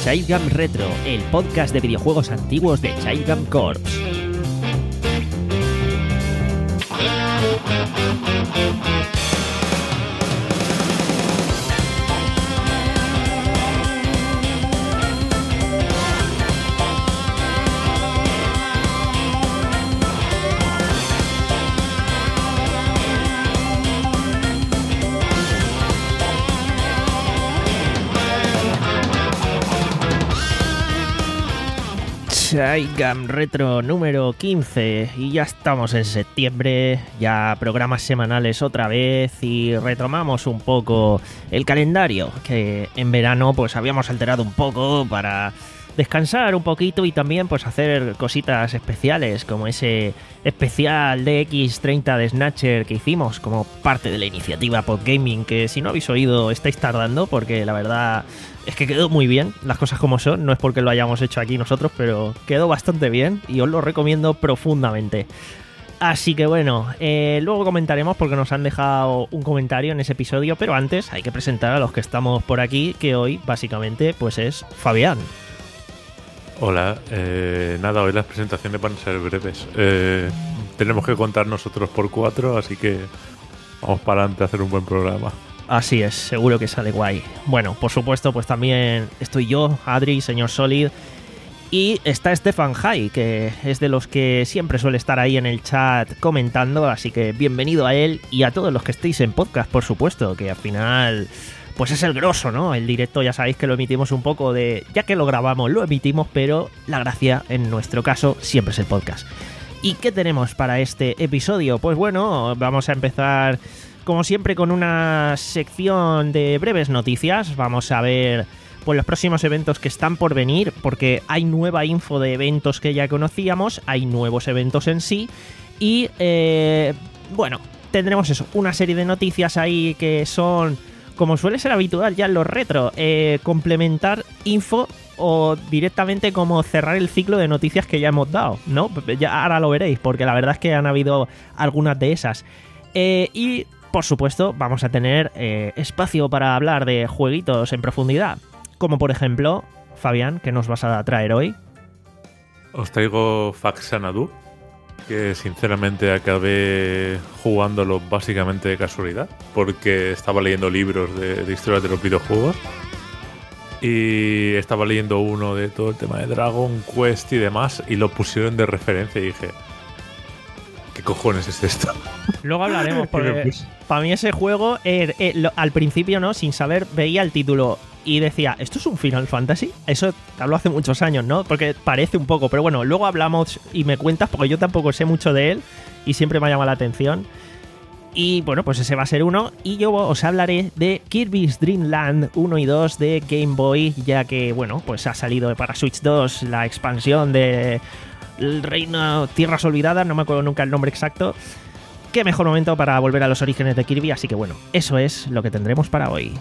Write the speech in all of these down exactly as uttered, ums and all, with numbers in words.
Childgam Retro, el podcast de videojuegos antiguos de Childgam Corps. Childgam Retro número quince y ya estamos en septiembre, ya programas semanales otra vez y retomamos un poco el calendario que en verano pues habíamos alterado un poco para descansar un poquito y también pues hacer cositas especiales como ese especial D X treinta de Snatcher que hicimos como parte de la iniciativa Podgaming, que si no habéis oído estáis tardando porque la verdad es que quedó muy bien, las cosas como son, no es porque lo hayamos hecho aquí nosotros, pero quedó bastante bien y os lo recomiendo profundamente. Así que bueno, eh, luego comentaremos porque nos han dejado un comentario en ese episodio, pero antes hay que presentar a los que estamos por aquí, que hoy básicamente pues es Fabián. Hola, eh, nada, hoy las presentaciones van a ser breves. Eh, tenemos que contar nosotros por cuatro, así que vamos para adelante a hacer un buen programa. Así es, seguro que sale guay. Bueno, por supuesto, pues también estoy yo, Adri, señor Solid, y está Stefan High, que es de los que siempre suele estar ahí en el chat comentando, así que bienvenido a él y a todos los que estéis en podcast, por supuesto, que al final pues es el grosso, ¿no? El directo ya sabéis que lo emitimos un poco de... Ya que lo grabamos, lo emitimos, pero la gracia, en nuestro caso, siempre es el podcast. ¿Y qué tenemos para este episodio? Pues bueno, vamos a empezar, como siempre, con una sección de breves noticias. Vamos a ver pues los próximos eventos que están por venir, porque hay nueva info de eventos que ya conocíamos, hay nuevos eventos en sí, y eh, bueno, tendremos eso, una serie de noticias ahí que son, como suele ser habitual ya en los retro, eh, complementar info o directamente como cerrar el ciclo de noticias que ya hemos dado, ¿no? Ya ahora lo veréis, porque la verdad es que han habido algunas de esas. Eh, y, por supuesto, vamos a tener eh, espacio para hablar de jueguitos en profundidad. Como, por ejemplo, Fabián, ¿qué nos vas a traer hoy? Os traigo Faxanadu, que sinceramente acabé jugándolo básicamente de casualidad, porque estaba leyendo libros de, de historias de los videojuegos y estaba leyendo uno de todo el tema de Dragon Quest y demás y lo pusieron de referencia y dije, ¿qué cojones es esto? Luego hablaremos, porque para mí ese juego eh, eh, lo, al principio no, sin saber, veía el título y decía, ¿esto es un Final Fantasy? Eso te hablo hace muchos años, ¿no? Porque parece un poco, pero bueno, luego hablamos y me cuentas, porque yo tampoco sé mucho de él y siempre me ha llamado la atención. Y bueno, pues ese va a ser uno. Y yo os hablaré de Kirby's Dream Land uno y dos de Game Boy, ya que, bueno, pues ha salido para Switch dos la expansión de El Reino Tierras Olvidadas, no me acuerdo nunca el nombre exacto. Qué mejor momento para volver a los orígenes de Kirby, así que bueno, eso es lo que tendremos para hoy.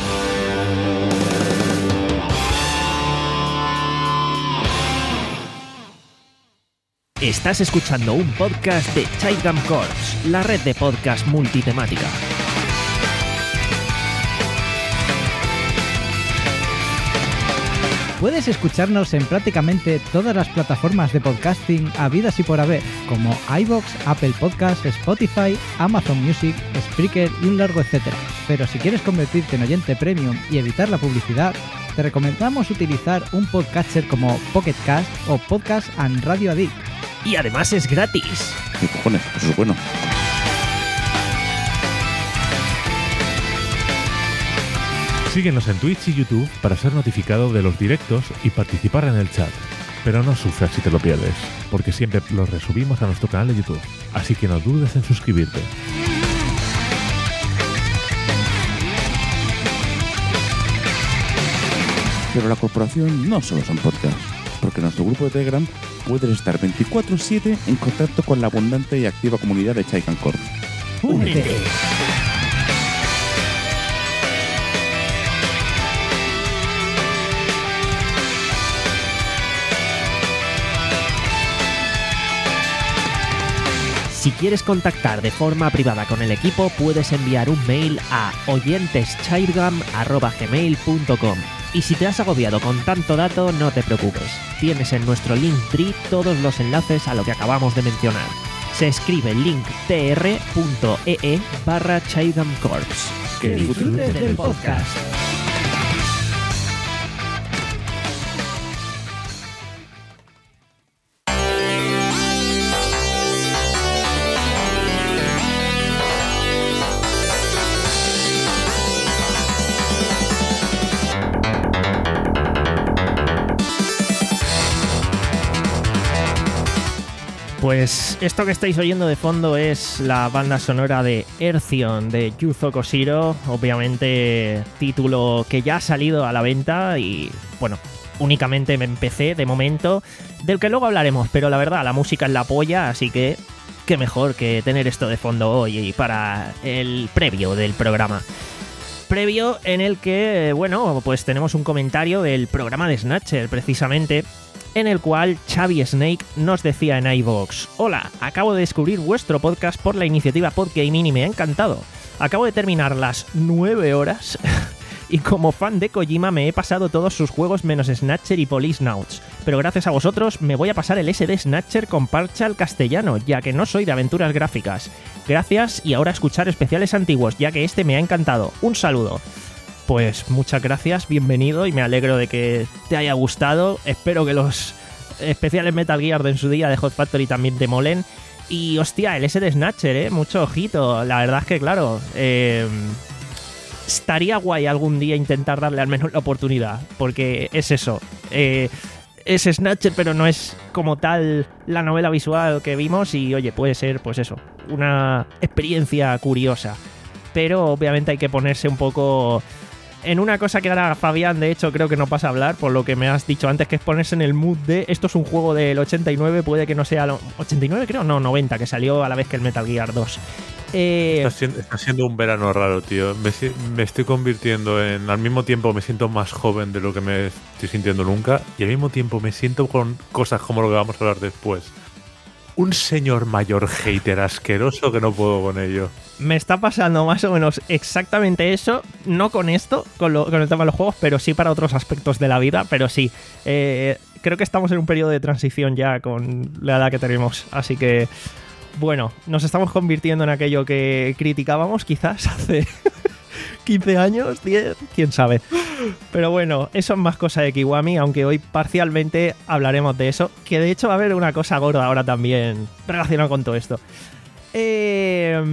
Estás escuchando un podcast de Childgam Corps, la red de podcast multitemática. Puedes escucharnos en prácticamente todas las plataformas de podcasting habidas y por haber, como iVoox, Apple Podcasts, Spotify, Amazon Music, Spreaker y un largo etcétera. Pero si quieres convertirte en oyente premium y evitar la publicidad, te recomendamos utilizar un podcatcher como Pocket Cast o Podcast and Radio Addict. Y además es gratis. ¿Qué cojones? Eso es bueno. Síguenos en Twitch y YouTube para ser notificado de los directos y participar en el chat. Pero no sufras si te lo pierdes, porque siempre los resubimos a nuestro canal de YouTube. Así que no dudes en suscribirte. Pero la corporación no solo son podcasts, porque en nuestro grupo de Telegram puedes estar veinticuatro siete en contacto con la abundante y activa comunidad de Childgam Corps. ¡Únete! Si quieres contactar de forma privada con el equipo, puedes enviar un mail a oyenteschildgam arroba gmail punto com. Y si te has agobiado con tanto dato, no te preocupes. Tienes en nuestro Linktree todos los enlaces a lo que acabamos de mencionar. Se escribe linktr.ee barra Chaigam Corps. Que disfrutes del podcast. Pues esto que estáis oyendo de fondo es la banda sonora de Earthion de Yuzo Koshiro, obviamente título que ya ha salido a la venta y bueno, únicamente me empecé de momento, del que luego hablaremos, pero la verdad la música es la polla, así que qué mejor que tener esto de fondo hoy y para el previo del programa. Previo en el que, bueno, pues tenemos un comentario del programa de Snatcher precisamente, en el cual Xavi Snake nos decía en iVoox: hola, acabo de descubrir vuestro podcast por la iniciativa Podgaming y me ha encantado. Acabo de terminar las nueve horas y como fan de Kojima me he pasado todos sus juegos menos Snatcher y Policenauts, pero gracias a vosotros me voy a pasar el S D Snatcher con parche al castellano, ya que no soy de aventuras gráficas. Gracias y ahora escuchar especiales antiguos, ya que este me ha encantado. Un saludo. Pues muchas gracias, bienvenido y me alegro de que te haya gustado. Espero que los especiales Metal Gear de en su día de Hot Factory también te molen. Y hostia, el S D Snatcher, eh, mucho ojito. La verdad es que claro, eh, estaría guay algún día intentar darle al menos la oportunidad, porque es eso. Eh, es Snatcher, pero no es como tal la novela visual que vimos y oye, puede ser, pues eso, una experiencia curiosa. Pero obviamente hay que ponerse un poco en una cosa que ahora Fabián, de hecho, creo que no pasa a hablar, por lo que me has dicho antes, que es ponerse en el mood de esto es un juego del ochenta y nueve, puede que no sea... Lo, ¿ochenta y nueve creo? No, noventa, que salió a la vez que el Metal Gear dos. Eh, está, siendo, está siendo un verano raro, tío. Me, me estoy convirtiendo en... Al mismo tiempo me siento más joven de lo que me estoy sintiendo nunca y al mismo tiempo me siento con cosas como lo que vamos a hablar después. Un señor mayor hater asqueroso que no puedo con ello. Me está pasando más o menos exactamente eso, no con esto, con, lo, con el tema de los juegos, pero sí para otros aspectos de la vida, pero sí. Eh, creo que estamos en un periodo de transición ya con la edad que tenemos, así que, bueno, nos estamos convirtiendo en aquello que criticábamos quizás hace quince años, diez, quién sabe. Pero bueno, eso es más cosa de Kiwami, aunque hoy parcialmente hablaremos de eso, que de hecho va a haber una cosa gorda ahora también relacionada con todo esto. Eh,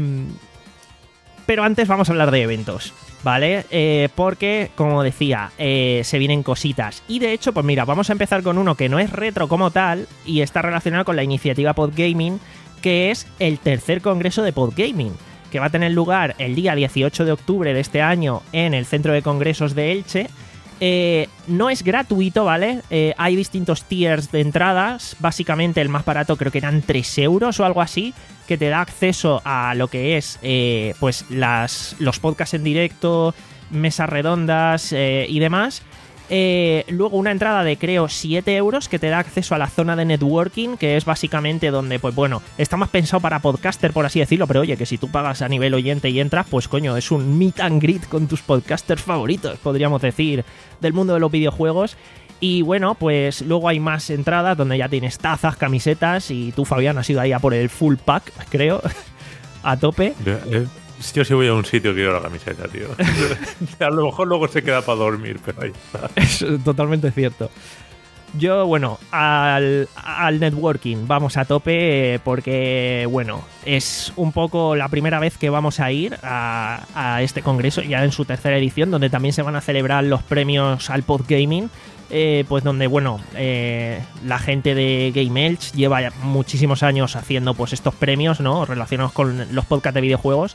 pero antes vamos a hablar de eventos, ¿vale? Eh, porque, como decía, eh, se vienen cositas. Y de hecho, pues mira, vamos a empezar con uno que no es retro como tal y está relacionado con la iniciativa Podgaming, que es el tercer congreso de Podgaming, que va a tener lugar el día dieciocho de octubre de este año en el Centro de Congresos de Elche. Eh, no es gratuito, ¿vale? Eh, hay distintos tiers de entradas. Básicamente el más barato creo que eran tres euros o algo así, que te da acceso a lo que es eh, pues las, los podcasts en directo, mesas redondas eh, y demás. Eh, luego una entrada de creo siete euros que te da acceso a la zona de networking, que es básicamente donde, pues bueno, está más pensado para podcaster, por así decirlo, pero oye, que si tú pagas a nivel oyente y entras, pues coño, es un meet and greet con tus podcasters favoritos, podríamos decir, del mundo de los videojuegos. Y bueno, pues luego hay más entradas donde ya tienes tazas, camisetas, y tú, Fabián, has ido ahí a por el full pack, creo, a tope. Eh, Yo si voy a un sitio quiero la camiseta, tío. A lo mejor luego se queda para dormir, pero ahí está. Es totalmente cierto. Yo, bueno, al, al networking vamos a tope porque, bueno, es un poco la primera vez que vamos a ir a, a este congreso, ya en su tercera edición, donde también se van a celebrar los premios al Podgaming, eh, pues donde, bueno, eh, la gente de Game Elch lleva ya muchísimos años haciendo pues estos premios, ¿no?, relacionados con los podcasts de videojuegos.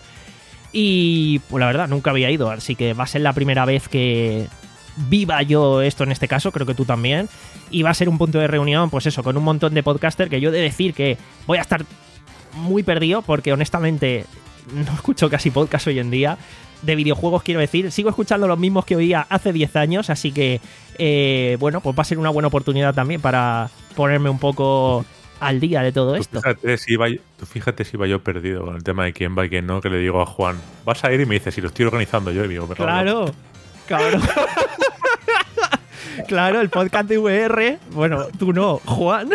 Y pues la verdad, nunca había ido, así que va a ser la primera vez que viva yo esto en este caso, creo que tú también. Y va a ser un punto de reunión, pues eso, con un montón de podcasters que yo he de decir que voy a estar muy perdido porque honestamente no escucho casi podcast hoy en día. De videojuegos quiero decir, sigo escuchando los mismos que oía hace diez años, así que eh, bueno, pues va a ser una buena oportunidad también para ponerme un poco al día de todo esto. Tú fíjate, si iba, tú fíjate si iba yo perdido con el tema de quién va y quién no, que le digo a Juan, vas a ir y me dice, si lo estoy organizando yo, y digo, claro, cabrón. Claro, el podcast de V R, bueno, tú no, Juan,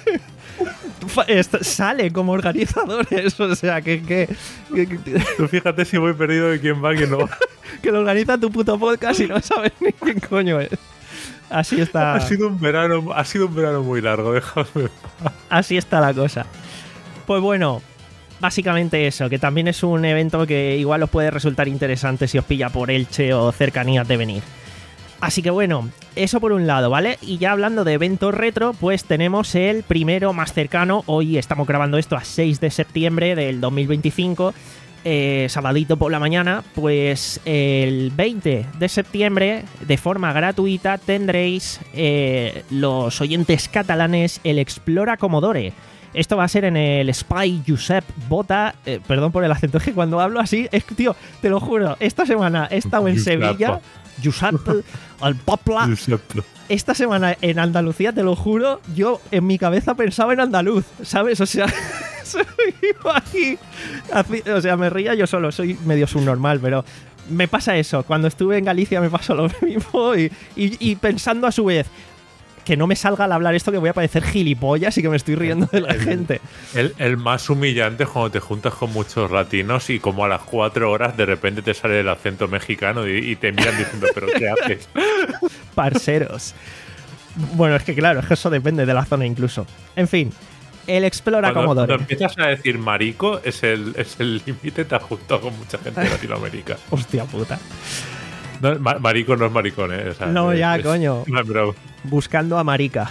sale como organizadores, o sea, que, que, que, que tú fíjate si voy perdido de quién va, quién no va. Que lo organiza tu puto podcast y no sabes ni quién coño es. Así está. Ha sido un verano, ha sido un verano muy largo, déjame. Así está la cosa. Pues bueno, básicamente eso, que también es un evento que igual os puede resultar interesante si os pilla por Elche o cercanías de venir. Así que bueno, eso por un lado, ¿vale? Y ya hablando de eventos retro, pues tenemos el primero más cercano. Hoy estamos grabando esto a seis de septiembre del dos mil veinticinco, eh, sabadito por la mañana. Pues el veinte de septiembre, de forma gratuita, tendréis eh, los oyentes catalanes el Explora Commodore. Esto va a ser en el Espai Josep Bota. Eh, perdón por el acento, es que cuando hablo así, es que, tío, te lo juro, esta semana he estado en Sevilla. Josep, al Popla. Esta semana en Andalucía, te lo juro, yo en mi cabeza pensaba en andaluz, ¿sabes? O sea, soy aquí. O sea, me ría yo solo, soy medio subnormal, pero me pasa eso. Cuando estuve en Galicia me pasó lo mismo y, y, y pensando a su vez que no me salga al hablar esto, que voy a parecer gilipollas y que me estoy riendo de la el, gente. El, el más humillante es cuando te juntas con muchos latinos y como a las cuatro horas de repente te sale el acento mexicano y, y te miran diciendo, ¿pero qué haces? Parceros. Bueno, es que claro, es que eso depende de la zona incluso. En fin, el Explora cuando, Commodore. Cuando empiezas a decir marico, es el es el límite, te has juntado con mucha gente de Latinoamérica. Hostia puta. No, ma marico no es maricón, ¿eh? O sea, no, es, ya, es, coño. No, pero... Buscando a Marica.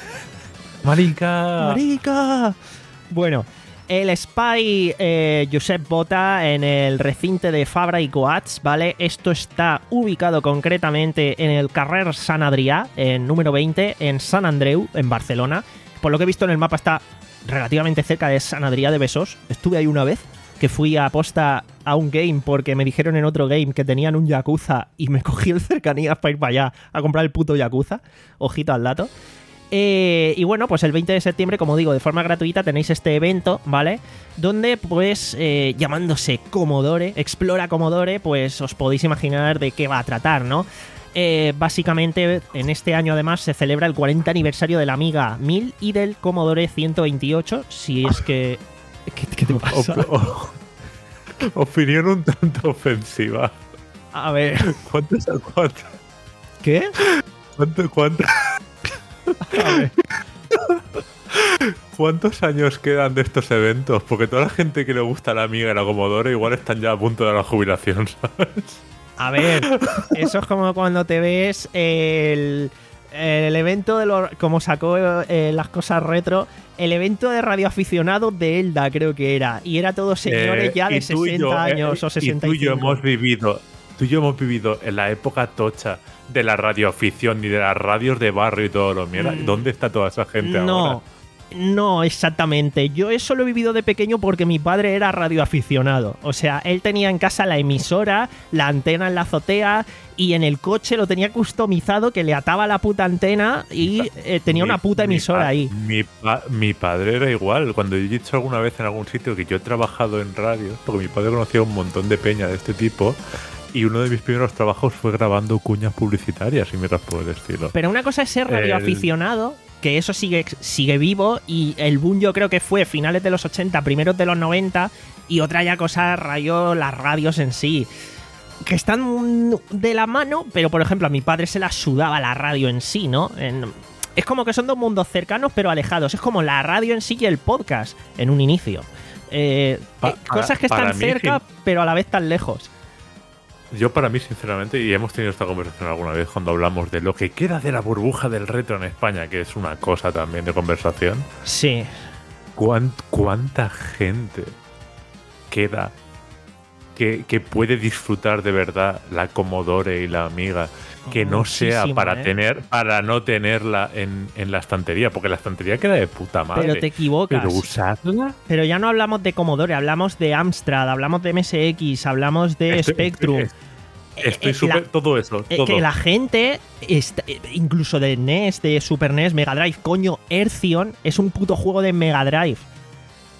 ¡Marica! ¡Marica! Bueno, el Spy eh, Josep Bota en el recinto de Fabra y Coats, ¿vale? Esto está ubicado concretamente en el carrer Sant Adrià, en número veinte, en Sant Andreu, en Barcelona. Por lo que he visto en el mapa está relativamente cerca de Sant Adrià de Besòs. Estuve ahí una vez, que fui a aposta a un game porque me dijeron en otro game que tenían un Yakuza y me cogí el cercanías para ir para allá a comprar el puto Yakuza. Ojito al dato. Eh, y bueno, pues el veinte de septiembre, como digo, de forma gratuita tenéis este evento, ¿vale? Donde pues eh, llamándose Commodore, Explora Commodore, pues os podéis imaginar de qué va a tratar, ¿no? Eh, básicamente en este año además se celebra el cuarenta aniversario de la Amiga mil y del Commodore ciento veintiocho, si es que... ¿Qué, qué te pasa? O, o, opinión un tanto ofensiva. A ver. ¿Cuántos? ¿Cuántos? ¿Qué? ¿Cuánto, cuánto? A ver. ¿Cuántos años quedan de estos eventos? Porque toda la gente que le gusta la Amiga y la Commodore igual están ya a punto de la jubilación, ¿sabes? A ver, eso es como cuando te ves el... El evento de los... Como sacó eh, las cosas retro, el evento de radioaficionados de Elda, creo que era. Y era todos señores eh, ya de sesenta yo, años eh, o sesenta y cinco. Y tú y yo hemos vivido, tú y yo hemos vivido en la época tocha de la radioafición y de las radios de barrio y todo lo mierda. Mm. ¿Dónde está toda esa gente no, ahora? No, exactamente. Yo eso lo he vivido de pequeño porque mi padre era radioaficionado. O sea, él tenía en casa la emisora, la antena en la azotea y en el coche lo tenía customizado, que le ataba la puta antena y eh, tenía mi, una puta emisora mi ahí. Mi, pa mi padre era igual. Cuando yo he dicho alguna vez en algún sitio que yo he trabajado en radio, porque mi padre conocía un montón de peña de este tipo, y uno de mis primeros trabajos fue grabando cuñas publicitarias y mierdas por el estilo. Pero una cosa es ser radioaficionado, el... que eso sigue, sigue vivo, y el boom yo creo que fue finales de los ochenta, primeros de los noventa, y otra ya cosa rayó las radios en sí, que están de la mano, pero por ejemplo a mi padre se la sudaba la radio en sí, ¿no? En, es como que son dos mundos cercanos pero alejados, es como la radio en sí y el podcast en un inicio. Eh, pa, cosas que están cerca mí, pero a la vez tan lejos. Yo para mí, sinceramente, y hemos tenido esta conversación alguna vez cuando hablamos de lo que queda de la burbuja del retro en España, que es una cosa también de conversación. Sí. ¿Cuánt, ¿Cuánta gente queda que, que puede disfrutar de verdad la Commodore y la Amiga? Que no sea para ¿eh? tener, para no tenerla en, en la estantería, porque la estantería queda de puta madre. Pero te equivocas. Pero usarla. Pero ya no hablamos de Commodore, hablamos de Amstrad, hablamos de M S X, hablamos de estoy, Spectrum. Estoy, estoy súper. Todo eso. Todo. Que la gente, está, incluso de N E S, de Super N E S, Mega Drive, coño, Ercion es un puto juego de Mega Drive.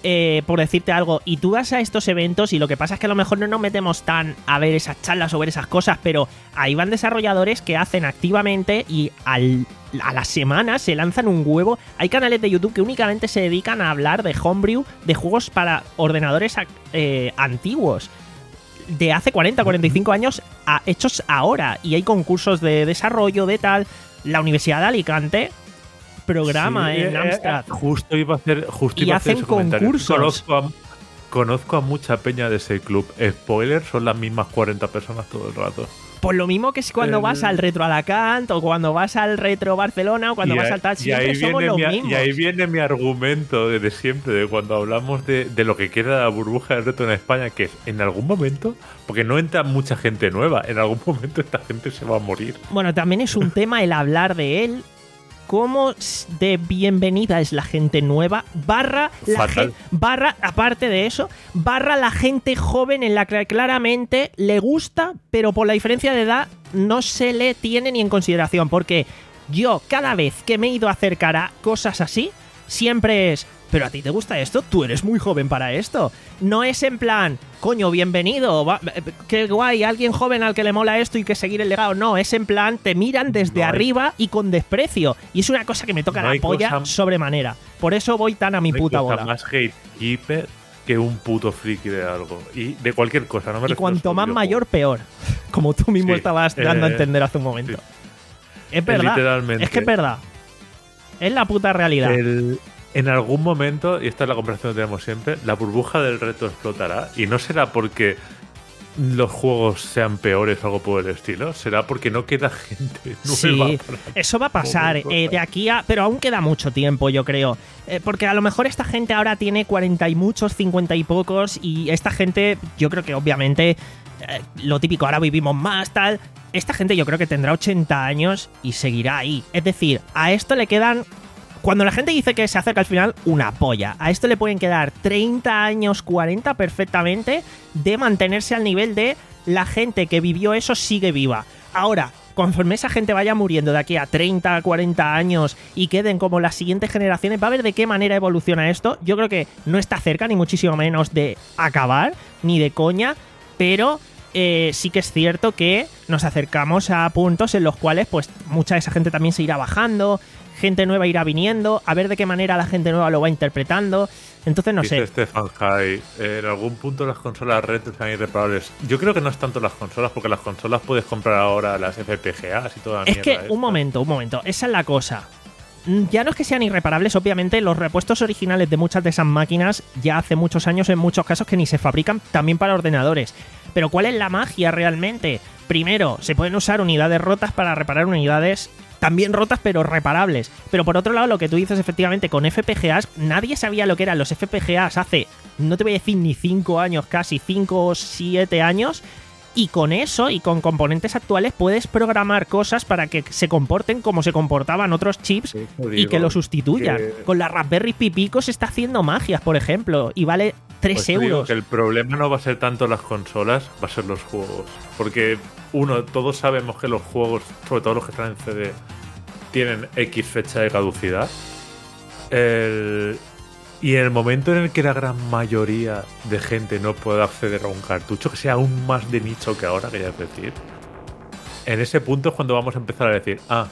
eh, por decirte algo, y tú vas a estos eventos y lo que pasa es que a lo mejor no nos metemos tan a ver esas charlas o ver esas cosas, pero ahí van desarrolladores que hacen activamente y al, a la semana se lanzan un huevo. Hay canales de YouTube que únicamente se dedican a hablar de homebrew, de juegos para ordenadores eh, antiguos, de hace cuarenta, cuarenta y cinco años a, hechos ahora, y hay concursos de desarrollo de tal. La Universidad de Alicante programa sí, en eh, Amstrad. Eh, justo iba a hacer, justo y iba a hacer hacen ese comentario. concursos. Conozco a, conozco a mucha peña de ese club. Spoiler, son las mismas cuarenta personas todo el rato. Por lo mismo que es cuando El- vas al Retro Alacant o cuando vas al Retro Barcelona o cuando Y vas ahí- al tal, y siempre ahí somos viene los mi, mismos. Y ahí viene mi argumento de, de siempre, de cuando hablamos de, de lo que queda de la burbuja del reto en España, que es en algún momento, porque no entra mucha gente nueva, en algún momento esta gente se va a morir. Bueno, también es un tema el hablar de él. Cómo de bienvenida es la gente nueva, barra la Fatal. gente, barra, aparte de eso, barra la gente joven en la que claramente le gusta, pero por la diferencia de edad no se le tiene ni en consideración. Porque yo, cada vez que me he ido a acercar a cosas así, siempre es, pero a ti te gusta esto, tú eres muy joven para esto. No es en plan, coño, bienvenido, va, qué guay, alguien joven al que le mola esto y que seguir el legado. No, es en plan, te miran desde No hay- arriba y con desprecio. Y es una cosa que me toca No la hay polla cosa- sobremanera. Por eso voy tan a mi No hay puta cosa bola. más gatekeeper que un puto friki de algo. Y de cualquier cosa, no me Y refiero cuanto solo a más videojuegos. mayor, peor. Como tú mismo Sí, estabas dando a eh, entender hace un momento. sí. Es verdad. Literalmente. Es que es verdad. Es la puta realidad. El- en algún momento, y esta es la conversación que tenemos siempre, la burbuja del reto explotará. Y no será porque los juegos sean peores o algo por el estilo, será porque no queda gente nueva. Sí, para- eso va a pasar Joder, eh, de aquí a... Pero aún queda mucho tiempo, yo creo. Eh, porque a lo mejor esta gente ahora tiene cuarenta y muchos, cincuenta y pocos, y esta gente, yo creo que obviamente, eh, lo típico, ahora vivimos más, tal... Esta gente yo creo que tendrá ochenta años y seguirá ahí. Es decir, a esto le quedan... Cuando la gente dice que se acerca al final, una polla. A esto le pueden quedar treinta años, cuarenta perfectamente de mantenerse al nivel de la gente que vivió eso sigue viva. Ahora, conforme esa gente vaya muriendo de aquí a treinta, cuarenta años y queden como las siguientes generaciones, va a ver de qué manera evoluciona esto. Yo creo que no está cerca, ni muchísimo menos de acabar, ni de coña, pero... Eh, sí que es cierto que nos acercamos a puntos en los cuales pues mucha de esa gente también se irá bajando, gente nueva irá viniendo, a ver de qué manera la gente nueva lo va interpretando. Entonces no Dice sé. Stefan High, eh, en algún punto las consolas retro serán irreparables. Yo creo que no es tanto las consolas, porque las consolas puedes comprar ahora las F P G As y toda la Es mierda que, esta. un momento, un momento, esa es la cosa. Mm, Ya no es que sean irreparables, obviamente los repuestos originales de muchas de esas máquinas ya hace muchos años en muchos casos que ni se fabrican también para ordenadores. Pero ¿cuál es la magia realmente? Primero, se pueden usar unidades rotas para reparar unidades también rotas pero reparables. Pero por otro lado, lo que tú dices efectivamente con F P G As, nadie sabía lo que eran los F P G As hace, no te voy a decir ni cinco años, casi cinco o siete años. Y con eso y con componentes actuales puedes programar cosas para que se comporten como se comportaban otros chips Eso y digo, que lo sustituyan. que- Con la Raspberry Pi Pico se está haciendo magias, por ejemplo, y vale tres Pues te digo euros. que el problema no va a ser tanto las consolas, va a ser los juegos. Porque, uno, todos sabemos que los juegos, sobre todo los que están en C D, tienen X fecha de caducidad. El- Y en el momento en el que la gran mayoría de gente no pueda acceder a un cartucho, que sea aún más de nicho que ahora, quería decir, en ese punto es cuando vamos a empezar a decir, ah,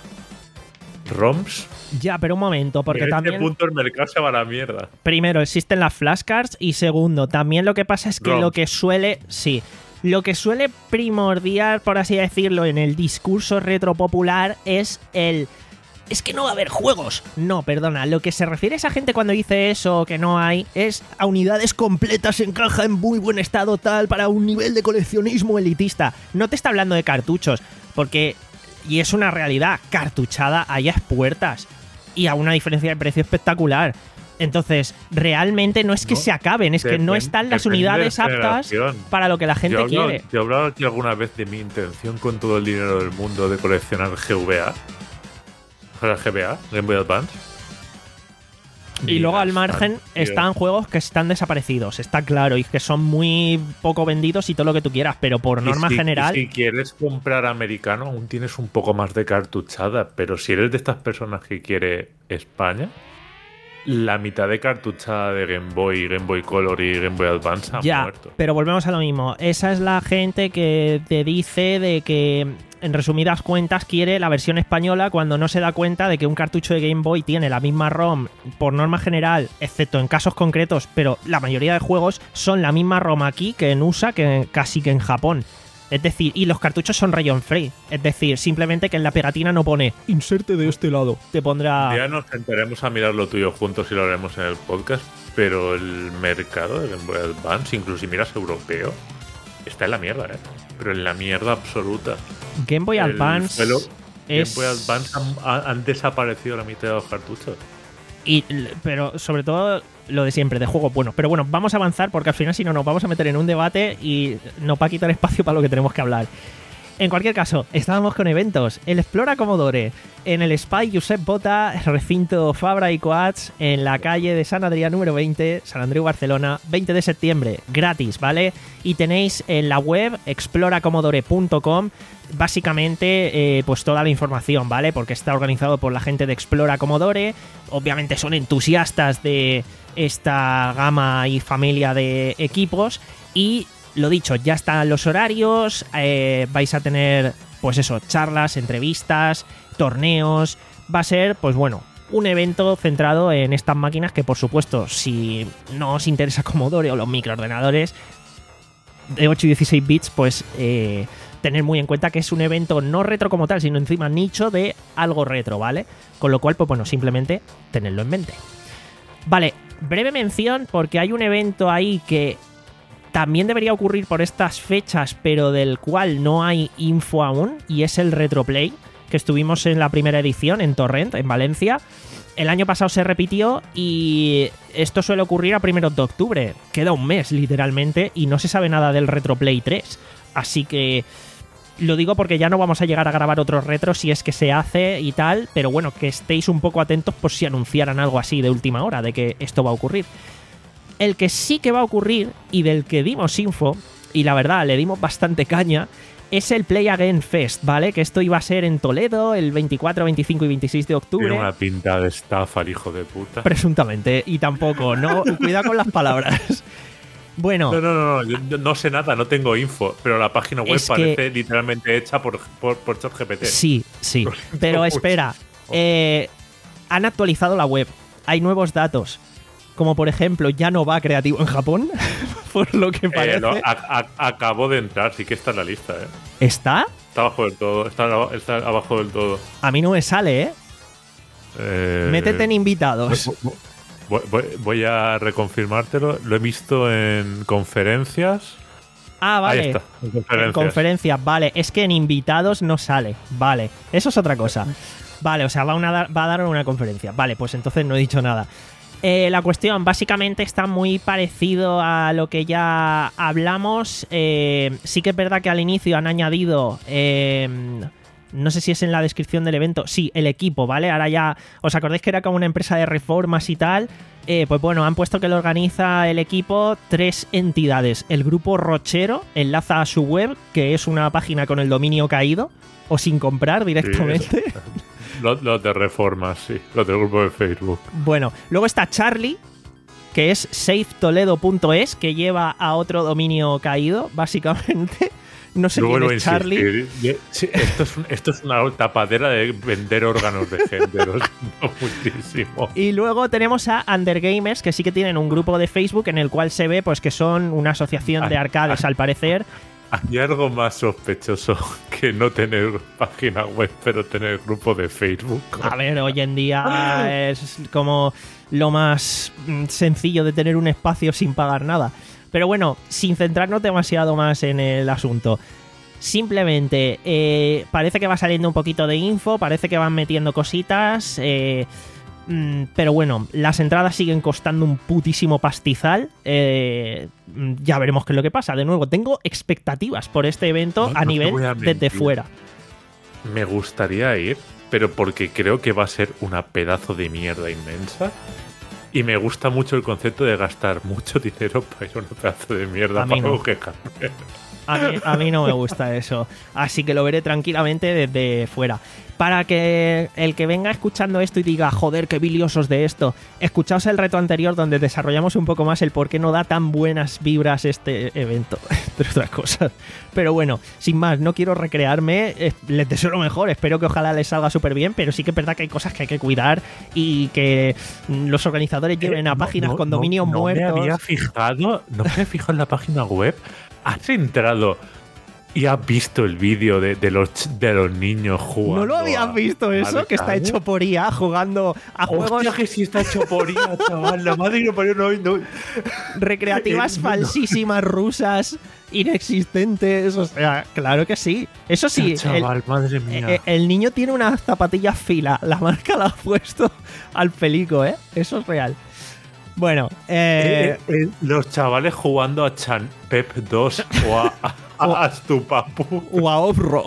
ROMs, Ya, pero un momento, y porque en también... ese punto el mercado se va a la mierda. Primero, existen las flashcards y segundo, también lo que pasa es que ROMs. lo que suele... Sí, lo que suele primordial, por así decirlo, en el discurso retro popular es el... Es que no va a haber juegos. No, perdona, lo que se refiere a esa gente cuando dice eso, que no hay, es a unidades completas en caja en muy buen estado tal para un nivel de coleccionismo elitista. No te está hablando de cartuchos, porque... Y es una realidad, cartuchada hay a puertas y a una diferencia de precio espectacular. Entonces, realmente no es que No, se acaben, es que no depen- están las depende de unidades aptas generación. para lo que la gente yo, he hablado- quiere. yo he hablado aquí alguna vez de mi intención con todo el dinero del mundo de coleccionar G V A. O sea, G B A, Game Boy Advance. Y luego al Mira, margen tío. están juegos que están desaparecidos, está claro, y que son muy poco vendidos y todo lo que tú quieras, pero por Y norma si- general... y si quieres comprar americano, aún tienes un poco más de cartuchada. Pero si eres de estas personas que quiere España, la mitad de cartuchada de Game Boy, Game Boy Color y Game Boy Advance ha ya, muerto. Pero volvemos a lo mismo. Esa es la gente que te dice de que, en resumidas cuentas, quiere la versión española cuando no se da cuenta de que un cartucho de Game Boy tiene la misma ROM por norma general, excepto en casos concretos, pero la mayoría de juegos son la misma ROM aquí que en U S A, que casi que en Japón. Es decir, y los cartuchos son rayon free. Es decir, simplemente que en la pegatina no pone inserte de este lado. Te pondrá... Ya nos sentaremos a mirar lo tuyo juntos y lo haremos en el podcast, pero el mercado de Game Boy Advance, incluso si miras europeo, está en la mierda, ¿eh? Pero en la mierda absoluta. Game Boy Advance el, es... Game Boy Advance han, han desaparecido la mitad de los cartuchos. Y, pero sobre todo lo de siempre, de juegos buenos. Pero bueno, vamos a avanzar porque al final si no nos vamos a meter en un debate y nos va a quitar espacio para lo que tenemos que hablar. En cualquier caso, estábamos con eventos. El Explora Commodore en el Spy Josep Bota, recinto Fabra y Coats, en la calle de San Adrià número veinte, San Andreu, Barcelona, veinte de septiembre, gratis, ¿vale? Y tenéis en la web explora commodore punto com básicamente eh, pues toda la información, ¿vale? Porque está organizado por la gente de Explora Commodore. Obviamente son entusiastas de esta gama y familia de equipos y... Lo dicho, ya están los horarios, eh, vais a tener, pues eso, charlas, entrevistas, torneos. Va a ser, pues bueno, un evento centrado en estas máquinas que, por supuesto, si no os interesa Commodore o los microordenadores de ocho y dieciséis bits, pues eh, tener muy en cuenta que es un evento no retro como tal, sino encima nicho de algo retro, ¿vale? Con lo cual, pues bueno, simplemente tenedlo en mente. Vale, breve mención porque hay un evento ahí que... también debería ocurrir por estas fechas, pero del cual no hay info aún, y es el Retroplay, que estuvimos en la primera edición en Torrent, en Valencia. El año pasado se repitió y esto suele ocurrir a primeros de octubre. Queda un mes, literalmente, y no se sabe nada del Retroplay tres. Así que lo digo porque ya no vamos a llegar a grabar otros retros si es que se hace y tal, pero bueno, que estéis un poco atentos por si anunciaran algo así de última hora, de que esto va a ocurrir. El que sí que va a ocurrir y del que dimos info, y la verdad le dimos bastante caña, es el Play Again Fest, ¿vale? Que esto iba a ser en Toledo el veinticuatro, veinticinco y veintiséis de octubre. Tiene una pinta de estafa, el hijo de puta. Presuntamente, y tampoco, no, cuidado con las palabras. Bueno. No, no, no, no, yo no sé nada, no tengo info, pero la página web parece que... literalmente hecha por, por, por ChatGPT. Sí, sí, pero espera, eh, han actualizado la web, hay nuevos datos. Como por ejemplo, ya no va creativo en Japón, por lo que parece. Eh, no, a, a, acabo de entrar, sí que está en la lista, ¿eh? ¿Está? Está abajo del todo, está, está abajo del todo. A mí no me sale, ¿eh? eh Métete en invitados. Voy, voy, voy a reconfirmártelo. Lo he visto en conferencias. Ah, vale. Ahí está, en conferencias. En conferencias, vale. Es que en invitados no sale. Vale. Eso es otra cosa. Vale, o sea, va, una, va a dar una conferencia. Vale, pues entonces no he dicho nada. Eh, la cuestión básicamente está muy parecido a lo que ya hablamos. Eh, sí que es verdad que al inicio han añadido, eh, no sé si es en la descripción del evento, sí, el equipo, ¿vale? Ahora ya, ¿os acordáis que era como una empresa de reformas y tal? Eh, pues bueno, han puesto que lo organiza el equipo tres entidades. El grupo Rochero enlaza a su web, que es una página con el dominio caído o sin comprar directamente. Sí, Los, los de reformas, sí. Los del grupo de Facebook. Bueno, luego está Charlie, que es safe toledo punto es, que lleva a otro dominio caído, básicamente. No sé luego quién es Charlie. Sí, esto, es un, esto es una tapadera de vender órganos de gente. Lo siento muchísimo. Y luego tenemos a Undergamers, que sí que tienen un grupo de Facebook en el cual se ve pues que son una asociación de arcades, al parecer. Hay algo más sospechoso que no tener página web, pero tener grupo de Facebook. A ver, hoy en día es como lo más sencillo de tener un espacio sin pagar nada. Pero bueno, sin centrarnos demasiado más en el asunto. Simplemente eh, parece que va saliendo un poquito de info, parece que van metiendo cositas... Eh, Pero bueno, las entradas siguen costando un putísimo pastizal. Eh, ya veremos qué es lo que pasa. De nuevo, tengo expectativas por este evento no, a no nivel desde fuera. Me gustaría ir, pero porque creo que va a ser una pedazo de mierda inmensa. Y me gusta mucho el concepto de gastar mucho dinero para ir a una pedazo de mierda para no quejarme. A mí, a mí no me gusta eso. Así que lo veré tranquilamente desde fuera. Para que el que venga escuchando esto y diga, joder, qué biliosos de esto, escuchaos el reto anterior donde desarrollamos un poco más el por qué no da tan buenas vibras este evento, entre otras cosas. Pero bueno, sin más, no quiero recrearme, eh, les deseo lo mejor, espero que ojalá les salga súper bien, pero sí que es verdad que hay cosas que hay que cuidar y que los organizadores lleven a páginas no, no, con dominios no, no muertos. Me había fijado, no me había fijado en la página web. ¿Has entrado y has visto el vídeo de, de, los, de los niños jugando? ¿No lo habías visto eso? Que está hecho por I A jugando a juegos. Hostia, que sí está hecho por I A, chaval. La madre no parió, no, no. Recreativas Eh, falsísimas rusas, inexistentes. O sea, claro que sí. Eso sí, chaval, el, madre mía. eh, el niño tiene unas zapatillas fila. La marca la ha puesto al pelico, ¿eh? Eso es real. Bueno, eh, Eh, eh, los chavales jugando a Chan Pep dos o a, a, a Astupapu. o a Obro.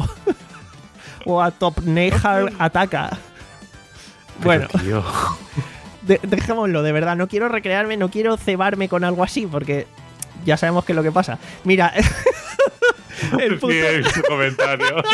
O a Top Nehar Ataca. Bueno, Pero, tío, de- dejémoslo, de verdad. No quiero recrearme, no quiero cebarme con algo así, porque ya sabemos qué es lo que pasa. Mira, el puto, sí, he visto comentarios.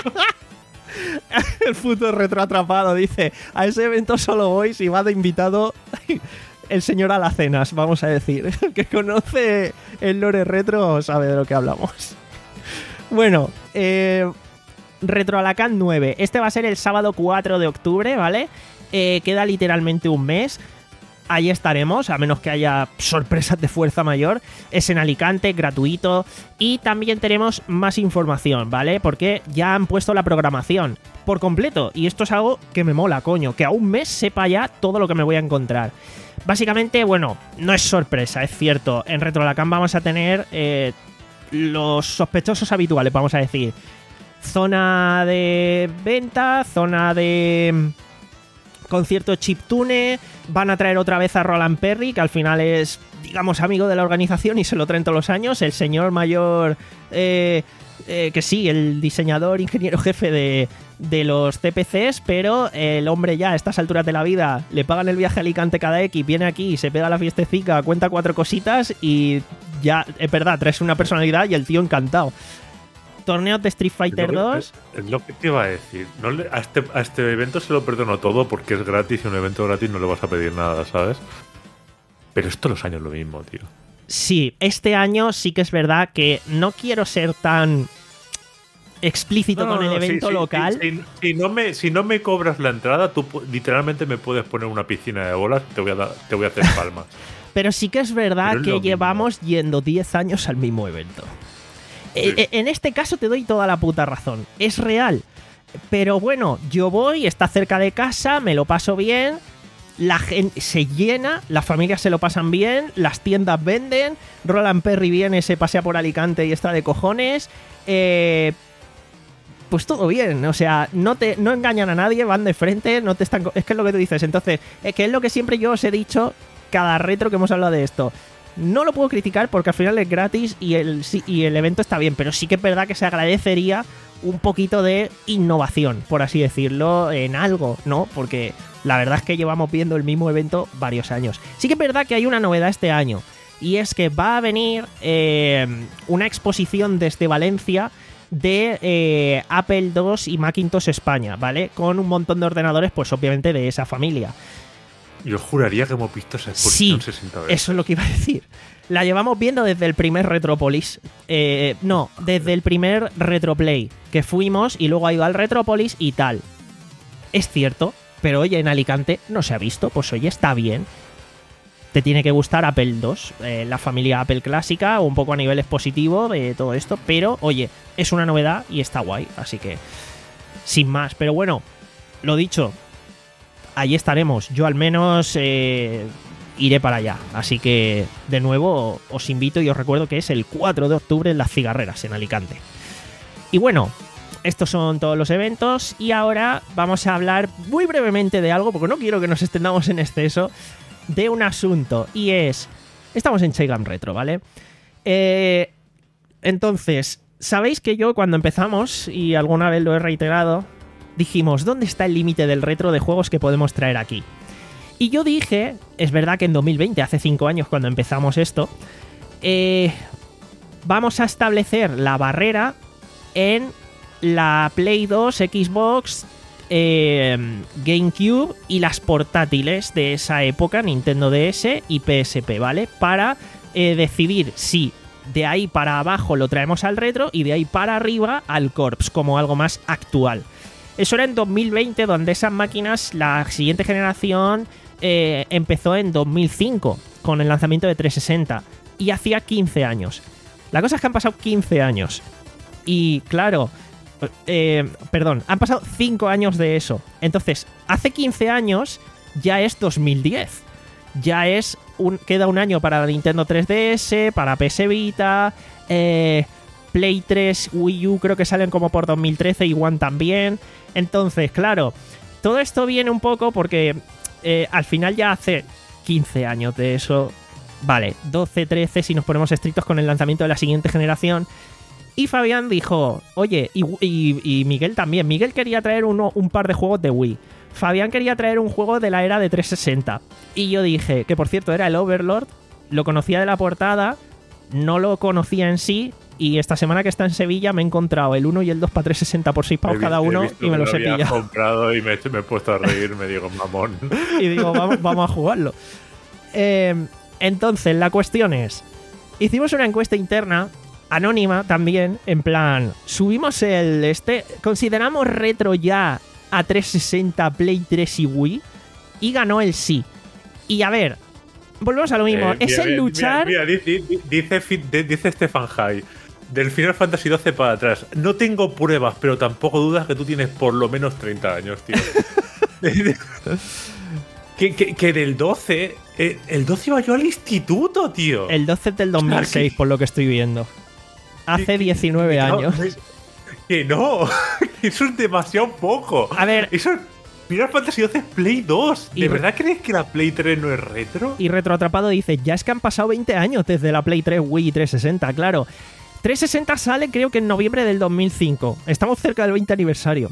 el puto retroatrapado dice: a ese evento solo voy si va de invitado el señor Alacenas, vamos a decir. El que conoce el lore retro sabe de lo que hablamos. Bueno, eh, Retro Alacant nueve. Este va a ser el sábado cuatro de octubre, ¿vale? Eh, queda literalmente un mes. Ahí estaremos, a menos que haya sorpresas de fuerza mayor. Es en Alicante, gratuito. Y también tenemos más información, ¿vale? Porque ya han puesto la programación por completo. Y esto es algo que me mola, coño. Que a un mes sepa ya todo lo que me voy a encontrar. Básicamente, bueno, no es sorpresa, es cierto. En Retro Alacant vamos a tener eh, los sospechosos habituales, vamos a decir. Zona de venta, zona de concierto chiptune. Van a traer otra vez a Roland Perry, que al final es, digamos, amigo de la organización y se lo traen todos los años. El señor mayor, eh, eh, que sí, el diseñador, ingeniero jefe de, de los C P Cs, pero el hombre ya a estas alturas de la vida le pagan el viaje a Alicante cada X, viene aquí, se pega la fiestecica, cuenta cuatro cositas y ya, es verdad, traes una personalidad y el tío encantado. Torneos de Street Fighter Es lo que- dos. Es lo que te iba a decir. No le- a, este, a este evento se lo perdono todo porque es gratis y un evento gratis no le vas a pedir nada, ¿sabes? Pero es todos los años lo mismo, tío. Sí, este año sí que es verdad que no quiero ser tan explícito No, con no, el no, sí, evento sí, local. sí, sí. Si, no me, si no me cobras la entrada, tú pu- literalmente me puedes poner una piscina de bolas y te voy a, dar- te voy a hacer palmas. Pero sí que es verdad Pero es que lo mismo. llevamos yendo diez años al mismo evento. E- e- En este caso te doy toda la puta razón. Es real. Pero bueno, yo voy, está cerca de casa, me lo paso bien, la gente se llena, las familias se lo pasan bien, las tiendas venden, Roland Perry viene, se pasea por Alicante y está de cojones. Eh, pues todo bien, o sea, no te no engañan a nadie, van de frente, no te están... Es que es lo que tú dices, entonces, es que es lo que siempre yo os he dicho cada retro que hemos hablado de esto. No lo puedo criticar porque al final es gratis y el, sí, y el evento está bien, pero sí que es verdad que se agradecería un poquito de innovación, por así decirlo, en algo, ¿no? Porque la verdad es que llevamos viendo el mismo evento varios años. Sí que es verdad que hay una novedad este año, y es que va a venir eh, una exposición desde Valencia de eh, Apple dos y Macintosh España, ¿vale? Con un montón de ordenadores, pues obviamente de esa familia. Yo juraría que hemos visto esa exposición Sí, sesenta veces. eso es lo que iba a decir. La llevamos viendo desde el primer Retropolis. Eh, no, desde el primer Retroplay. Que fuimos y luego ha ido al Retropolis y tal. Es cierto, pero oye, en Alicante no se ha visto. Pues oye, está bien. Te tiene que gustar Apple dos, eh, la familia Apple clásica, un poco a nivel expositivo de todo esto. Pero oye, es una novedad y está guay. Así que, sin más. Pero bueno, lo dicho, allí estaremos. Yo al menos eh, iré para allá. Así que, de nuevo, os invito y os recuerdo que es el cuatro de octubre en Las Cigarreras, en Alicante. Y bueno, estos son todos los eventos. Y ahora vamos a hablar muy brevemente de algo, porque no quiero que nos extendamos en exceso, de un asunto. Y es... Estamos en Chaigam Retro, ¿vale? Eh, entonces, sabéis que yo cuando empezamos, y alguna vez lo he reiterado, dijimos, ¿dónde está el límite del retro de juegos que podemos traer aquí? Y yo dije, es verdad que en dos mil veinte, hace cinco años cuando empezamos esto, eh, vamos a establecer la barrera en la Play dos, Xbox, eh, GameCube y las portátiles de esa época, Nintendo D S y P S P, ¿vale? Para eh, decidir si de ahí para abajo lo traemos al retro y de ahí para arriba al Corps, como algo más actual. Eso era en dos mil veinte, donde esas máquinas, la siguiente generación eh, empezó en dos mil cinco, con el lanzamiento de trescientos sesenta, y hacía quince años. La cosa es que han pasado quince años. Y claro, eh, perdón, han pasado cinco años de eso. Entonces, hace quince años ya es dos mil diez. Ya es un, queda un año para Nintendo tres D S, para P S Vita, eh, Play tres, Wii U creo que salen como por dos mil trece y One también. Entonces, claro, todo esto viene un poco porque eh, al final ya hace quince años de eso. Vale, doce, trece si nos ponemos estrictos con el lanzamiento de la siguiente generación. Y Fabián dijo, oye, y, y, y Miguel también. Miguel quería traer uno, un par de juegos de Wii. Fabián quería traer un juego de la era de trescientos sesenta. Y yo dije, que por cierto era el Overlord, lo conocía de la portada, no lo conocía en sí. Y esta semana que está en Sevilla me he encontrado el uno y el dos para trescientos sesenta por seis pavos cada uno y me los he pillado. He comprado y me, me he puesto a reír, me digo, mamón. Y digo, vamos, vamos a jugarlo. Eh, entonces, la cuestión es, hicimos una encuesta interna, anónima también, en plan, subimos el este, consideramos retro ya a trescientos sesenta, Play tres y Wii, y ganó el sí. Y a ver, volvemos a lo mismo, eh, es mira, el luchar... Mira, mira, dice, dice, dice Stefan High, del Final Fantasy doce para atrás, no tengo pruebas, pero tampoco dudas que tú tienes por lo menos treinta años, tío. que, que, que del doce, eh, el doce iba yo al instituto, tío. El doce es del dos mil seis, por lo que estoy viendo. Hace diecinueve que, años. No, que no, eso es demasiado poco. A ver... Eso es... Final Fantasy doce es Play dos. ¿De y verdad crees que la Play tres no es retro? Y Retroatrapado dice, ya es que han pasado veinte años desde la Play tres, Wii y trescientos sesenta, claro. trescientos sesenta sale creo que en noviembre del dos mil cinco. Estamos cerca del veinte aniversario.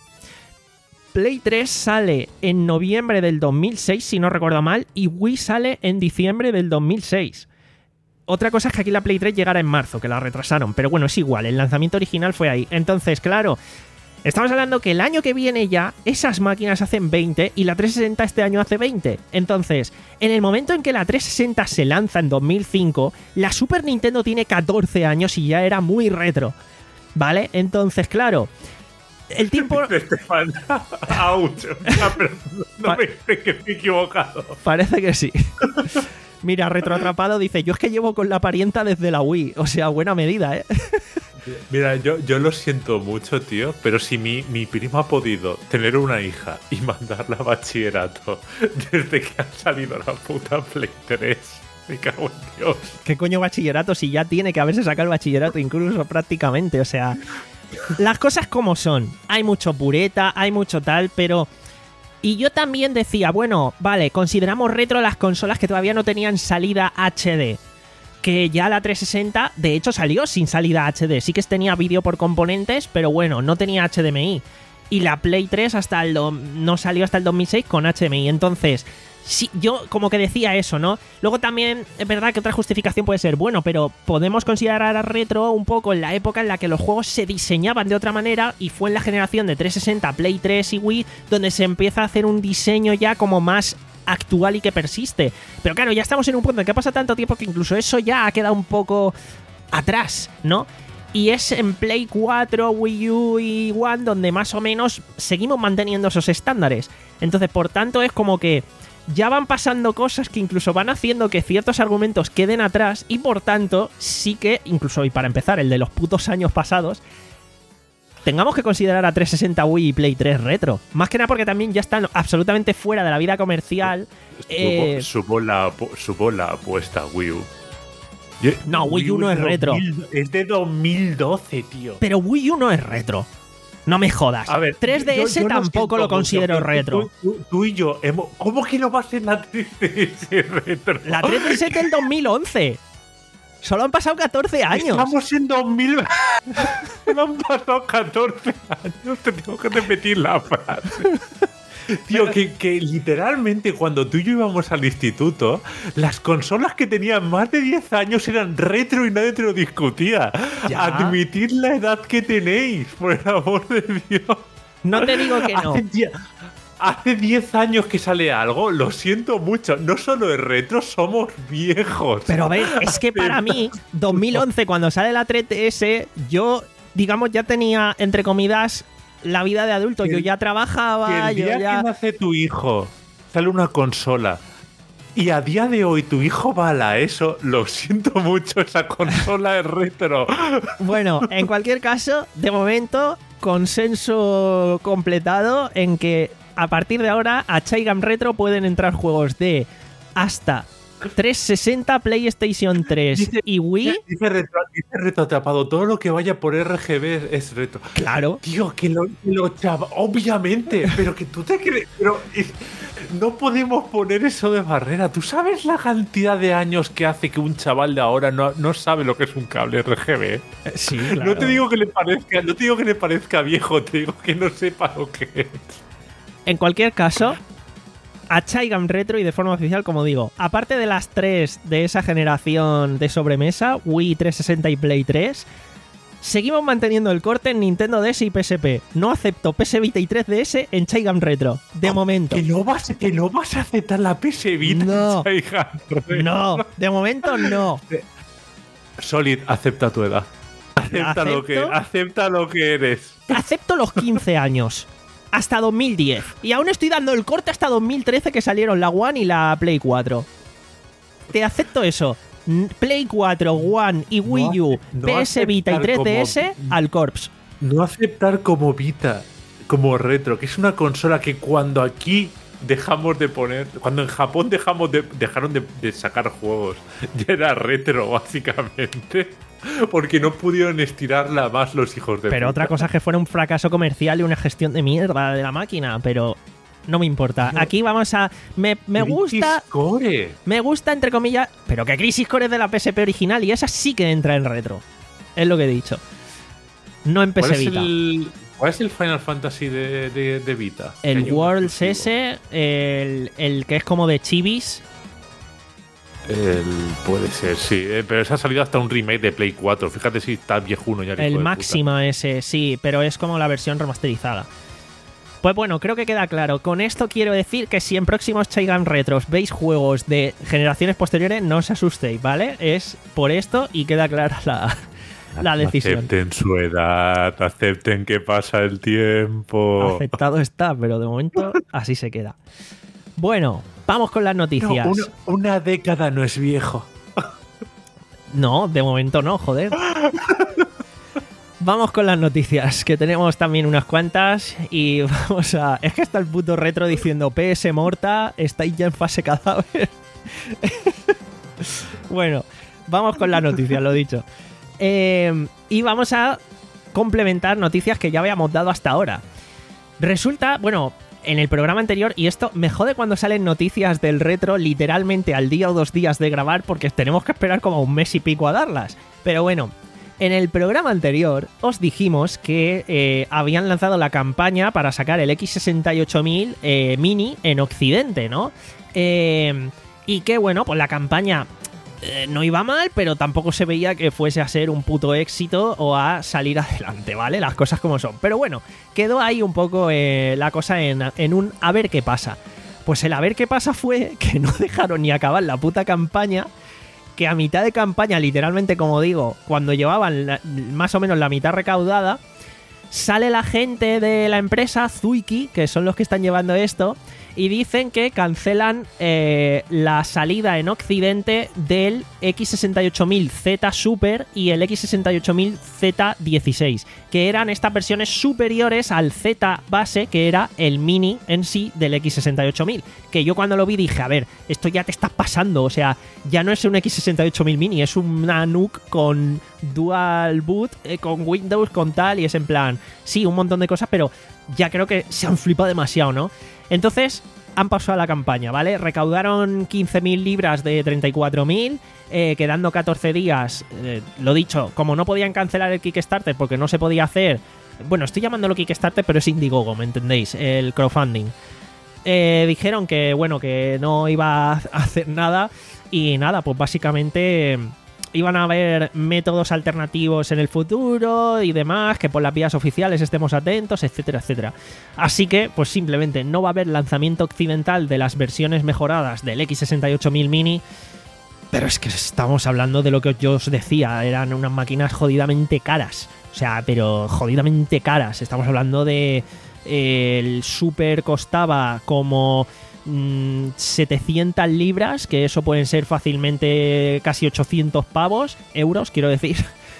Play tres sale en noviembre del dos mil seis, si no recuerdo mal, y Wii sale en diciembre del dos mil seis. Otra cosa es que aquí la Play tres llegara en marzo, que la retrasaron, pero bueno, es igual, el lanzamiento original fue ahí. Entonces, claro, estamos hablando que el año que viene ya esas máquinas hacen veinte y la trescientos sesenta este año hace veinte. Entonces, en el momento en que la trescientos sesenta se lanza en dos mil cinco, la Super Nintendo tiene catorce años y ya era muy retro, ¿vale? Entonces, claro, el tiempo... Estefan, ouch. No me crees que estoy equivocado. Parece que sí. Mira, Retroatrapado dice, yo es que llevo con la parienta desde la Wii. O sea, buena medida, ¿eh? Mira, yo, yo lo siento mucho, tío, pero si mi, mi primo ha podido tener una hija y mandarla a bachillerato desde que ha salido la puta Play tres, me cago en Dios. ¿Qué coño bachillerato si ya tiene que haberse sacado el bachillerato incluso prácticamente? O sea, las cosas como son. Hay mucho pureta, hay mucho tal, pero... Y yo también decía, bueno, vale, consideramos retro las consolas que todavía no tenían salida H D. Que ya la trescientos sesenta, de hecho, salió sin salida H D. Sí que tenía vídeo por componentes, pero bueno, no tenía H D M I. Y la Play tres hasta el do- no salió hasta el dos mil seis con H D M I. Entonces, sí, yo como que decía eso, ¿no? Luego también es verdad que otra justificación puede ser, bueno, pero podemos considerar a retro un poco en la época en la que los juegos se diseñaban de otra manera y fue en la generación de trescientos sesenta, Play tres y Wii donde se empieza a hacer un diseño ya como más actual y que persiste. Pero claro, ya estamos en un punto en que pasa tanto tiempo que incluso eso ya ha quedado un poco atrás, ¿no? Y es en Play cuatro, Wii U y One donde más o menos seguimos manteniendo esos estándares. Entonces, por tanto, es como que ya van pasando cosas que incluso van haciendo que ciertos argumentos queden atrás y por tanto, sí que, incluso, y para empezar, el de los putos años pasados, tengamos que considerar a trescientos sesenta, Wii y Play tres retro. Más que nada porque también ya están absolutamente fuera de la vida comercial. Subo, eh... subo, la, subo la apuesta Wii U. Yo, no, Wii U no es retro. dos mil, es de dos mil doce, tío. Pero Wii U no es retro. No me jodas. A ver, tres D S yo, yo tampoco lo, lo considero mucho, retro. Tú, tú, tú y yo, hemos, ¿cómo que no va a ser la tres D S retro? La tres D S es del dos mil once. Solo han pasado catorce años. Estamos en dos mil. Solo han pasado catorce años. Te tengo que repetir la frase. Tío, que, que literalmente cuando tú y yo íbamos al instituto, las consolas que tenían más de diez años eran retro y nadie te lo discutía. Ya. Admitid la edad que tenéis, por el amor de Dios. No te digo que no. Hace die- Hace diez años que sale algo, lo siento mucho. No solo es retro, somos viejos. Pero a ver, es que para mí, dos mil once, cuando sale la tres D S, yo, digamos, ya tenía, entre comillas, la vida de adulto. Que Yo el- ya Que trabajaba, el yo día ya... que nace tu hijo, sale una consola. Y a día de hoy tu hijo va a la ESO, lo siento mucho, esa consola es retro. Bueno, en cualquier caso, de momento, consenso completado en que a partir de ahora a Chaigam Retro pueden entrar juegos de hasta trescientos sesenta, PlayStation tres Dice- y Wii. Dice retro, dice retro atrapado, todo lo que vaya por R G B es retro. Claro. Tío, que lo, que lo chava- obviamente, pero que tú te crees, pero eh, no podemos poner eso de barrera. ¿Tú sabes la cantidad de años que hace que un chaval de ahora no, no sabe lo que es un cable R G B? Sí, No te digo que le parezca, no te digo que le parezca viejo, te digo que no sepa lo que es. En cualquier caso, a Chaigam Retro y de forma oficial, como digo, aparte de las tres de esa generación de sobremesa, Wii trescientos sesenta y Play tres, seguimos manteniendo el corte en Nintendo D S y P S P. No acepto P S Vita y tres D S en Chaigam Retro, de momento. Que no vas, que no vas a aceptar la P S Vita. No. Chaigam Retro. No, de momento no. Solid, acepta tu edad. Acepta lo, que, ¿Acepto? acepta lo que eres. Acepto los quince años. Hasta dos mil diez. Y aún estoy dando el corte hasta dos mil trece que salieron la One y la Play cuatro. Te acepto eso. N- Play cuatro, One y Wii U, no P S Vita y aceptar tres D S como- al Corps. No aceptar como Vita, como retro, que es una consola que cuando aquí dejamos de poner, cuando en Japón dejamos de, dejaron de, de sacar juegos, ya era retro básicamente, porque no pudieron estirarla más los hijos de Pero puta. otra cosa es que fuera un fracaso comercial y una gestión de mierda de la máquina, pero no me importa. No. Aquí vamos a... Me, me Crisis gusta... Core. Me gusta, entre comillas, pero que Crisis Core es de la P S P original y esa sí que entra en retro. Es lo que he dicho. No en P S ¿Cuál es, Vita. El, el, ¿Cuál es el Final Fantasy de, de, de Vita? Que hay un Worlds exclusivo. ese, el, el que es como de chibis. El, puede ser, sí. eh, Pero esa ha salido hasta un remake de Play cuatro. Fíjate si está viejuno ya. hijo El de Máxima ese, sí, pero es como la versión remasterizada. Pues bueno, creo que queda claro. Con esto quiero decir que si en próximos Chaigam Retros veis juegos de generaciones posteriores, no os asustéis, ¿vale? Es por esto y queda clara la, la decisión. Acepten su edad, acepten que pasa el tiempo. Aceptado está, pero de momento así se queda. Bueno, vamos con las No, noticias. una, una década no es viejo. No, de momento no, joder. Vamos con las noticias, que tenemos también unas cuantas y vamos a... Es que está el puto retro diciendo P S morta, estáis ya en fase cadáver. Bueno, vamos con las noticias, lo dicho. Eh, y vamos a complementar noticias que ya habíamos dado hasta ahora. Resulta, bueno, en el programa anterior, y esto me jode cuando salen noticias del retro literalmente al día o dos días de grabar porque tenemos que esperar como un mes y pico a darlas. Pero bueno, en el programa anterior os dijimos que eh, habían lanzado la campaña para sacar el X sesenta y ocho mil eh, Mini en Occidente, ¿no? Eh, y que bueno, pues la campaña eh, no iba mal, pero tampoco se veía que fuese a ser un puto éxito o a salir adelante, ¿vale? Las cosas como son. Pero bueno, quedó ahí un poco eh, la cosa en, en un a ver qué pasa. Pues el a ver qué pasa fue que no dejaron ni acabar la puta campaña, que a mitad de campaña, literalmente como digo, cuando llevaban la, más o menos la mitad recaudada, sale la gente de la empresa Zuiki, que son los que están llevando esto, y dicen que cancelan eh, la salida en Occidente del X sesenta y ocho mil Z Super y el X sesenta y ocho mil Z dieciséis, que eran estas versiones superiores al Z base, que era el Mini en sí del X sesenta y ocho mil. Que yo cuando lo vi dije, a ver, esto ya te está pasando, o sea, ya no es un X sesenta y ocho mil Mini, es una N U C con Dual Boot, eh, con Windows, con tal, y es en plan, sí, un montón de cosas, pero ya creo que se han flipado demasiado, ¿no? Entonces, han pasado a la campaña, ¿vale? Recaudaron quince mil libras de treinta y cuatro mil, eh, quedando catorce días. Eh, lo dicho, como no podían cancelar el Kickstarter porque no se podía hacer... Bueno, estoy llamándolo Kickstarter, pero es Indiegogo, ¿me entendéis? El crowdfunding. eh, dijeron que, bueno, que no iba a hacer nada y nada, pues básicamente iban a haber métodos alternativos en el futuro y demás, que por las vías oficiales estemos atentos, etcétera, etcétera. Así que, pues simplemente no va a haber lanzamiento occidental de las versiones mejoradas del equis sesenta y ocho mil Mini. Pero es que estamos hablando de lo que yo os decía, eran unas máquinas jodidamente caras. O sea, pero jodidamente caras. Estamos hablando de... Eh, el Super costaba como mmm, setecientas libras, que eso pueden ser fácilmente casi ochocientos pavos, euros, quiero decir.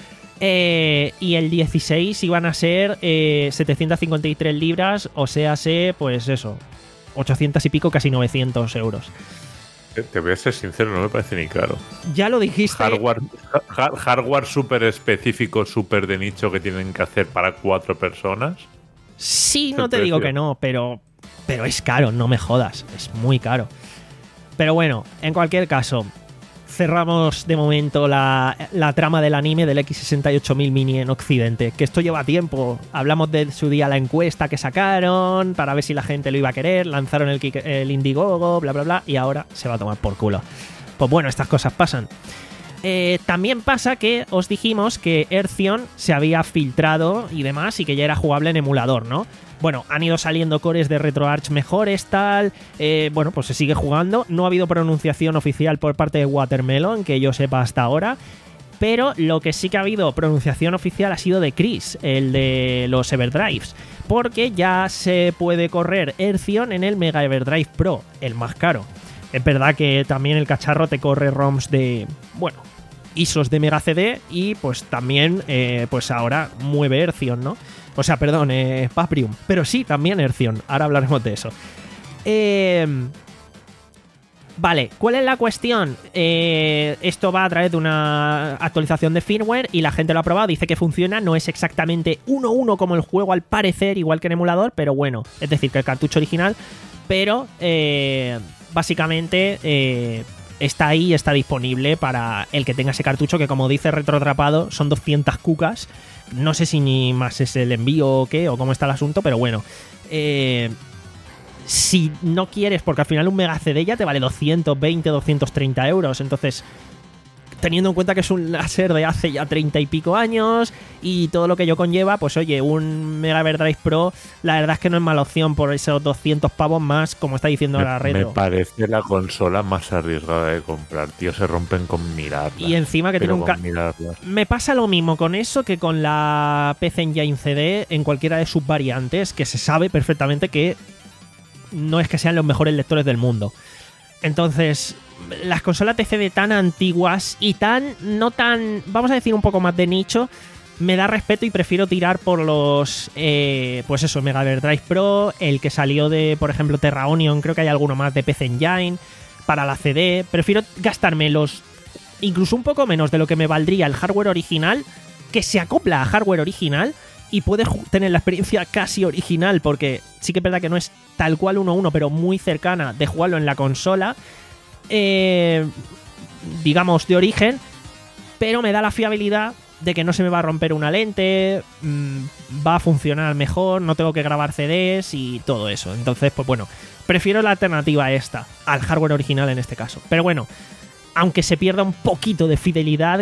Eh, y el dieciséis iban a ser eh, setecientas cincuenta y tres libras, o sea, sé, pues eso, ochocientos y pico, casi novecientos euros. Te voy a ser sincero, no me parece ni caro. Ya lo dijiste. Hardware, ha- hardware súper específico, súper de nicho que tienen que hacer para cuatro personas. Sí, no te digo que no, pero, pero es caro, no me jodas, es muy caro. Pero bueno, en cualquier caso, cerramos de momento la, la trama del anime del equis sesenta y ocho mil Mini en Occidente, que esto lleva tiempo. Hablamos de su día la encuesta que sacaron para ver si la gente lo iba a querer, lanzaron el, el Indiegogo, bla bla bla, y ahora se va a tomar por culo. Pues bueno, estas cosas pasan. Eh, también pasa que os dijimos que Earthion se había filtrado y demás y que ya era jugable en emulador, ¿no? Bueno, han ido saliendo cores de RetroArch mejores, tal. Eh, bueno, pues se sigue jugando. No ha habido pronunciación oficial por parte de Watermelon, que yo sepa hasta ahora. Pero lo que sí que ha habido pronunciación oficial ha sido de Chris, el de los Everdrives. Porque ya se puede correr Earthion en el Mega Everdrive Pro, el más caro. Es verdad que también el cacharro te corre ROMs de, bueno, I S Os de Mega C D y pues también, eh, pues ahora mueve Earthion, ¿no? O sea, perdón, eh, Paprium. Pero sí, también Earthion. Ahora hablaremos de eso. Eh, vale, ¿cuál es la cuestión? Eh, esto va a través de una actualización de firmware y la gente lo ha probado, dice que funciona. No es exactamente uno a uno como el juego al parecer, igual que en emulador, pero bueno, es decir, que el cartucho original, pero... Eh, básicamente eh, está ahí, está disponible para el que tenga ese cartucho, que como dice Retroatrapado son doscientas cucas. No sé si ni más es el envío o qué, o cómo está el asunto, pero bueno. Eh, si no quieres, porque al final un Mega C D ya te vale doscientos veinte, doscientos treinta euros, entonces... Teniendo en cuenta que es un láser de hace ya treinta y pico años y todo lo que ello conlleva, pues oye, un Mega Everdrive Pro, la verdad es que no es mala opción por esos doscientos pavos más, como está diciendo la Retro. Me parece la consola más arriesgada de comprar, tío, se rompen con mirarla. Y encima que tiene un... Ca- me pasa lo mismo con eso que con la P C Engine C D en cualquiera de sus variantes, que se sabe perfectamente que no es que sean los mejores lectores del mundo. Entonces... Las consolas T C D tan antiguas y tan, no tan, vamos a decir un poco más de nicho, me da respeto y prefiero tirar por los, eh, pues eso, Mega Everdrive Pro, el que salió de, por ejemplo, Terra Onion, creo que hay alguno más de P C Engine, para la C D, prefiero gastarme los, incluso un poco menos de lo que me valdría el hardware original, que se acopla a hardware original y puede tener la experiencia casi original, porque sí que es verdad que no es tal cual uno a uno, pero muy cercana de jugarlo en la consola, Eh, digamos de origen, pero me da la fiabilidad de que no se me va a romper una lente, mmm, va a funcionar mejor, no tengo que grabar C Ds y todo eso. Entonces, pues bueno, prefiero la alternativa esta al hardware original en este caso. Pero bueno, aunque se pierda un poquito de fidelidad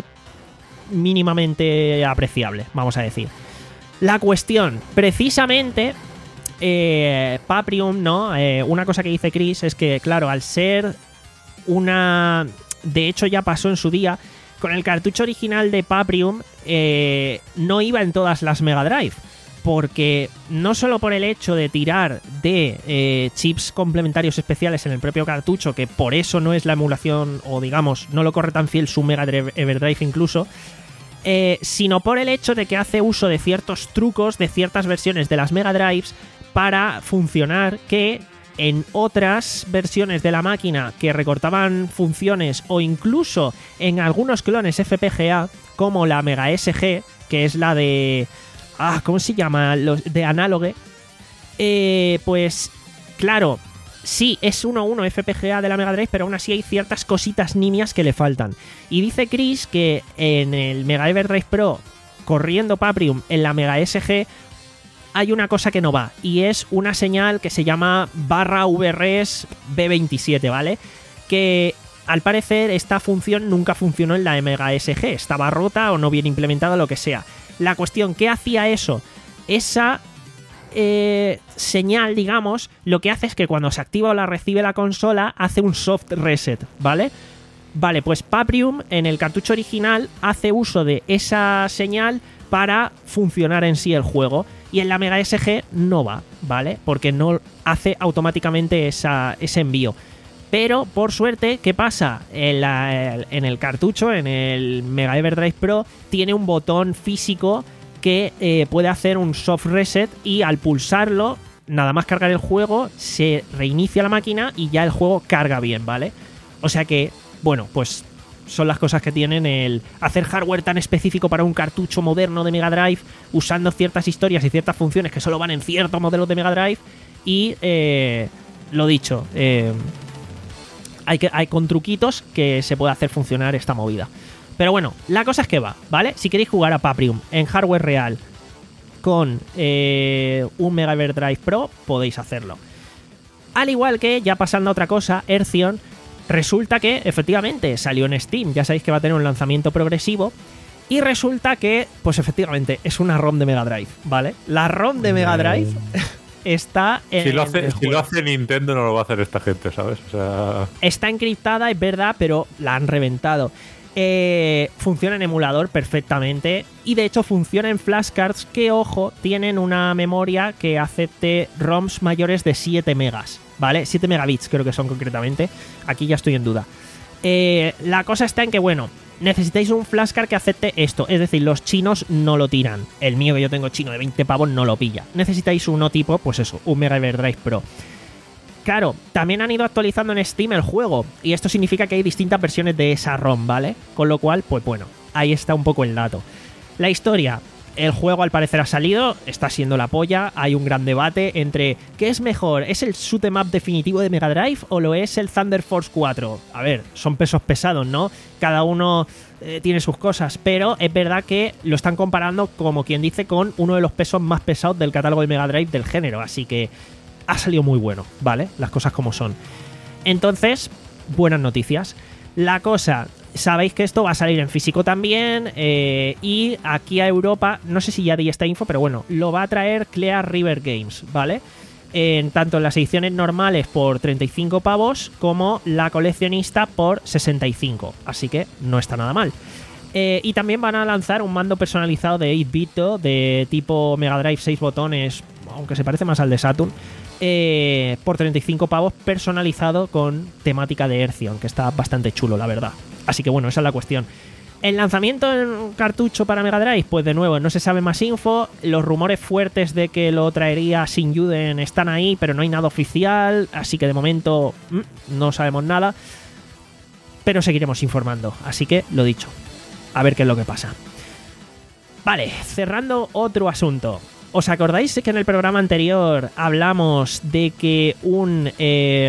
mínimamente apreciable, vamos a decir. La cuestión, precisamente, eh, Paprium, ¿no? Eh, una cosa que dice Chris es que, claro, al ser una... De hecho, ya pasó en su día. Con el cartucho original de Paprium eh, no iba en todas las Mega Drive. Porque no solo por el hecho de tirar de eh, chips complementarios especiales en el propio cartucho, que por eso no es la emulación, o digamos, no lo corre tan fiel su Mega Drive Everdrive incluso, eh, sino por el hecho de que hace uso de ciertos trucos de ciertas versiones de las Mega Drives para funcionar, que en otras versiones de la máquina que recortaban funciones, o incluso en algunos clones F P G A, como la Mega S G, que es la de... Ah, ¿cómo se llama? Los de Analogue. Eh, pues, claro, sí, es uno a uno F P G A de la Mega Drive, pero aún así hay ciertas cositas nimias que le faltan. Y dice Chris que en el Mega Everdrive Pro, corriendo Paprium en la Mega S G, hay una cosa que no va, y es una señal que se llama barra V R E S B veintisiete, ¿vale? Que al parecer esta función nunca funcionó en la Mega S G, estaba rota o no bien implementada, lo que sea. La cuestión, ¿qué hacía eso? Esa eh, señal, digamos, lo que hace es que cuando se activa o la recibe la consola, hace un soft reset, ¿vale? Vale, pues Paprium en el cartucho original hace uso de esa señal para funcionar en sí el juego, y en la Mega S G no va, ¿vale? Porque no hace automáticamente esa, ese envío. Pero, por suerte, ¿qué pasa? En, la, en el cartucho, en el Mega Everdrive Pro, tiene un botón físico que eh, puede hacer un soft reset, y al pulsarlo, nada más cargar el juego, se reinicia la máquina y ya el juego carga bien, ¿vale? O sea que, bueno, pues son las cosas que tienen el hacer hardware tan específico para un cartucho moderno de Mega Drive, usando ciertas historias y ciertas funciones que solo van en ciertos modelos de Mega Drive. Y, eh, lo dicho, eh, hay, que, hay con truquitos que se puede hacer funcionar esta movida. Pero bueno, la cosa es que va, ¿vale? Si queréis jugar a Paprium en hardware real con eh, un Mega Everdrive Pro, podéis hacerlo. Al igual que, ya pasando a otra cosa, Earthion, resulta que efectivamente salió en Steam, ya sabéis que va a tener un lanzamiento progresivo, y resulta que, pues efectivamente, es una ROM de Mega Drive, ¿vale? La ROM de Mega Drive está en... Si lo, hace, el si lo hace Nintendo, no lo va a hacer esta gente, ¿sabes? O sea... Está encriptada, es verdad, pero la han reventado. Eh, funciona en emulador perfectamente, y de hecho funciona en flashcards que, ojo, tienen una memoria que acepte ROMs mayores de siete megas, ¿vale? siete megabits creo que son concretamente. Aquí ya estoy en duda. Eh, la cosa está en que, bueno, necesitáis un flashcard que acepte esto, es decir, los chinos no lo tiran. El mío, que yo tengo chino de veinte pavos, no lo pilla. Necesitáis uno tipo, pues eso, un Mega Everdrive Pro. Claro, también han ido actualizando en Steam el juego, y esto significa que hay distintas versiones de esa ROM, ¿vale? Con lo cual, pues bueno, ahí está un poco el dato. La historia, el juego al parecer ha salido, está siendo la polla, hay un gran debate entre ¿qué es mejor? ¿Es el shoot 'em up definitivo de Mega Drive o lo es el Thunder Force cuatro? A ver, son pesos pesados, ¿no? Cada uno eh, tiene sus cosas, pero es verdad que lo están comparando, como quien dice, con uno de los pesos más pesados del catálogo de Mega Drive del género, así que ha salido muy bueno, ¿vale? Las cosas como son. Entonces, buenas noticias. La cosa, sabéis que esto va a salir en físico también, eh, y aquí a Europa, no sé si ya di esta info, pero bueno, lo va a traer Clear River Games, ¿vale? En tanto en las ediciones normales por treinta y cinco pavos, como la coleccionista por sesenta y cinco, así que no está nada mal. Eh, y también van a lanzar un mando personalizado de ocho bit de tipo Mega Drive seis botones, aunque se parece más al de Saturn, eh, por treinta y cinco pavos, personalizado con temática de Earthion, que está bastante chulo, la verdad. Así que bueno, esa es la cuestión. El lanzamiento en cartucho para Mega Drive, pues de nuevo, no se sabe más info. Los rumores fuertes de que lo traería Shin-Yuden están ahí, pero no hay nada oficial, así que de momento mmm, no sabemos nada. Pero seguiremos informando, así que lo dicho, a ver qué es lo que pasa. Vale, cerrando otro asunto. ¿Os acordáis que en el programa anterior hablamos de que un eh,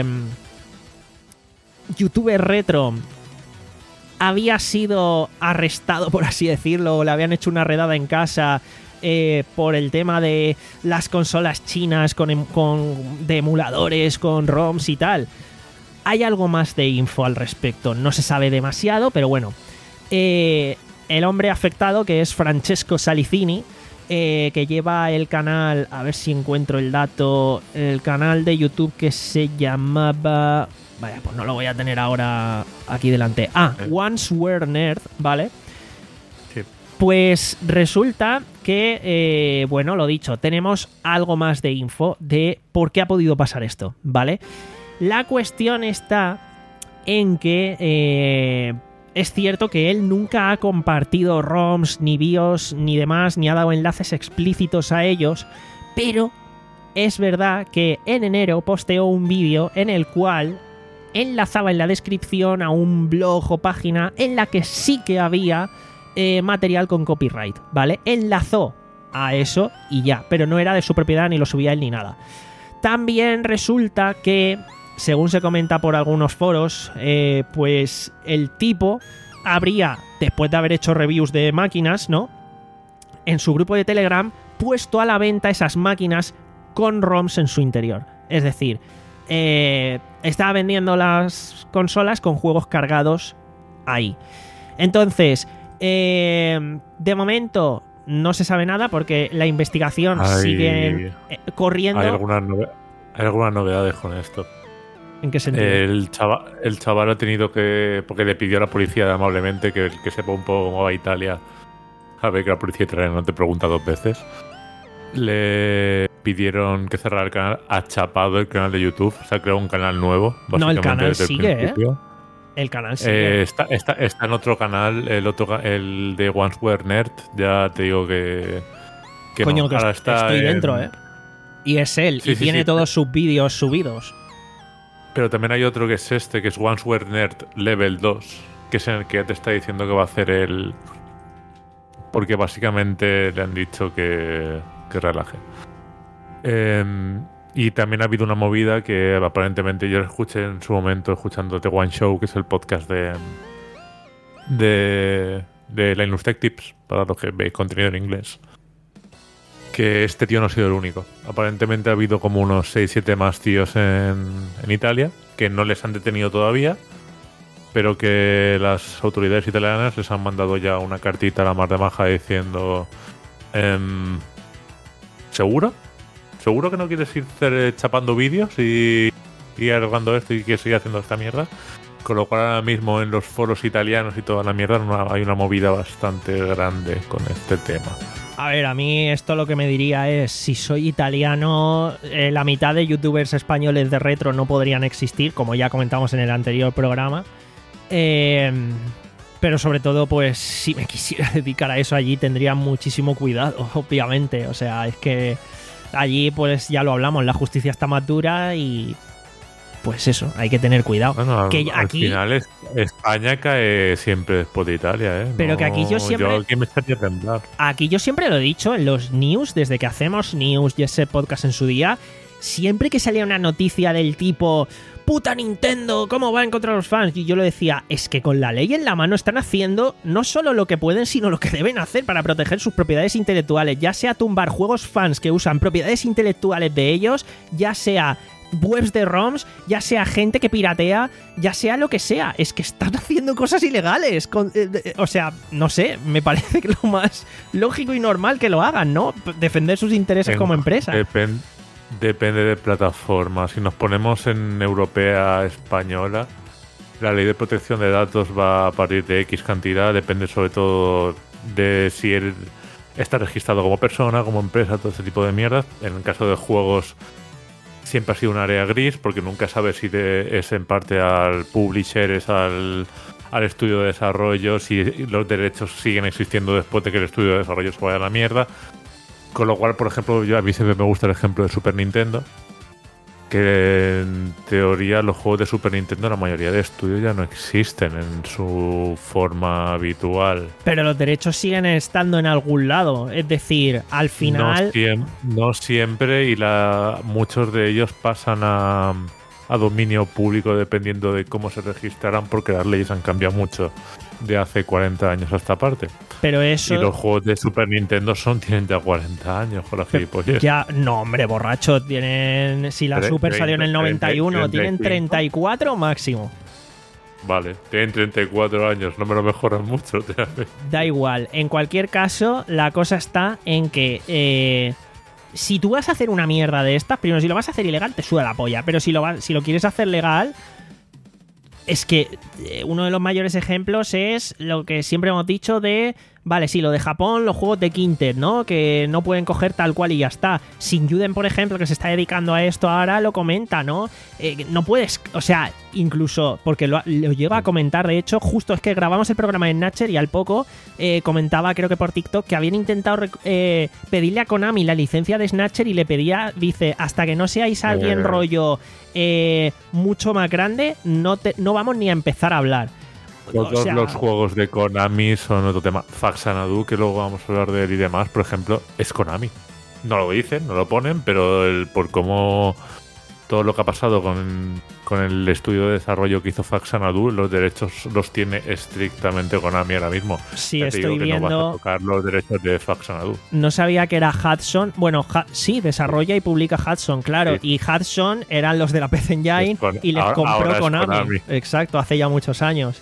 youtuber retro había sido arrestado, por así decirlo, o le habían hecho una redada en casa eh, por el tema de las consolas chinas con, con, de emuladores, con ROMs y tal? Hay algo más de info al respecto, no se sabe demasiado, pero bueno. Eh, el hombre afectado, que es Francesco Salicini, Eh, que lleva el canal, a ver si encuentro el dato, el canal de YouTube que se llamaba... Vaya, pues no lo voy a tener ahora aquí delante. Ah, ¿Eh? Once Were Nerd, ¿vale? Sí. Pues resulta que, eh, bueno, lo dicho, tenemos algo más de info de por qué ha podido pasar esto, ¿vale? La cuestión está en que... Eh, Es cierto que él nunca ha compartido ROMs, ni BIOS, ni demás, ni ha dado enlaces explícitos a ellos, pero es verdad que en enero posteó un vídeo en el cual enlazaba en la descripción a un blog o página en la que sí que había eh, material con copyright, ¿vale? Enlazó a eso y ya, pero no era de su propiedad, ni lo subía él ni nada. También resulta que, según se comenta por algunos foros, eh, pues el tipo habría, después de haber hecho reviews de máquinas, ¿no?, en su grupo de Telegram puesto a la venta esas máquinas con ROMs en su interior. Es decir, eh, estaba vendiendo las consolas con juegos cargados ahí. Entonces, eh, de momento no se sabe nada porque la investigación hay, sigue eh, corriendo. Hay algunas, nove- hay algunas novedades con esto. ¿En qué sentido? El chaval, el chaval ha tenido que... Porque le pidió a la policía amablemente que, que sepa un poco cómo va Italia. A ver que la policía italiana no te pregunta dos veces. Le pidieron que cerrara el canal. Ha chapado el canal de YouTube. Se ha creado un canal nuevo. No, el básicamente canal desde el sigue, ¿eh? principio. El canal Eh, sigue. está, está, está en otro canal, el otro ca- el de Once Nerd. Ya te digo que. que Coño, no. que Ahora est- está estoy en- dentro, ¿eh? Y es él, Sí, y sí, tiene sí. todos sus vídeos subidos. Pero también hay otro que es este, que es Once Nerd Level dos, que es en el que te está diciendo que va a hacer el. Porque básicamente le han dicho que, que relaje. Eh, y también ha habido una movida que aparentemente yo escuché en su momento escuchando The One Show, que es el podcast de de, de Linus Tech Tips, para los que veis contenido en inglés. Que este tío no ha sido el único. Aparentemente ha habido como unos seis siete más tíos en, en Italia que no les han detenido todavía, pero que las autoridades italianas les han mandado ya una cartita a la mar de maja diciendo em, ¿seguro? ¿Seguro que no quieres ir hacer- chapando vídeos y, y arreglando esto y quieres seguir haciendo esta mierda? Con lo cual ahora mismo en los foros italianos y toda la mierda una- hay una movida bastante grande con este tema. A ver, a mí esto lo que me diría es, si soy italiano, eh, la mitad de youtubers españoles de retro no podrían existir, como ya comentamos en el anterior programa. Eh, pero sobre todo, pues, si me quisiera dedicar a eso allí, tendría muchísimo cuidado, obviamente. O sea, es que allí, pues, ya lo hablamos, la justicia está más dura y... Pues eso, hay que tener cuidado. Bueno, al, Que al aquí- final es- España cae siempre después de Italia, ¿eh? Pero No- que aquí yo siempre- Yo aquí me estaría a temblar. Aquí yo siempre lo he dicho, en los news, desde que hacemos news y ese podcast en su día, siempre que salía una noticia del tipo puta Nintendo, ¿cómo va en contra de los fans? Y yo lo decía, es que con la ley en la mano están haciendo no solo lo que pueden, sino lo que deben hacer para proteger sus propiedades intelectuales, ya sea tumbar juegos fans que usan propiedades intelectuales de ellos, ya sea webs de ROMs, ya sea gente que piratea, ya sea lo que sea. Es que están haciendo cosas ilegales. Con- eh, eh, o sea, no sé, me parece que lo más lógico y normal que lo hagan, ¿no? P- Defender sus intereses En- como empresa. depen- depende de plataforma. Si nos ponemos en europea, española, la ley de protección de datos va a partir de X cantidad. Depende sobre todo de si él está registrado como persona, como empresa, todo ese tipo de mierda. En el caso de juegos siempre ha sido un área gris porque nunca sabes si de- es en parte al publisher, es al, al estudio de desarrollo, si los derechos siguen existiendo después de que el estudio de desarrollo se vaya a la mierda. Con lo cual, por ejemplo, yo a mí siempre me gusta el ejemplo de Super Nintendo, que en teoría los juegos de Super Nintendo, la mayoría de estudios ya no existen en su forma habitual. Pero los derechos siguen estando en algún lado. Es decir, al final... No, siem- no siempre, y la, muchos de ellos pasan a, a dominio público dependiendo de cómo se registrarán, porque las leyes han cambiado mucho de hace cuarenta años a esta parte. Pero eso... Y los juegos de Super Nintendo son tienen ya cuarenta años, con las gilipollas. Ya, no, hombre, borracho, tienen... Si la Tre- Super salió en el noventa y uno, treinta, tienen treinta y cinco. treinta y cuatro máximo. Vale, tienen treinta y cuatro años, no me lo mejoran mucho. Da igual. En cualquier caso, la cosa está en que... eh, si tú vas a hacer una mierda de estas, primero, si lo vas a hacer ilegal, te suda la polla. Pero si lo, vas, si lo quieres hacer legal... Es que eh, uno de los mayores ejemplos es lo que siempre hemos dicho de... Vale, sí, lo de Japón, los juegos de Quintet, ¿no? Que no pueden coger tal cual y ya está. Shinjuden, por ejemplo, que se está dedicando a esto ahora, lo comenta, ¿no? Eh, no puedes... O sea, incluso... Porque lo, lo llega a comentar, de hecho, justo es que grabamos el programa en Natcher y al poco eh, comentaba, creo que por TikTok, que habían intentado rec- eh, pedirle a Konami la licencia de Snatcher y le pedía, dice, hasta que no seáis alguien Eh. rollo eh, mucho más grande, no, te, no vamos ni a empezar a hablar. Todos O sea, los juegos de Konami son otro tema. Faxanadu, que luego vamos a hablar de él y demás, por ejemplo, es Konami. No lo dicen, no lo ponen, pero el, por cómo todo lo que ha pasado con, con el estudio de desarrollo que hizo Faxanadu, los derechos los tiene estrictamente Konami ahora mismo. Sí, ya te estoy digo que viendo. No vas a tocar los derechos de Faxanadu. No sabía que era Hudson. Bueno, ha- sí, desarrolla y publica Hudson, claro. Sí. Y Hudson eran los de la P C Engine Con- y les ahora- compró ahora es Konami. Konami. Exacto, hace ya muchos años.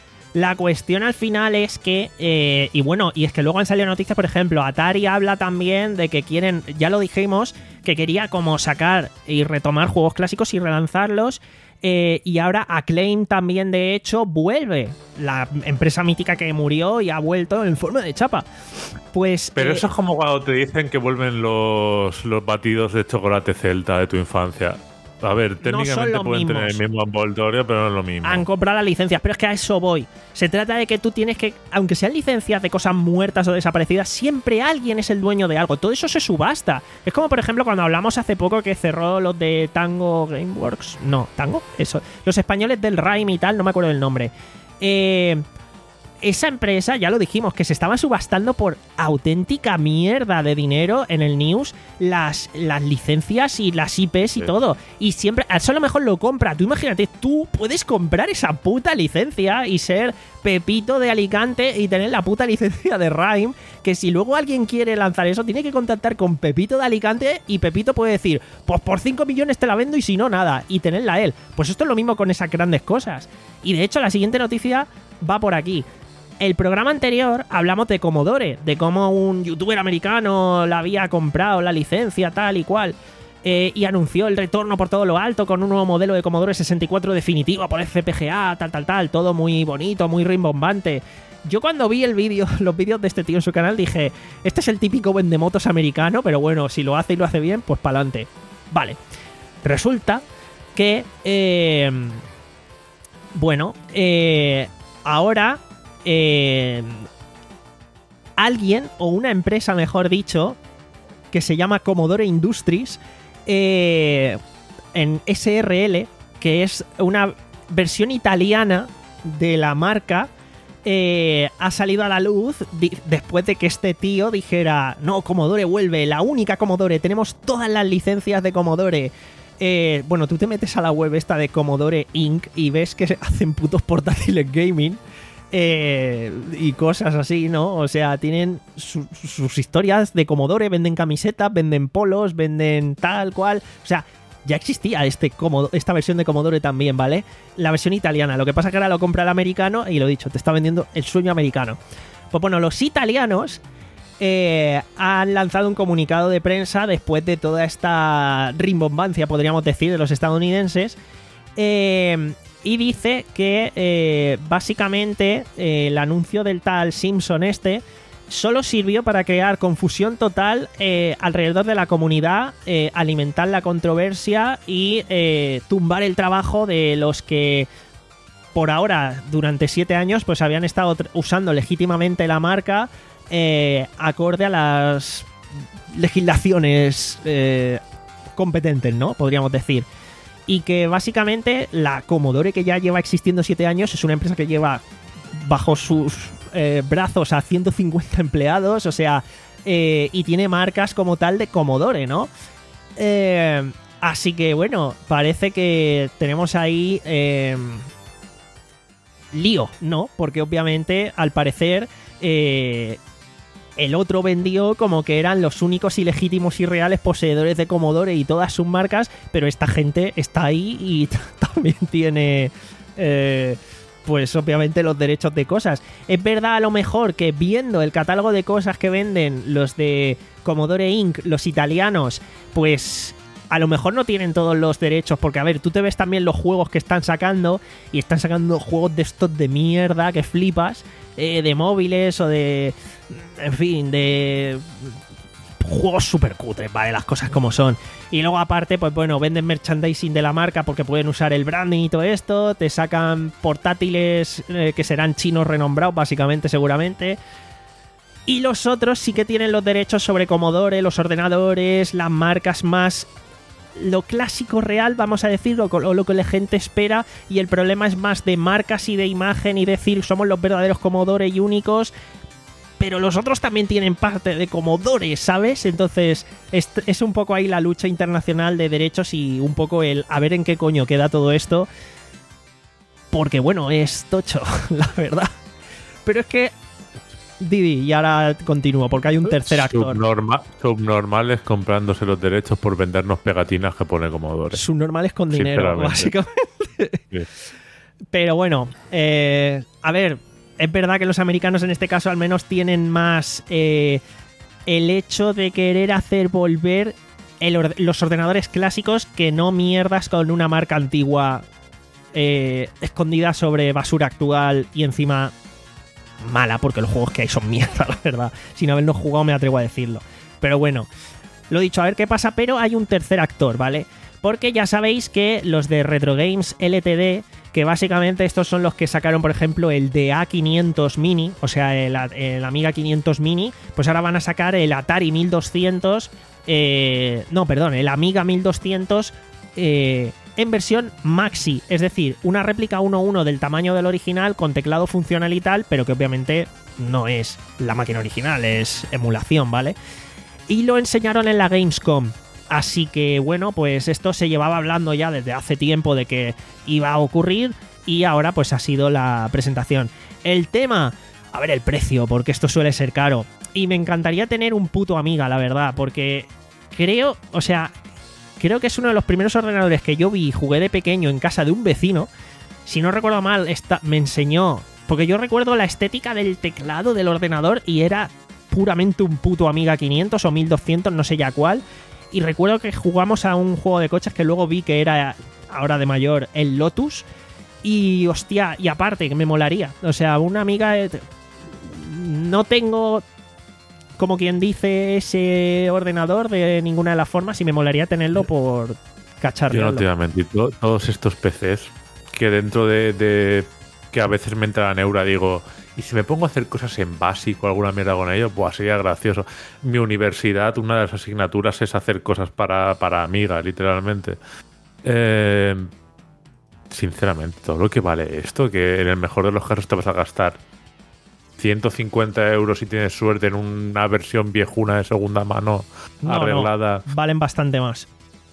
La cuestión al final es que, eh, y bueno, y es que luego han salido noticias, por ejemplo, Atari habla también de que quieren, ya lo dijimos, que quería como sacar y retomar juegos clásicos y relanzarlos, eh, y ahora Acclaim también, de hecho, vuelve, la empresa mítica que murió y ha vuelto en forma de chapa. Pues... Pero eh, eso es como cuando te dicen que vuelven los, los batidos de chocolate celta de tu infancia. A ver, técnicamente los pueden tener mismos. el mismo envoltorio, pero no es lo mismo. han comprado las licencias, pero es que a eso voy. Se trata de que tú tienes que, aunque sean licencias de cosas muertas o desaparecidas, siempre alguien es el dueño de algo. Todo eso se subasta. Es como, por ejemplo, cuando hablamos hace poco que cerró los de Tango Gameworks. No, ¿Tango? Eso. Los españoles del Rime y tal, no me acuerdo del nombre. Eh... Esa empresa, ya lo dijimos, que se estaba subastando por auténtica mierda de dinero en el news las, las licencias y las I Ps y Sí. todo. Y siempre, eso a lo mejor lo compra. Tú imagínate, tú puedes comprar esa puta licencia y ser Pepito de Alicante y tener la puta licencia de Rime, que si luego alguien quiere lanzar eso, tiene que contactar con Pepito de Alicante y Pepito puede decir, pues por cinco millones te la vendo y si no, nada, y tenerla él. Pues esto es lo mismo con esas grandes cosas. Y de hecho, la siguiente noticia va por aquí. El programa anterior hablamos de Commodore, de cómo un youtuber americano la había comprado la licencia tal y cual, eh, y anunció el retorno por todo lo alto con un nuevo modelo de Commodore sesenta y cuatro definitivo por F P G A, tal, tal, tal, todo muy bonito, muy rimbombante. Yo cuando vi el vídeo, los vídeos de este tío en su canal, dije, este es el típico vendemotos americano, pero bueno, si lo hace y lo hace bien, pues pa'lante. Vale. Resulta que, eh, bueno, eh, ahora... Eh, alguien o una empresa, mejor dicho, que se llama Commodore Industries, eh, en S R L, que es una versión italiana de la marca, eh, ha salido a la luz di- después de que este tío dijera, no, Commodore vuelve, la única Commodore, tenemos todas las licencias de Commodore. Eh, bueno, tú te metes a la web esta de Commodore incorporated y ves que hacen putos portátiles gaming. Eh, y cosas así, ¿no? O sea, tienen su- sus historias de Commodore, venden camisetas, venden polos, venden tal cual. O sea, ya existía este Commodore, esta versión de Commodore también, ¿vale? La versión italiana. Lo que pasa es que ahora lo compra el americano y lo dicho, te está vendiendo el sueño americano. Pues bueno, los italianos eh, han lanzado un comunicado de prensa después de toda esta rimbombancia, podríamos decir, de los estadounidenses. Eh... Y dice que eh, básicamente eh, el anuncio del tal Simpson este solo sirvió para crear confusión total eh, alrededor de la comunidad, eh, alimentar la controversia y eh, tumbar el trabajo de los que por ahora, durante siete años, pues habían estado tr- usando legítimamente la marca eh, acorde a las legislaciones eh, competentes, ¿no? Podríamos decir. Y que básicamente la Commodore, que ya lleva existiendo siete años, es una empresa que lleva bajo sus eh, brazos a ciento cincuenta empleados, o sea, eh, y tiene marcas como tal de Commodore, ¿no? Eh, así que bueno, parece que tenemos ahí eh, lío, ¿no? Porque obviamente, al parecer, eh, el otro vendió como que eran los únicos ilegítimos y reales poseedores de Commodore y todas sus marcas, pero esta gente está ahí y también tiene, eh, pues obviamente, los derechos de cosas. Es verdad, a lo mejor, que viendo el catálogo de cosas que venden los de Commodore incorporated, los italianos, pues a lo mejor no tienen todos los derechos, porque a ver, tú te ves también los juegos que están sacando y están sacando juegos de estos de mierda que flipas, eh, de móviles o de... En fin, de juegos súper cutres, ¿vale? Las cosas como son. Y luego aparte, pues bueno, venden merchandising de la marca porque pueden usar el branding y todo esto. Te sacan portátiles eh, que serán chinos renombrados, básicamente, seguramente. Y los otros sí que tienen los derechos sobre Commodore, los ordenadores, las marcas más... lo clásico real, vamos a decirlo, o lo que la gente espera, y el problema es más de marcas y de imagen y decir somos los verdaderos Commodore y únicos. pero los otros también tienen parte de Commodore, ¿sabes? Entonces es, es un poco ahí la lucha internacional de derechos y un poco el a ver en qué coño queda todo esto. Porque bueno, es tocho, la verdad. Pero es que... Didi, y ahora continúo, porque hay un tercer actor. Subnorma, subnormales comprándose los derechos por vendernos pegatinas que pone Commodore. Subnormales con dinero, básicamente. Sí. Pero bueno, eh, a ver, es verdad que los americanos en este caso al menos tienen más eh, el hecho de querer hacer volver el or- los ordenadores clásicos que no mierdas con una marca antigua eh, escondida sobre basura actual y encima mala, porque los juegos que hay son mierda, la verdad. Sin haberlo jugado me atrevo a decirlo. Pero bueno, lo dicho, a ver qué pasa, pero hay un tercer actor, ¿vale? Porque ya sabéis que los de Retro Games L T D, que básicamente estos son los que sacaron, por ejemplo, el D A quinientos Mini, o sea, el, el Amiga quinientos Mini, pues ahora van a sacar el Atari mil doscientos, eh, no, perdón, el Amiga mil doscientos eh, en versión Maxi, es decir, una réplica uno a uno del tamaño del original con teclado funcional y tal, pero que obviamente no es la máquina original, es emulación, ¿vale? Y lo enseñaron en la Gamescom. Así que bueno, pues esto se llevaba hablando ya desde hace tiempo de que iba a ocurrir y ahora pues ha sido la presentación. El tema, a ver el precio, porque esto suele ser caro. Y me encantaría tener un puto Amiga, la verdad, porque creo, o sea, creo que es uno de los primeros ordenadores que yo vi y jugué de pequeño en casa de un vecino. Si no recuerdo mal, esta, me enseñó, porque yo recuerdo la estética del teclado del ordenador y era puramente un puto Amiga quinientos o mil doscientos, no sé ya cuál. Y recuerdo que jugamos a un juego de coches que luego vi que era, ahora de mayor, el Lotus. Y hostia, y aparte, que me molaría. O sea, una Amiga... Eh, no tengo, como quien dice, ese ordenador de ninguna de las formas y me molaría tenerlo por cacharrearlo. Yo no te voy a mentir, to- todos estos P Cs que dentro de, de... que a veces me entra la neura, digo... Y si me pongo a hacer cosas en Basic o alguna mierda con ellos, pues sería gracioso. Mi universidad, una de las asignaturas es hacer cosas para, para Amiga, literalmente. Eh, sinceramente, todo lo que vale esto, que en el mejor de los casos te vas a gastar ciento cincuenta euros si tienes suerte en una versión viejuna de segunda mano No, arreglada. no, valen bastante más.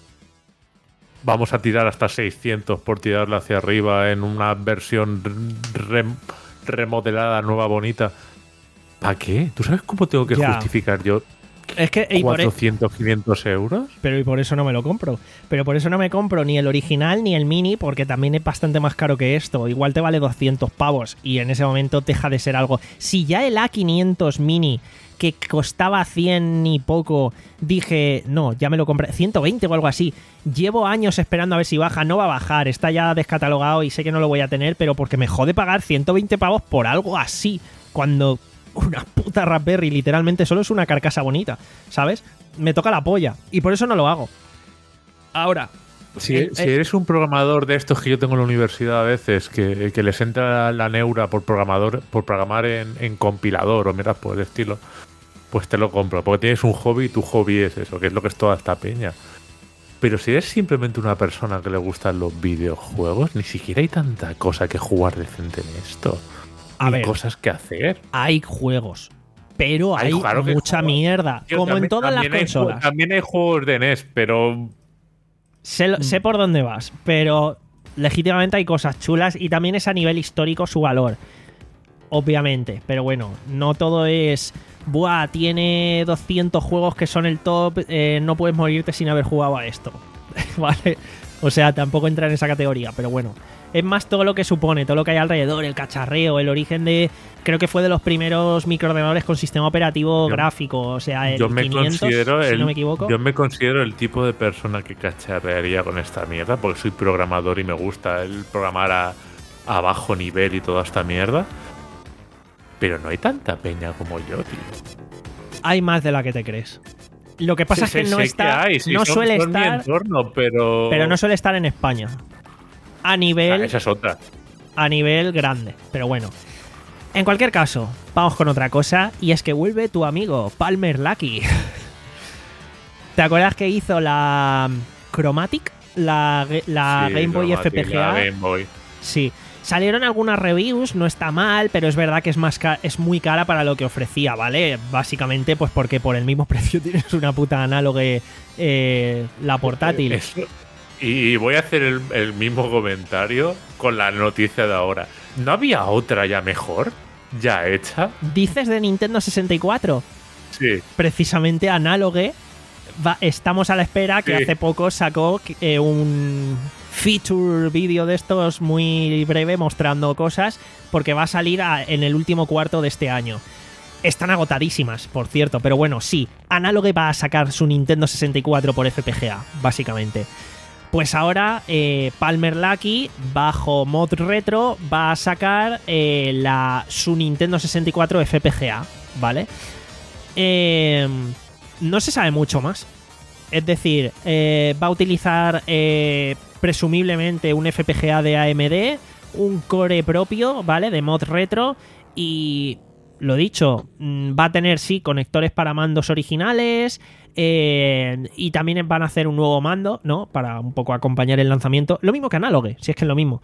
Vamos a tirar hasta seiscientos por tirarla hacia arriba en una versión rem remodelada, nueva, bonita. ¿Para qué? ¿Tú sabes cómo tengo que Ya. justificar yo Es que y por e- cuatrocientos, quinientos euros? Pero y por eso no me lo compro. Pero por eso no me compro ni el original ni el mini, porque también es bastante más caro que esto. Igual te vale doscientos pavos y en ese momento deja de ser algo. Si ya el A quinientos mini, que costaba cien y poco, dije, no, ya me lo compré, ciento veinte o algo así. Llevo años esperando a ver si baja, no va a bajar, está ya descatalogado y sé que no lo voy a tener, pero porque me jode pagar ciento veinte pavos por algo así, cuando una puta Raspberry literalmente solo es una carcasa bonita, ¿sabes? Me toca la polla y por eso no lo hago. Ahora, Si, eh, si eh, eres un programador de estos que yo tengo en la universidad a veces, que, que les entra la neura por programador, por programar en, en compilador o miras por el estilo, pues te lo compro, porque tienes un hobby y tu hobby es eso, que es lo que es toda esta peña. Pero si eres simplemente una persona que le gustan los videojuegos, ni siquiera hay tanta cosa que jugar decente en esto. A Ni ver. cosas que hacer. hay juegos, pero Hay hay, claro que mucha juegos. mierda, Tío, como en también- todas las también hay ju- consolas. También hay juegos de N E S, pero Sé, lo- sé por dónde vas, pero legítimamente hay cosas chulas y también es a nivel histórico su valor. Obviamente, pero bueno, no todo es... Buah, tiene doscientos juegos que son el top, eh, no puedes morirte sin haber jugado a esto. ¿Vale? O sea, tampoco entra en esa categoría, pero bueno. Es más todo lo que supone, todo lo que hay alrededor, el cacharreo, el origen de... Creo que fue de los primeros microordenadores con sistema operativo Yo- gráfico, o sea, el yo me quinientos, considero si el, no me equivoco. yo me considero el tipo de persona que cacharrearía con esta mierda, porque soy programador y me gusta el programar a, a bajo nivel y toda esta mierda. Pero no hay tanta peña como yo, tío. Hay más de la que te crees. Lo que pasa Sí, es que sí, no sé está, que hay, sí, no son- suele son mi estar, entorno, pero... pero no suele estar en España. A nivel, Ah, esa es otra. a nivel grande. Pero bueno. En cualquier caso, vamos con otra cosa y es que vuelve tu amigo Palmer Luckey. ¿Te acuerdas que hizo la Chromatic, la, la Sí, Game Boy Chromatic, F P G A? la Game Boy. Sí. Salieron algunas reviews, no está mal, pero es verdad que es más ca- es muy cara para lo que ofrecía, ¿vale? Básicamente, pues porque por el mismo precio tienes una puta análogue eh, la portátil. Eso. Y voy a hacer el, el mismo comentario con la noticia de ahora. ¿No había otra ya mejor? ¿Ya hecha? ¿Dices de Nintendo sesenta y cuatro? Sí. Precisamente análogue. Va, estamos a la espera que Sí. hace poco sacó eh, un feature vídeo de estos muy breve mostrando cosas porque va a salir a- en el último cuarto de este año. Están agotadísimas, por cierto, pero bueno, sí, Análogue va a sacar su Nintendo sesenta y cuatro por F P G A, básicamente. Pues ahora eh, Palmer Luckey, bajo Mod Retro, va a sacar eh, la, su Nintendo sesenta y cuatro F P G A, ¿vale? Eh, no se sabe mucho más. Es decir, eh, va a utilizar eh, presumiblemente un F P G A de A M D, un core propio, ¿vale? De Mod Retro y... Lo dicho, va a tener, sí, conectores para mandos originales eh, y también van a hacer un nuevo mando, ¿no? Para un poco acompañar el lanzamiento. Lo mismo que Análogue, si es que es lo mismo.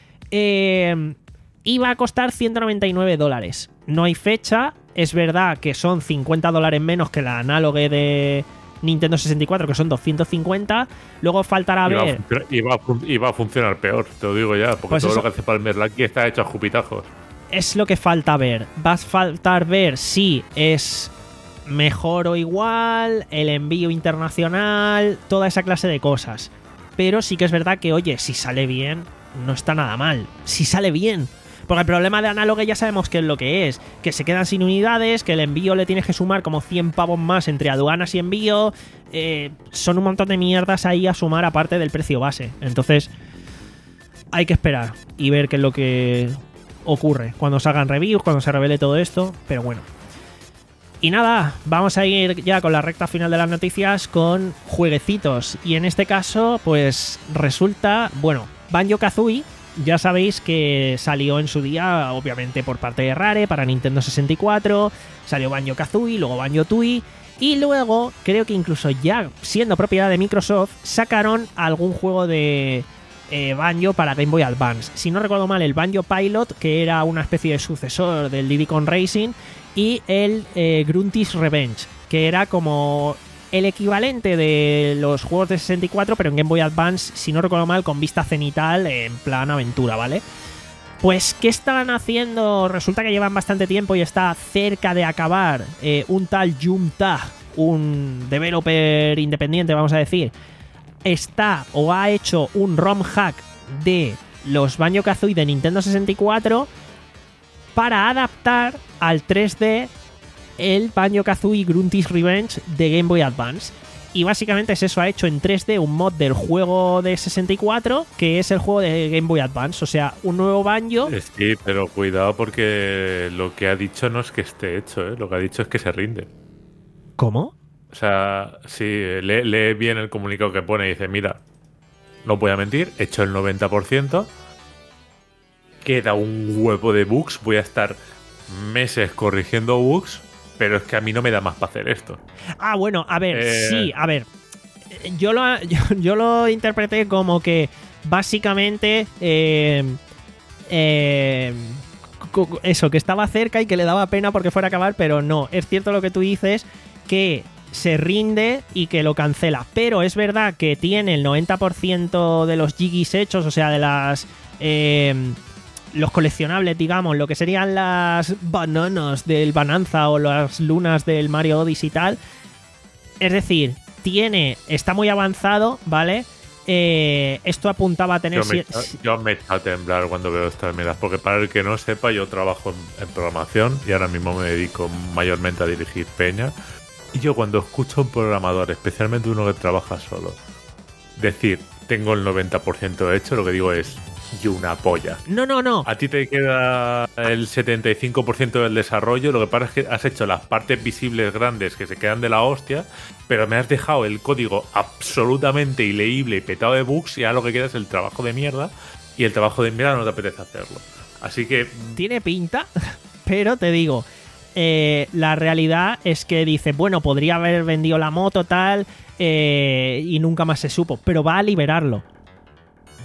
Eh, y va a costar ciento noventa y nueve dólares. No hay fecha. Es verdad que son cincuenta dólares menos que la Análogue de Nintendo sesenta y cuatro, que son doscientos cincuenta. Luego faltará Y va, a ver... funcionar, y, va a fun- y va a funcionar peor, te lo digo ya, porque Pues todo eso- lo que hace Palmer Luckey está hecho a jupitajos. Es lo que falta ver. Va a faltar ver si es mejor o igual, el envío internacional, toda esa clase de cosas. Pero sí que es verdad que, oye, si sale bien, no está nada mal. Si sale bien. Porque el problema de Análogue ya sabemos qué es lo que es. Que se quedan sin unidades, que el envío le tienes que sumar como cien pavos más entre aduanas y envío. Eh, son un montón de mierdas ahí a sumar aparte del precio base. Entonces, hay que esperar y ver qué es lo que ocurre cuando salgan reviews, cuando se revele todo esto, pero bueno. Y nada, vamos a ir ya con la recta final de las noticias con jueguecitos. Y en este caso, pues resulta, bueno, Banjo-Kazooie, ya sabéis que salió en su día, obviamente por parte de Rare, para Nintendo sesenta y cuatro, salió Banjo-Kazooie, luego Banjo-Tooie, y luego, creo que incluso ya siendo propiedad de Microsoft, sacaron algún juego de... Eh, Banjo para Game Boy Advance. Si no recuerdo mal, el Banjo Pilot, que era una especie de sucesor del Diddy Kong Racing, y el eh, Grunty's Revenge, que era como el equivalente de los juegos de sesenta y cuatro, pero en Game Boy Advance, si no recuerdo mal, con vista cenital, en plan aventura, ¿vale? Pues, ¿qué estaban haciendo? Resulta que llevan bastante tiempo y está cerca de acabar eh, un tal Jum Ta, un developer independiente, vamos a decir, está o ha hecho un ROM hack de los Banjo-Kazooie de Nintendo sesenta y cuatro para adaptar al tres D el Banjo-Kazooie Grunty's Revenge de Game Boy Advance. Y básicamente es eso, ha hecho en tres D un mod del juego de sesenta y cuatro, que es el juego de Game Boy Advance, o sea, un nuevo Banjo. Sí, pero cuidado porque lo que ha dicho no es que esté hecho, ¿eh? Lo que ha dicho es que se rinde. ¿Cómo? O sea, sí, lee, lee bien el comunicado que pone y dice, mira, no voy a mentir, he hecho el noventa por ciento, queda un huevo de bugs, voy a estar meses corrigiendo bugs, pero es que a mí no me da más para hacer esto. Ah, bueno, a ver, Eh. sí, a ver. Yo lo, yo, yo lo interpreté como que básicamente eh, eh, co- eso, que estaba cerca y que le daba pena porque fuera a acabar, pero no, es cierto lo que tú dices, que se rinde y que lo cancela, pero es verdad que tiene el noventa por ciento de los jiggies hechos, o sea, de las... Eh, los coleccionables, digamos, lo que serían las bananas del Bananza o las lunas del Mario Odyssey y tal. Es decir, tiene, está muy avanzado, ¿vale? Eh, esto apuntaba a tener... Yo me, si- echa- yo me echo a temblar cuando veo estas mierdas, porque para el que no sepa, yo trabajo en, en programación y ahora mismo me dedico mayormente a dirigir peña. Y yo cuando escucho a un programador, especialmente uno que trabaja solo, decir, tengo el noventa por ciento hecho, lo que digo es, y una polla. No, no, no. A ti te queda el setenta y cinco por ciento del desarrollo, lo que pasa es que has hecho las partes visibles grandes que se quedan de la hostia, pero me has dejado el código absolutamente ileíble y petado de bugs y ahora lo que queda es el trabajo de mierda y el trabajo de mierda no te apetece hacerlo. Así que Tiene pinta, pero te digo, eh, la realidad es que dice, bueno, podría haber vendido la moto tal eh, y nunca más se supo, pero va a liberarlo.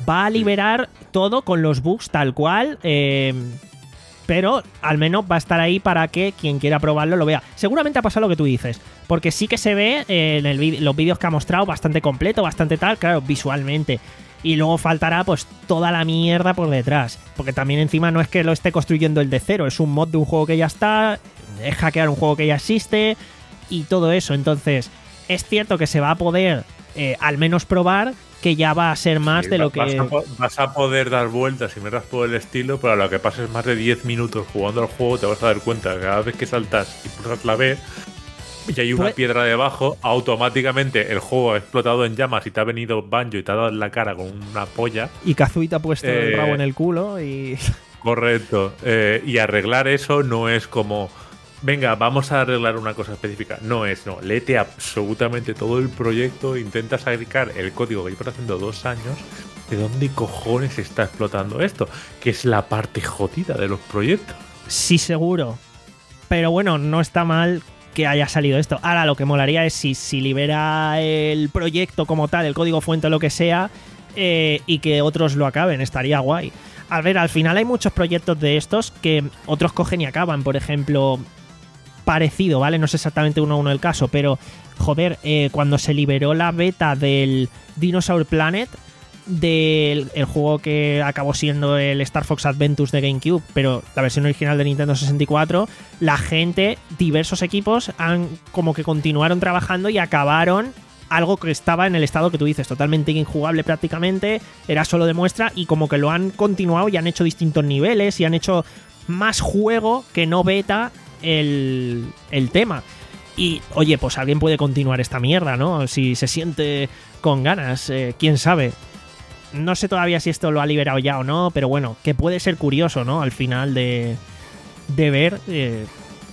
va a liberar todo con los bugs tal cual, eh, pero al menos va a estar ahí para que quien quiera probarlo lo vea. Seguramente ha pasado lo que tú dices, porque sí que se ve eh, en el vid- los vídeos que ha mostrado bastante completo, bastante tal, claro, visualmente. Y luego faltará pues toda la mierda por detrás, porque también encima no es que lo esté construyendo el de cero, es un mod de un juego que ya está, es hackear un juego que ya existe y todo eso. Entonces es cierto que se va a poder eh, al menos probar, que ya va a ser más Sí, de lo vas que... A, po- vas a poder dar vueltas y miras por el estilo, pero a lo que pases más de diez minutos jugando al juego te vas a dar cuenta que cada vez que saltas y pulsas la B y hay una Pues- piedra debajo, automáticamente el juego ha explotado en llamas y te ha venido Banjo y te ha dado en la cara con una polla. Y Kazooie te ha puesto el Eh, rabo en el culo y... Correcto. Eh, y arreglar eso no es como, venga, vamos a arreglar una cosa específica. No es, no. Léete absolutamente todo el proyecto, intenta sacar el código que llevas haciendo dos años. ¿De dónde cojones está explotando esto? Que es la parte jodida de los proyectos. Sí, seguro. Pero bueno, no está mal que haya salido esto. Ahora, lo que molaría es si, si libera el proyecto como tal, el código fuente o lo que sea, eh, y que otros lo acaben. Estaría guay. A ver, al final hay muchos proyectos de estos que otros cogen y acaban. Por ejemplo, parecido, ¿vale? No es exactamente uno a uno el caso, pero, joder, eh, cuando se liberó la beta del Dinosaur Planet, del el juego que acabó siendo el Star Fox Adventures de GameCube, pero la versión original de Nintendo sesenta y cuatro, la gente, diversos equipos, han como que continuaron trabajando y acabaron algo que estaba en el estado que tú dices, totalmente injugable prácticamente, era solo de muestra, y como que lo han continuado y han hecho distintos niveles y han hecho más juego que no beta el, el tema. Y, oye, pues alguien puede continuar esta mierda, ¿no? Si se siente con ganas, eh, quién sabe. No sé todavía si esto lo ha liberado ya o no, pero bueno, que puede ser curioso, ¿no? Al final de, de ver, eh,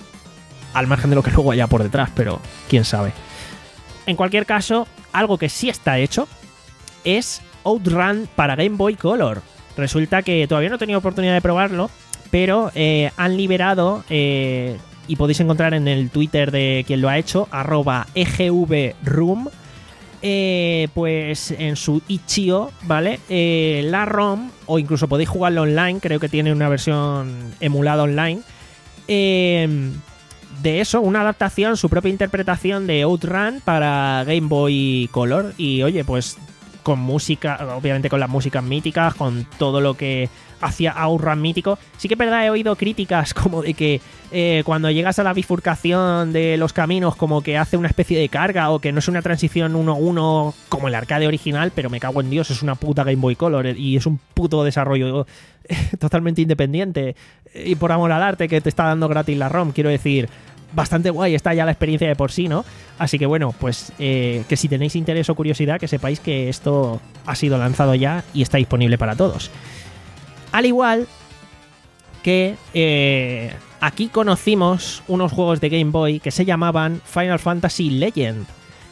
al margen de lo que luego haya por detrás, pero quién sabe. En cualquier caso, algo que sí está hecho es Outrun para Game Boy Color. Resulta que todavía no he tenido oportunidad de probarlo, pero eh, han liberado, eh, y podéis encontrar en el Twitter de quien lo ha hecho, arroba E G V Room, eh, pues en su itch punto io, ¿vale? Eh, la ROM, o incluso podéis jugarlo online, creo que tiene una versión emulada online, eh, de eso, una adaptación, su propia interpretación de Outrun para Game Boy Color. Y oye, pues con música, obviamente con las músicas míticas, con todo lo que hacía Outrun mítico. Sí que es verdad, he oído críticas como de que eh, cuando llegas a la bifurcación de los caminos como que hace una especie de carga, o que no es una transición uno a uno como el arcade original, pero me cago en Dios, es una puta Game Boy Color y es un puto desarrollo totalmente independiente y por amor al arte que te está dando gratis la ROM. Quiero decir, bastante guay está ya la experiencia de por sí, ¿no? Así que bueno, pues eh, que si tenéis interés o curiosidad, que sepáis que esto ha sido lanzado ya y está disponible para todos. Al igual que eh, aquí conocimos unos juegos de Game Boy que se llamaban Final Fantasy Legend.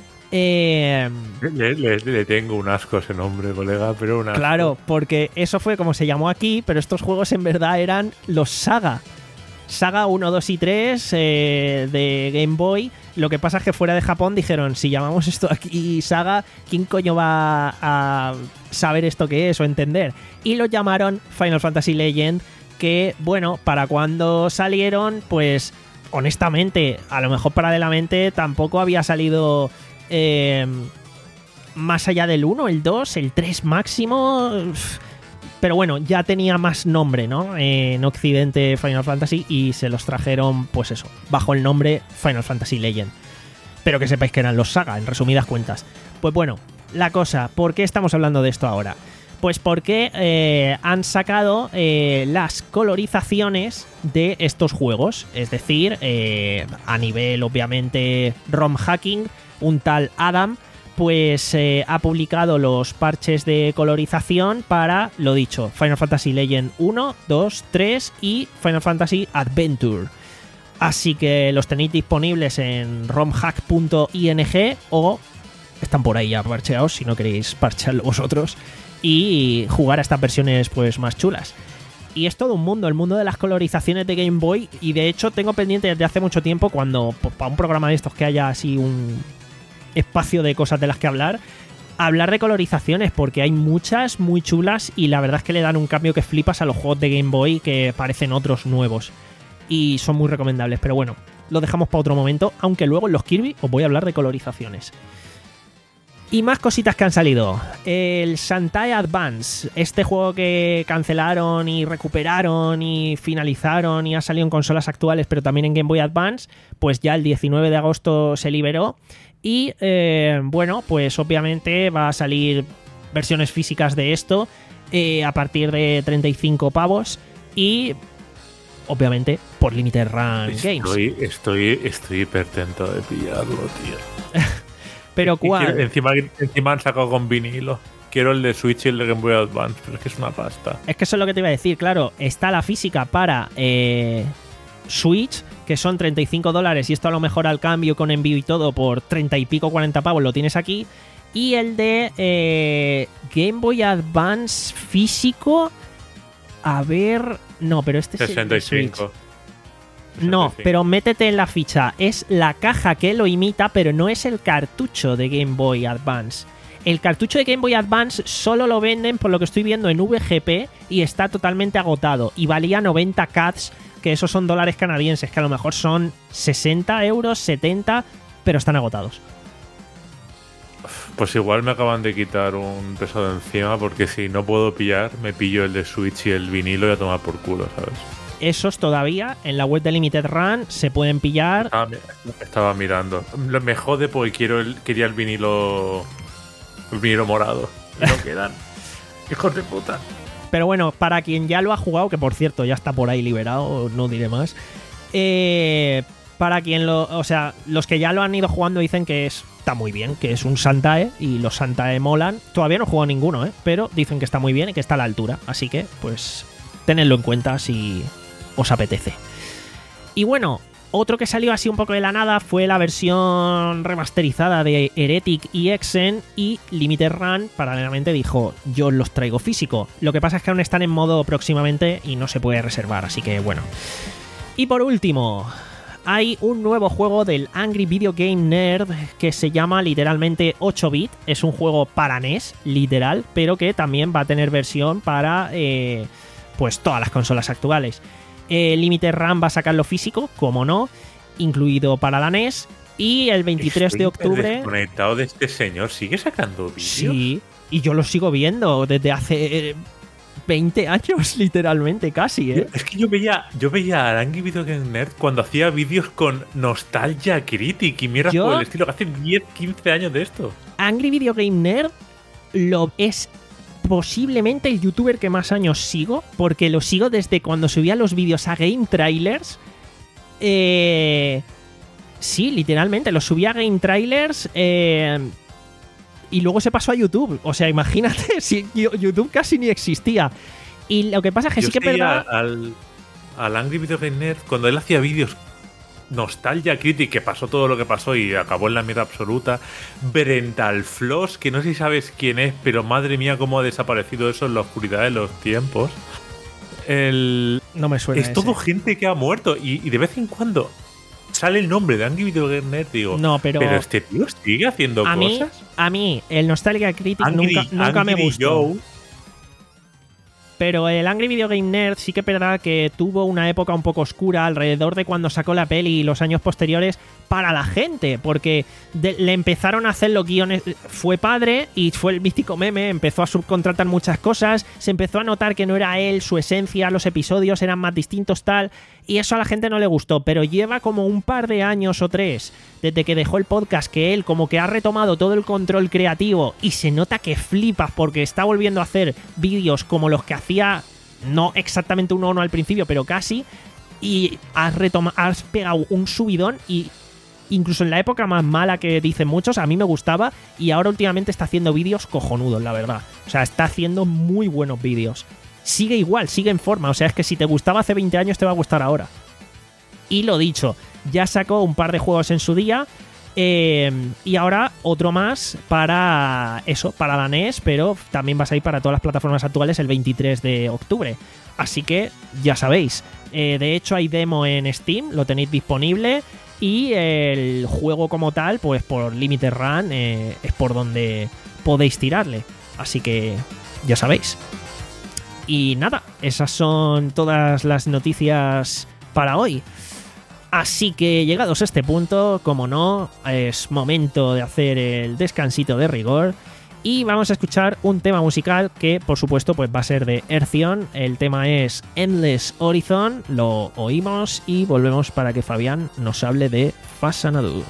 Eh, Le, le- le tengo un asco a ese nombre, colega, pero un asco. claro, porque eso fue como se llamó aquí, pero estos juegos en verdad eran los Saga. Saga uno, dos y tres eh, de Game Boy. Lo que pasa es que fuera de Japón dijeron, si llamamos esto aquí Saga, ¿quién coño va a saber esto qué es o entender? Y lo llamaron Final Fantasy Legend, que bueno, para cuando salieron, pues honestamente, a lo mejor paralelamente tampoco había salido eh, más allá del uno, el dos, el tres máximo. Pero bueno, ya tenía más nombre, ¿no? Eh, en Occidente Final Fantasy, y se los trajeron, pues eso, bajo el nombre Final Fantasy Legend. Pero que sepáis que eran los Saga, en resumidas cuentas. Pues bueno, la cosa, ¿por qué estamos hablando de esto ahora? Pues porque eh, han sacado eh, las colorizaciones de estos juegos. Es decir, eh, a nivel, obviamente, ROM hacking, un tal Adam pues eh, ha publicado los parches de colorización para, lo dicho, Final Fantasy Legend uno, dos, tres y Final Fantasy Adventure. Así que los tenéis disponibles en romhack punto ing o están por ahí ya parcheados si no queréis parchearlo vosotros y jugar a estas versiones pues más chulas. Y es todo un mundo, el mundo de las colorizaciones de Game Boy, y de hecho tengo pendiente desde hace mucho tiempo, cuando pues, para un programa de estos que haya así un espacio de cosas de las que hablar, hablar de colorizaciones, porque hay muchas muy chulas y la verdad es que le dan un cambio que flipas a los juegos de Game Boy que parecen otros nuevos. Y son muy recomendables, pero bueno, lo dejamos para otro momento, aunque luego en los Kirby os voy a hablar de colorizaciones. Y más cositas que han salido. El Shantae Advance, este juego que cancelaron y recuperaron y finalizaron y ha salido en consolas actuales, pero también en Game Boy Advance, pues ya el diecinueve de agosto se liberó. Y eh, bueno, pues obviamente va a salir versiones físicas de esto eh, a partir de treinta y cinco pavos y obviamente por Limited Run estoy, Games. Estoy, estoy hipertento de pillarlo, tío. Pero ¿cuál? Encima, encima han sacado con vinilo. Quiero el de Switch y el de Game Boy Advance, pero es que es una pasta. Es que eso es lo que te iba a decir, claro. Está la física para eh, Switch, que son treinta y cinco dólares, y esto a lo mejor al cambio con envío y todo por treinta y pico, cuarenta pavos lo tienes aquí. Y el de eh, Game Boy Advance físico, a ver... No, pero este sesenta y cinco. es el de Switch. No, pero métete en la ficha. Es la caja que lo imita, pero no es el cartucho de Game Boy Advance. El cartucho de Game Boy Advance solo lo venden, por lo que estoy viendo, en V G P y está totalmente agotado. Y valía noventa cats, que esos son dólares canadienses, que a lo mejor son sesenta euros, setenta, pero están agotados. Pues igual me acaban de quitar un peso de encima, porque si no puedo pillar, me pillo el de Switch y el vinilo y a tomar por culo, ¿sabes? Esos todavía en la web de Limited Run se pueden pillar. Estaba, estaba mirando. Me jode porque quiero el, quería el vinilo el vinilo morado. Y no quedan. Hijos de puta. Pero bueno, para quien ya lo ha jugado, que por cierto ya está por ahí liberado, no diré más. Eh, para quien lo... O sea, los que ya lo han ido jugando dicen que es, está muy bien, que es un Shantae y los Shantae molan. Todavía no he jugado ninguno, ¿eh? Pero dicen que está muy bien y que está a la altura. Así que, pues, tenedlo en cuenta si os apetece. Y bueno, otro que salió así un poco de la nada fue la versión remasterizada de Heretic y Exen, y Limited Run paralelamente dijo, yo os los traigo físico. Lo que pasa es que aún están en modo próximamente y no se puede reservar, así que bueno. Y por último, hay un nuevo juego del Angry Video Game Nerd que se llama literalmente ocho bit. Es un juego para N E S, literal, pero que también va a tener versión para eh, pues todas las consolas actuales. Eh, Limited Run va a sacarlo físico, como no, incluido para la N E S. Y el veintitrés de octubre... desconectado de este señor, ¿sigue sacando vídeos? Sí, y yo lo sigo viendo desde hace veinte años, literalmente, casi, ¿eh? Es que yo veía, yo veía a Angry Video Game Nerd cuando hacía vídeos con Nostalgia Critic y mierdas por el estilo, que hace diez, quince años de esto. Angry Video Game Nerd lo es... posiblemente el youtuber que más años sigo, porque lo sigo desde cuando subía los vídeos a Game Trailers. Eh, sí, literalmente, los subía a Game Trailers eh, y luego se pasó a YouTube. O sea, imagínate, si YouTube casi ni existía. Y lo que pasa es que Yo sí que es verdad... Al, al Angry Video Game Nerd, cuando él hacía vídeos Nostalgia Critic, que pasó todo lo que pasó y acabó en la mierda absoluta. Brental Floss, que no sé si sabes quién es, pero madre mía cómo ha desaparecido eso en la oscuridad de los tiempos. El... No me suena. Es ese. todo gente que ha muerto y, y de vez en cuando sale el nombre de Angry Video Game Nerd, digo, no, pero, pero este tío sigue haciendo a cosas. Mí, a mí, el Nostalgia Critic Angry, nunca, nunca Angry me gustó. Joe. Pero el Angry Video Game Nerd sí que es verdad que tuvo una época un poco oscura alrededor de cuando sacó la peli y los años posteriores para la gente, porque de, le empezaron a hacer los guiones. Fue padre y fue el místico meme, empezó a subcontratar muchas cosas, se empezó a notar que no era él, su esencia, los episodios eran más distintos, tal, y eso a la gente no le gustó, pero lleva como un par de años o tres desde que dejó el podcast que él como que ha retomado todo el control creativo y se nota que flipas porque está volviendo a hacer vídeos como los que hacía, no exactamente uno a uno al principio, pero casi, y has, retoma- has pegado un subidón y incluso en la época más mala que dicen muchos, a mí me gustaba y ahora últimamente está haciendo vídeos cojonudos, la verdad. O sea, está haciendo muy buenos vídeos. Sigue igual, sigue en forma, o sea, es que si te gustaba hace veinte años te va a gustar ahora. Y lo dicho, ya sacó un par de juegos en su día eh, y ahora otro más para eso, para la N E S, pero también va a salir para todas las plataformas actuales el veintitrés de octubre. Así que ya sabéis, eh, de hecho hay demo en Steam, lo tenéis disponible y el juego como tal, pues por Limited Run eh, es por donde podéis tirarle. Así que ya sabéis. Y nada, esas son todas las noticias para hoy. Así que llegados a este punto, como no, es momento de hacer el descansito de rigor y vamos a escuchar un tema musical que, por supuesto, pues va a ser de Ercion. El tema es Endless Horizon, lo oímos y volvemos para que Fabián nos hable de Fasanadu.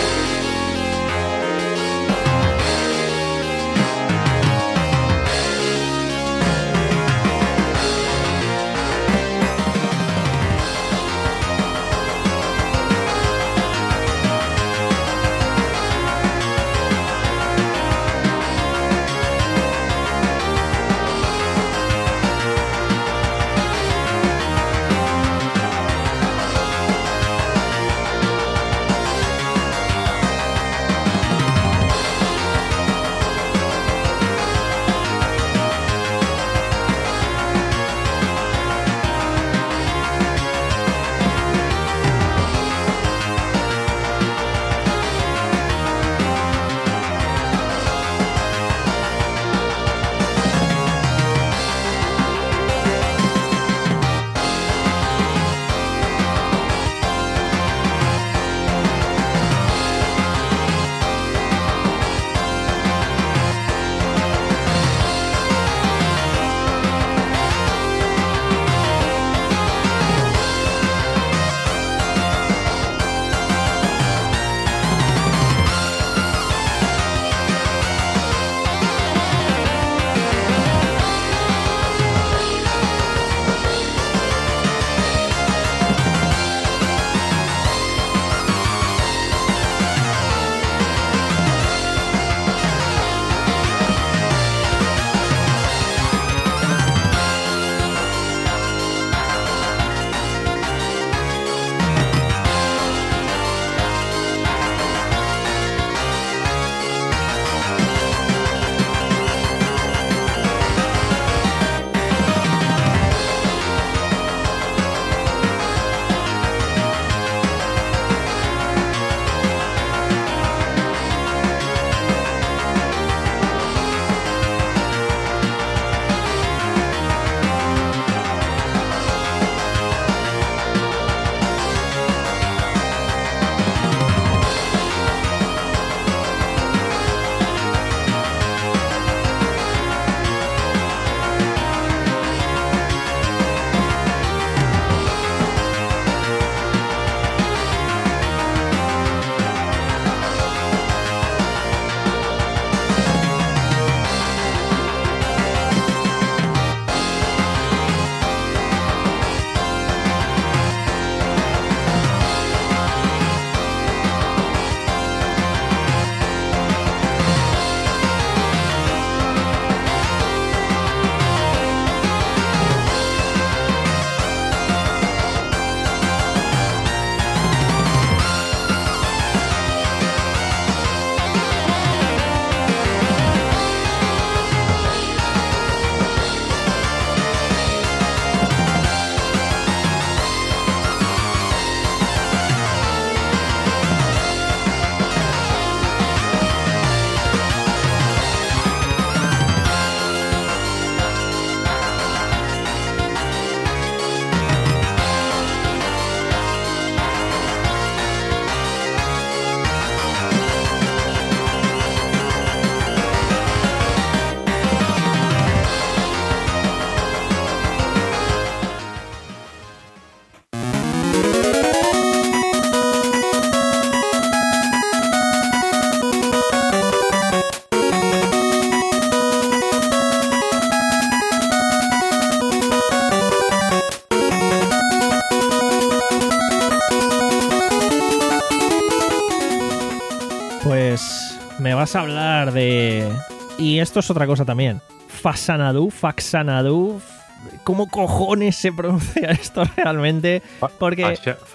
Pues me vas a hablar de... Y esto es otra cosa también. Fasanadu, Faxanadu. ¿Cómo cojones se pronuncia esto realmente? Porque...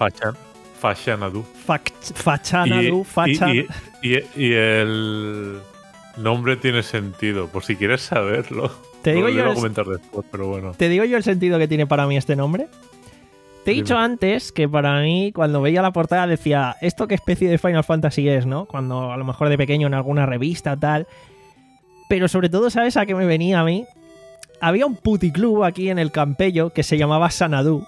Faxanadu. Fachanadu, Fachan... Y, y, y, y el nombre tiene sentido, por si quieres saberlo. Te digo, yo lo voy a el... comentar después, pero bueno. ¿Te digo yo el sentido que tiene para mí este nombre? Te he Dime. dicho antes que para mí, cuando veía la portada, decía, ¿esto qué especie de Final Fantasy es, no? Cuando a lo mejor de pequeño en alguna revista o tal... Pero sobre todo, ¿sabes a qué me venía a mí? Había un puticlub aquí en el Campello que se llamaba Xanadu.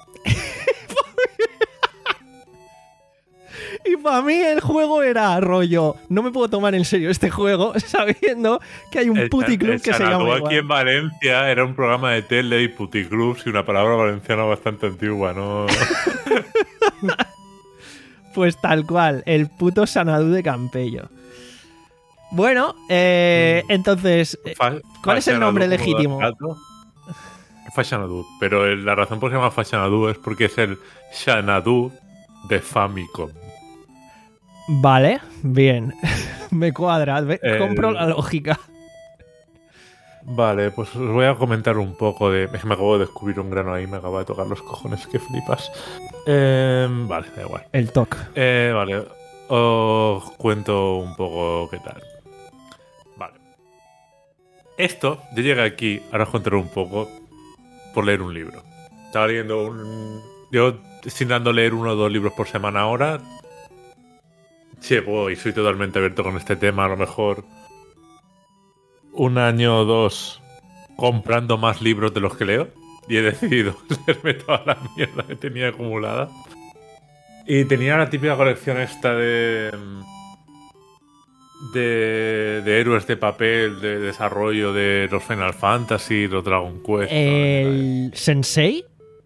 Y para mí el juego era rollo, no me puedo tomar en serio este juego sabiendo que hay un El- puticlub el que se Xanadu llama aquí igual. en Valencia era un programa de tele y puticlubs y una palabra valenciana bastante antigua, ¿no? Pues tal cual, el puto Xanadu de Campello. Bueno, eh, entonces, eh, Fa- ¿cuál es el Xanadu nombre como legítimo? gato. Fa Xanadu, pero el- la razón por qué se llama Fa Xanadu es porque es el Xanadu de Famicom. Vale, bien. Me cuadra, ve- El- compro la lógica. Vale, pues os voy a comentar un poco de... Es que me acabo de descubrir un grano ahí, me acaba de tocar los cojones, que flipas. Eh, vale, da igual. El toque. Eh, vale, os cuento un poco qué tal. Vale. Esto, yo llegué aquí, ahora os contaré un poco, por leer un libro. Estaba leyendo un... Yo estoy intentando leer uno o dos libros por semana ahora. Llevo y soy totalmente abierto con este tema, a lo mejor un año o dos comprando más libros de los que leo. Y he decidido leerme toda la mierda que tenía acumulada. Y tenía la típica colección esta de... De, de héroes de papel, de desarrollo de los Final Fantasy, los Dragon Quest. El Sensei.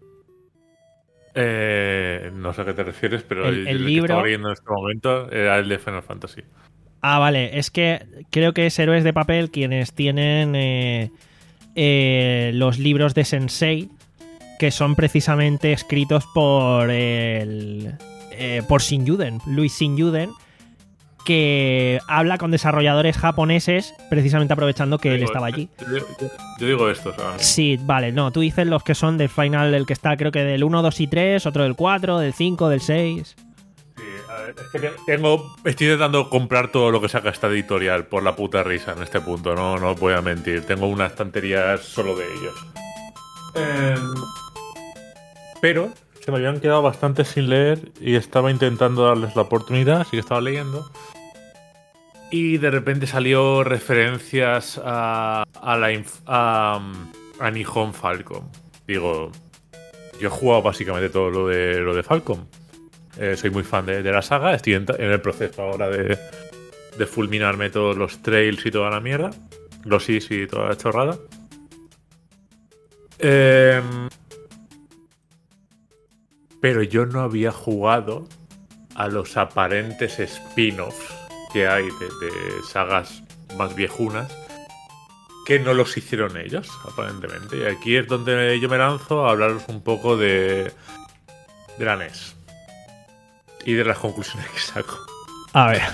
Eh, no sé a qué te refieres, pero El- el, el el libro- que estaba leyendo en este momento era el de Final Fantasy. Ah, vale, es que creo que es Héroes de Papel quienes tienen eh, eh, los libros de Sensei, que son precisamente escritos por el eh, por Shin-Yuden, Luis Shin-Yuden, que habla con desarrolladores japoneses, precisamente aprovechando que él Digo, estaba allí. Yo, yo- yo digo esto, o sea, Sí, vale, no, tú dices los que son del Final, el que está creo que del uno, dos y tres, otro del cuatro, del cinco, del seis. sí, a ver, es que tengo, estoy intentando comprar todo lo que saca esta editorial por la puta risa en este punto, no, no os voy a mentir. Tengo una estantería solo de ellos. Eh, pero se me habían quedado bastante sin leer y estaba intentando darles la oportunidad, así que estaba leyendo. Y de repente salió referencias a, a la inf- a, a Nihon Falcom. Digo, yo he jugado básicamente todo lo de lo de Falcom. Eh, soy muy fan de, de la saga. Estoy en, en el proceso ahora de, de fulminarme todos los trails y toda la mierda. Los is y toda la chorrada. Eh, pero yo no había jugado a los aparentes spin-offs que hay de, de sagas más viejunas que no los hicieron ellos, aparentemente. Y aquí es donde yo me lanzo a hablaros un poco de, de la N E S y de las conclusiones que saco. A ver.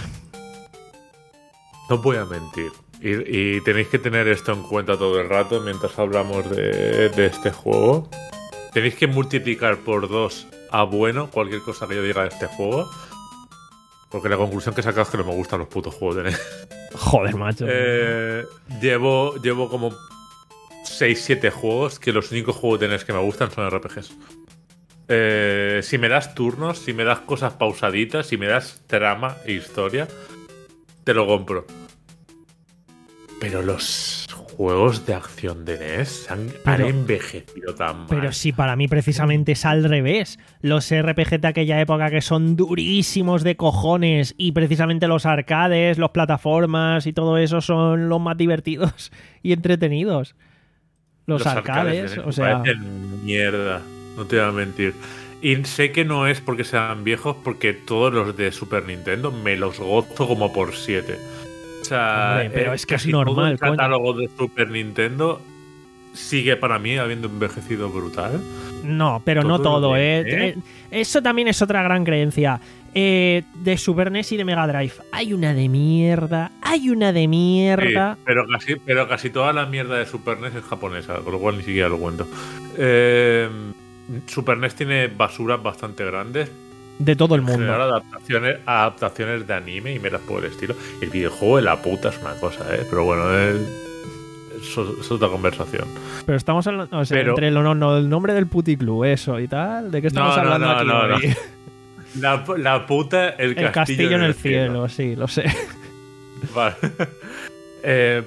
No os voy a mentir. Y, y tenéis que tener esto en cuenta todo el rato mientras hablamos de, de este juego. Tenéis que multiplicar por dos a bueno cualquier cosa que yo diga de este juego. Porque la conclusión que he sacado es que no me gustan los putos juegos de N E S. Joder, macho. Eh, llevo, llevo como seis siete juegos que los únicos juegos de N E S que me gustan son R P Gs. Eh, si me das turnos, si me das cosas pausaditas, si me das trama e historia, te lo compro. Pero los juegos de acción de N E S han, Pero- han envejecido tan mal. Pero sí, para mí precisamente es al revés. Los R P G de aquella época que son durísimos de cojones y precisamente los arcades, los plataformas y todo eso son los más divertidos y entretenidos. Los, arcades, de- o sea... parecen mierda, no te voy a mentir. Y sé que no es porque sean viejos, porque todos los de Super Nintendo me los gozo como por siete. O sea, Hombre, pero eh, es que es casi todo normal, el coño. catálogo de Super Nintendo sigue para mí habiendo envejecido brutal. No, pero no Todo todo, bien, ¿eh? ¿eh? Eh, Eso también es otra gran creencia. Eh, de Super N E S y de Mega Drive. Hay una de mierda, hay una de mierda. Sí, pero casi, pero casi toda la mierda de Super N E S es japonesa, con lo cual ni siquiera lo cuento. Eh, Super N E S tiene basuras bastante grandes. De todo el En mundo. general, adaptaciones, adaptaciones de anime y meras por el estilo. El videojuego de la puta es una cosa, ¿eh? Pero bueno, es, es otra conversación. Pero estamos hablando, o sea, Pero- entre lo- no, el nombre del puticlub, eso y tal. ¿De qué estamos No, no, hablando no, aquí? no, no. hoy? La, la puta, el, El castillo en el cielo, sí, lo sé. Vale. Eh, pero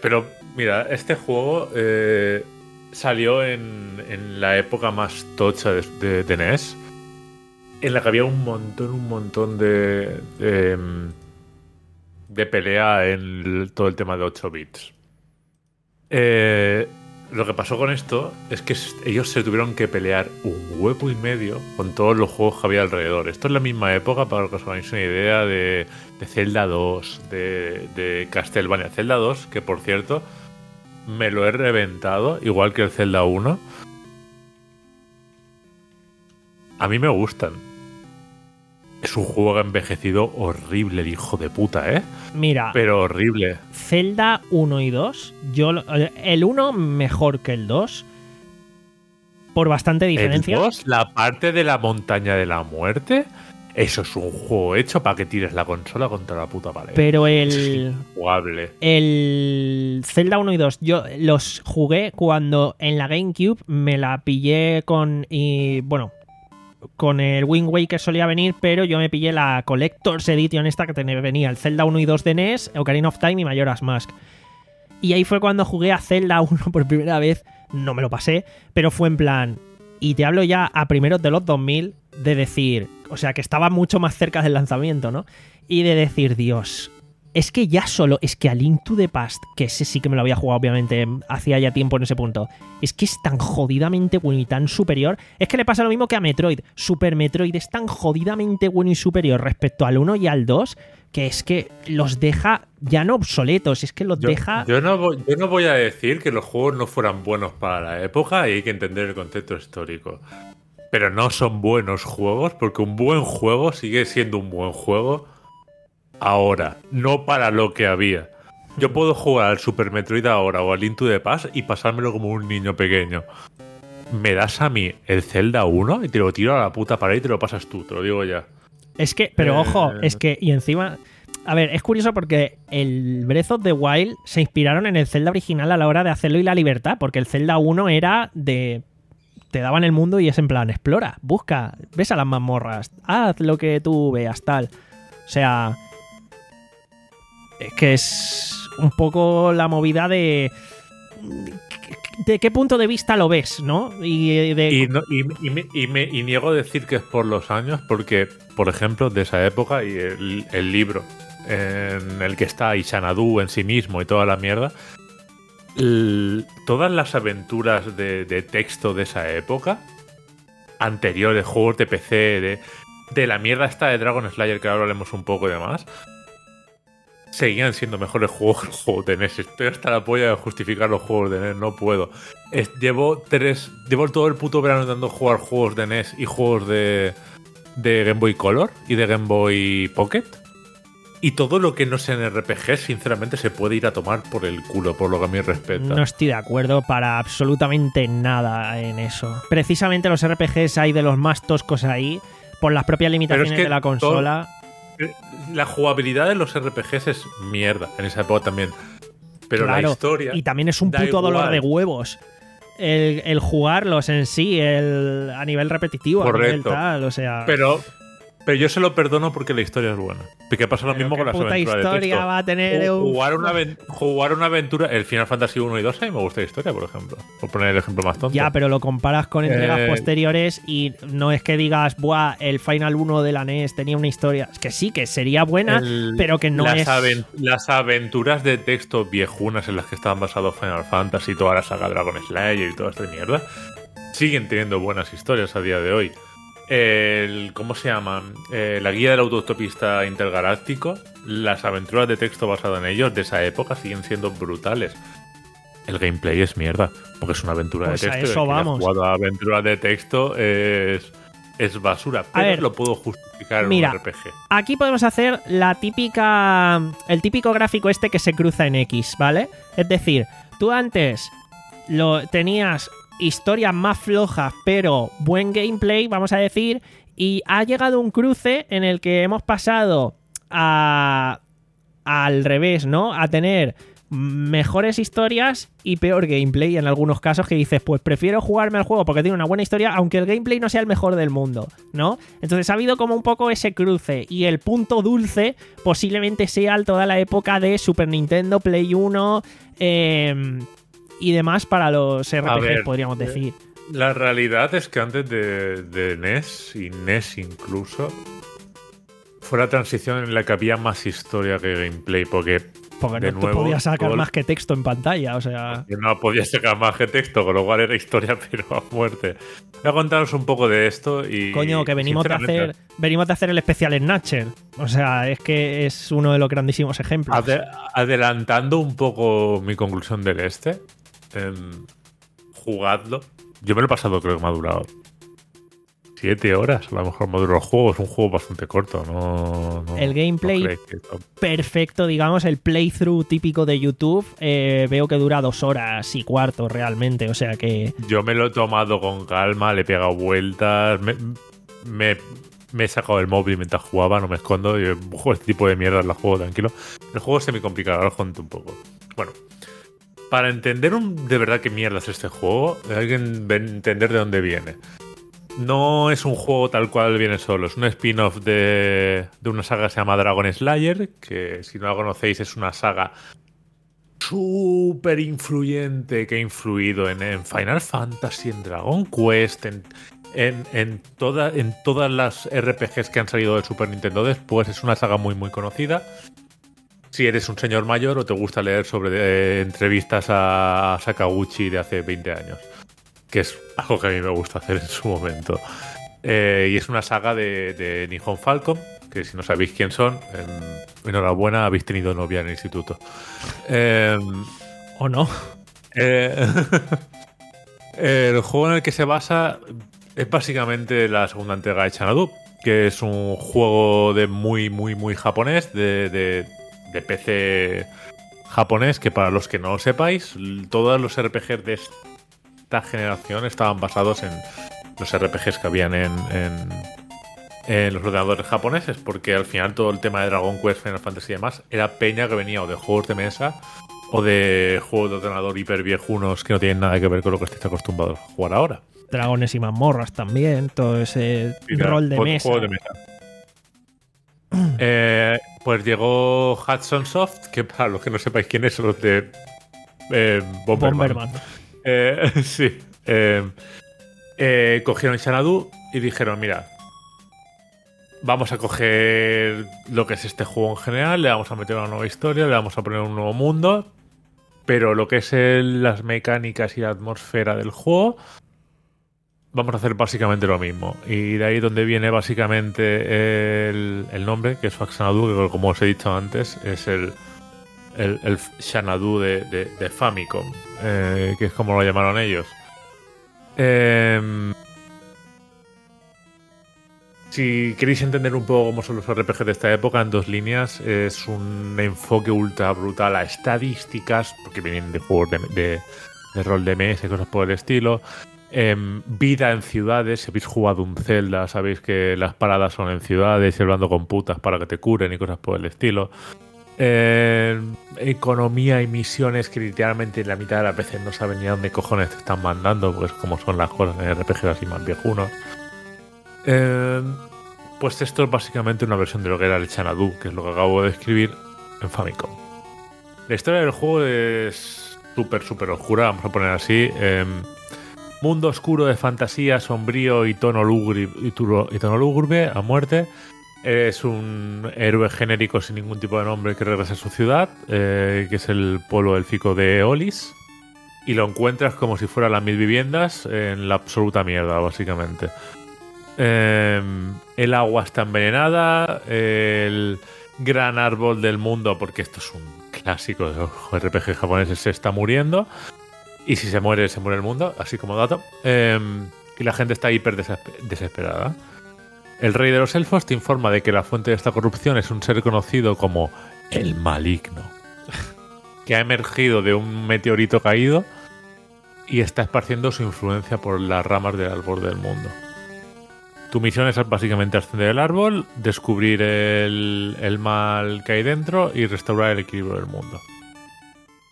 Mira, este juego eh, salió en, en la época más tocha de, de, de N E S, en la que había un montón, un montón de, de, de pelea en todo el tema de ocho bits. Eh, lo que pasó con esto es que ellos se tuvieron que pelear un huevo y medio con todos los juegos que había alrededor. Esto es la misma época, para que os hagáis una idea, de, de Zelda dos, de, de Castlevania. Zelda dos, que por cierto me lo he reventado, igual que el Zelda uno. A mí me gustan. Es un juego que ha envejecido horrible, el hijo de puta, ¿eh? Mira, pero horrible. Zelda uno y dos, yo el uno mejor que el dos, por bastante diferencia. El dos, la parte de la montaña de la muerte, eso es un juego hecho para que tires la consola contra la puta pared. Pero el... Es injugable. El Zelda uno y dos, yo los jugué cuando en la GameCube me la pillé con... y bueno... con el Wind Waker solía venir, pero yo me pillé la Collector's Edition esta que tenía, venía el Zelda uno y dos de N E S, Ocarina of Time y Majora's Mask. Y ahí fue cuando jugué a Zelda uno por primera vez. No me lo pasé, pero fue en plan... Y te hablo ya a primeros de los dos mil de decir... O sea, que estaba mucho más cerca del lanzamiento, ¿no? Y de decir, Dios... Es que ya solo... Es que a Link to the Past, que ese sí que me lo había jugado, obviamente, hacía ya tiempo en ese punto. Es que es tan jodidamente bueno y tan superior. Es que le pasa lo mismo que a Metroid. Super Metroid es tan jodidamente bueno y superior respecto al uno y al dos, que es que los deja ya no obsoletos, es que los yo, deja... Yo no, voy, yo no voy a decir que los juegos no fueran buenos para la época y hay que entender el contexto histórico. Pero no son buenos juegos, porque un buen juego sigue siendo un buen juego ahora, no para lo que había. Yo puedo jugar al Super Metroid ahora o al Link to the Past y pasármelo como un niño pequeño. Me das a mí el Zelda uno y te lo tiro a la puta pared y te lo pasas tú, te lo digo ya. Es que, pero eh... ojo, es que, y encima... A ver, es curioso porque el Breath of the Wild se inspiraron en el Zelda original a la hora de hacerlo y la libertad, porque el Zelda uno era de... Te daban el mundo y es en plan, explora, busca, ves a las mazmorras, haz lo que tú veas, tal. O sea... Es que es un poco la movida de... ¿De qué punto de vista lo ves, no? Y, de... y, no, y, y, y, me, y niego a decir que es por los años, porque, por ejemplo, de esa época y el, el libro en el que está Xanadu en sí mismo y toda la mierda, el, todas las aventuras de, de texto de esa época, anteriores, juegos de P C, de, de la mierda esta de Dragon Slayer, que ahora hablemos un poco y demás, seguían siendo mejores juegos que los juegos de N E S. Estoy hasta la polla de justificar los juegos de N E S, no puedo. Es, llevo tres. Llevo todo el puto verano intentando jugar juegos de N E S y juegos de, de Game Boy Color y de Game Boy Pocket. Y todo lo que no sea en R P G, sinceramente, se puede ir a tomar por el culo, por lo que a mí respecta. No estoy de acuerdo para absolutamente nada en eso. Precisamente los R P Gs hay de los más toscos ahí, por las propias limitaciones es que de la consola. Todo... La jugabilidad de los R P Gs es mierda en esa época también. Pero claro, la historia. Y también es un puto igual. dolor de huevos. El, el jugarlos en sí, el, a nivel repetitivo, correcto. A nivel tal, o sea. Pero, pero yo se lo perdono porque la historia es buena. Porque pasa lo mismo con las aventuras de texto. Historia va a tener jugar, una, jugar una aventura. El Final Fantasy uno y dos a mí me gusta la historia, por ejemplo. Por poner el ejemplo más tonto. Ya, pero lo comparas con entregas eh... posteriores y no es que digas, buah, el Final uno de la N E S tenía una historia. Es que sí, que sería buena, el, pero que no las es. Avent las aventuras de texto viejunas en las que estaban basados Final Fantasy, toda la saga Dragon Slayer y toda esta mierda, siguen teniendo buenas historias a día de hoy. El, ¿Cómo se llama? Eh, la guía del autostopista intergaláctico, las aventuras de texto basadas en ellos de esa época siguen siendo brutales. El gameplay es mierda, porque es una aventura pues de texto. A eso vamos. Jugado a aventuras de texto es, es basura, pero ver, lo puedo justificar mira, en un R P G. Aquí podemos hacer la típica, el típico gráfico este que se cruza en X, ¿vale? Es decir, tú antes lo tenías historias más flojas, pero buen gameplay, vamos a decir, y ha llegado un cruce en el que hemos pasado a al revés, ¿no? A tener mejores historias y peor gameplay en algunos casos, que dices, pues prefiero jugarme al juego porque tiene una buena historia, aunque el gameplay no sea el mejor del mundo, ¿no? Entonces ha habido como un poco ese cruce, y el punto dulce posiblemente sea toda la época de Super Nintendo, Play uno eh, y demás para los R P Gs, ver, podríamos decir. La realidad es que antes de, de N E S y N E S incluso fue la transición en la que había más historia que gameplay, porque Porque de no nuevo, te podías sacar todo... más que texto en pantalla, o sea... Yo no podía sacar más que texto, con lo cual era historia, pero a muerte. Voy a contaros un poco de esto y... Coño, que venimos de hacer venimos de hacer el especial Snatcher. O sea, es que es uno de los grandísimos ejemplos. Ade adelantando un poco mi conclusión del este, eh, jugadlo. Yo me lo he pasado, creo que me ha durado siete horas, a lo mejor me duró el juego. Es un juego bastante corto, no, no el gameplay no que... perfecto, digamos, el playthrough típico de YouTube, eh, veo que dura dos horas y cuarto realmente, o sea que... Yo me lo he tomado con calma, le he pegado vueltas, me, me, me he sacado el móvil mientras jugaba, no me escondo, yo juego este tipo de mierda, lo juego tranquilo. El juego es semi complicado, ahora os cuento un poco. Bueno, para entender un, de verdad qué mierda es este juego, hay que entender de dónde viene. No es un juego tal cual viene solo, es un spin-off de, de una saga que se llama Dragon Slayer, que si no la conocéis es una saga súper influyente que ha influido en, en Final Fantasy, en Dragon Quest, en, en, en, toda, en todas las R P Gs que han salido de Super Nintendo después. Es una saga muy muy conocida. Si eres un señor mayor o te gusta leer sobre eh, entrevistas a Sakaguchi de hace veinte años. Que es algo que a mí me gusta hacer en su momento. Eh, y es una saga de, de Nihon Falcom, que si no sabéis quién son, eh, enhorabuena, habéis tenido novia en el instituto. Eh, ¿O no? Eh, el juego en el que se basa es básicamente la segunda entrega de Xanadu, que es un juego de muy, muy, muy japonés, de, de, de P C japonés, que para los que no lo sepáis, todos los R P Gs de esta generación estaban basados en los R P Gs que habían en, en, en los ordenadores japoneses, porque al final todo el tema de Dragon Quest, Final Fantasy y demás era peña que venía o de juegos de mesa o de juegos de ordenador hiper viejunos que no tienen nada que ver con lo que estáis acostumbrados a jugar ahora. Dragones y mazmorras también, todo ese Mira, rol de mesa. Juego de mesa. eh, pues llegó Hudson Soft, que para los que no sepáis quién es, son los de eh, Bomberman. Bomberman. Eh, sí. Eh, eh, cogieron Xanadu y dijeron, mira, vamos a coger lo que es este juego en general, le vamos a meter una nueva historia, le vamos a poner un nuevo mundo, pero lo que es el, las mecánicas y la atmósfera del juego, vamos a hacer básicamente lo mismo. Y de ahí donde viene básicamente el, el nombre, que es Faxanadu, que como os he dicho antes, es el el, el Xanadu de, de, de Famicom, eh, que es como lo llamaron ellos. Eh, si queréis entender un poco cómo son los R P G de esta época, en dos líneas, es un enfoque ultra brutal a estadísticas, porque vienen de juegos de, de, de rol de mesa y cosas por el estilo. Eh, vida en ciudades. Si habéis jugado un Zelda, sabéis que las paradas son en ciudades y hablando con putas para que te curen y cosas por el estilo. Eh, economía y misiones que literalmente en la mitad de las veces no saben ni a dónde cojones te están mandando, pues como son las cosas en R P G así más viejunos. Eh, pues esto es básicamente una versión de lo que era el Xanadu, que es lo que acabo de escribir en Famicom. La historia del juego es súper, súper oscura, vamos a poner así. Eh, mundo oscuro de fantasía, sombrío y tono lúgubre, y, turo, y tono lúgubre a muerte. Es un héroe genérico sin ningún tipo de nombre que regresa a su ciudad, eh, que es el pueblo élfico de Eolis, y lo encuentras como si fuera las mil viviendas en la absoluta mierda, básicamente. Eh, el agua está envenenada, el gran árbol del mundo, porque esto es un clásico de los R P G japoneses, se está muriendo, y si se muere, se muere el mundo, así como dato, eh, y la gente está hiper desesper- desesperada. El rey de los elfos te informa de que la fuente de esta corrupción es un ser conocido como el Maligno, que ha emergido de un meteorito caído y está esparciendo su influencia por las ramas del árbol del mundo. Tu misión es básicamente ascender el árbol, descubrir el, el mal que hay dentro y restaurar el equilibrio del mundo.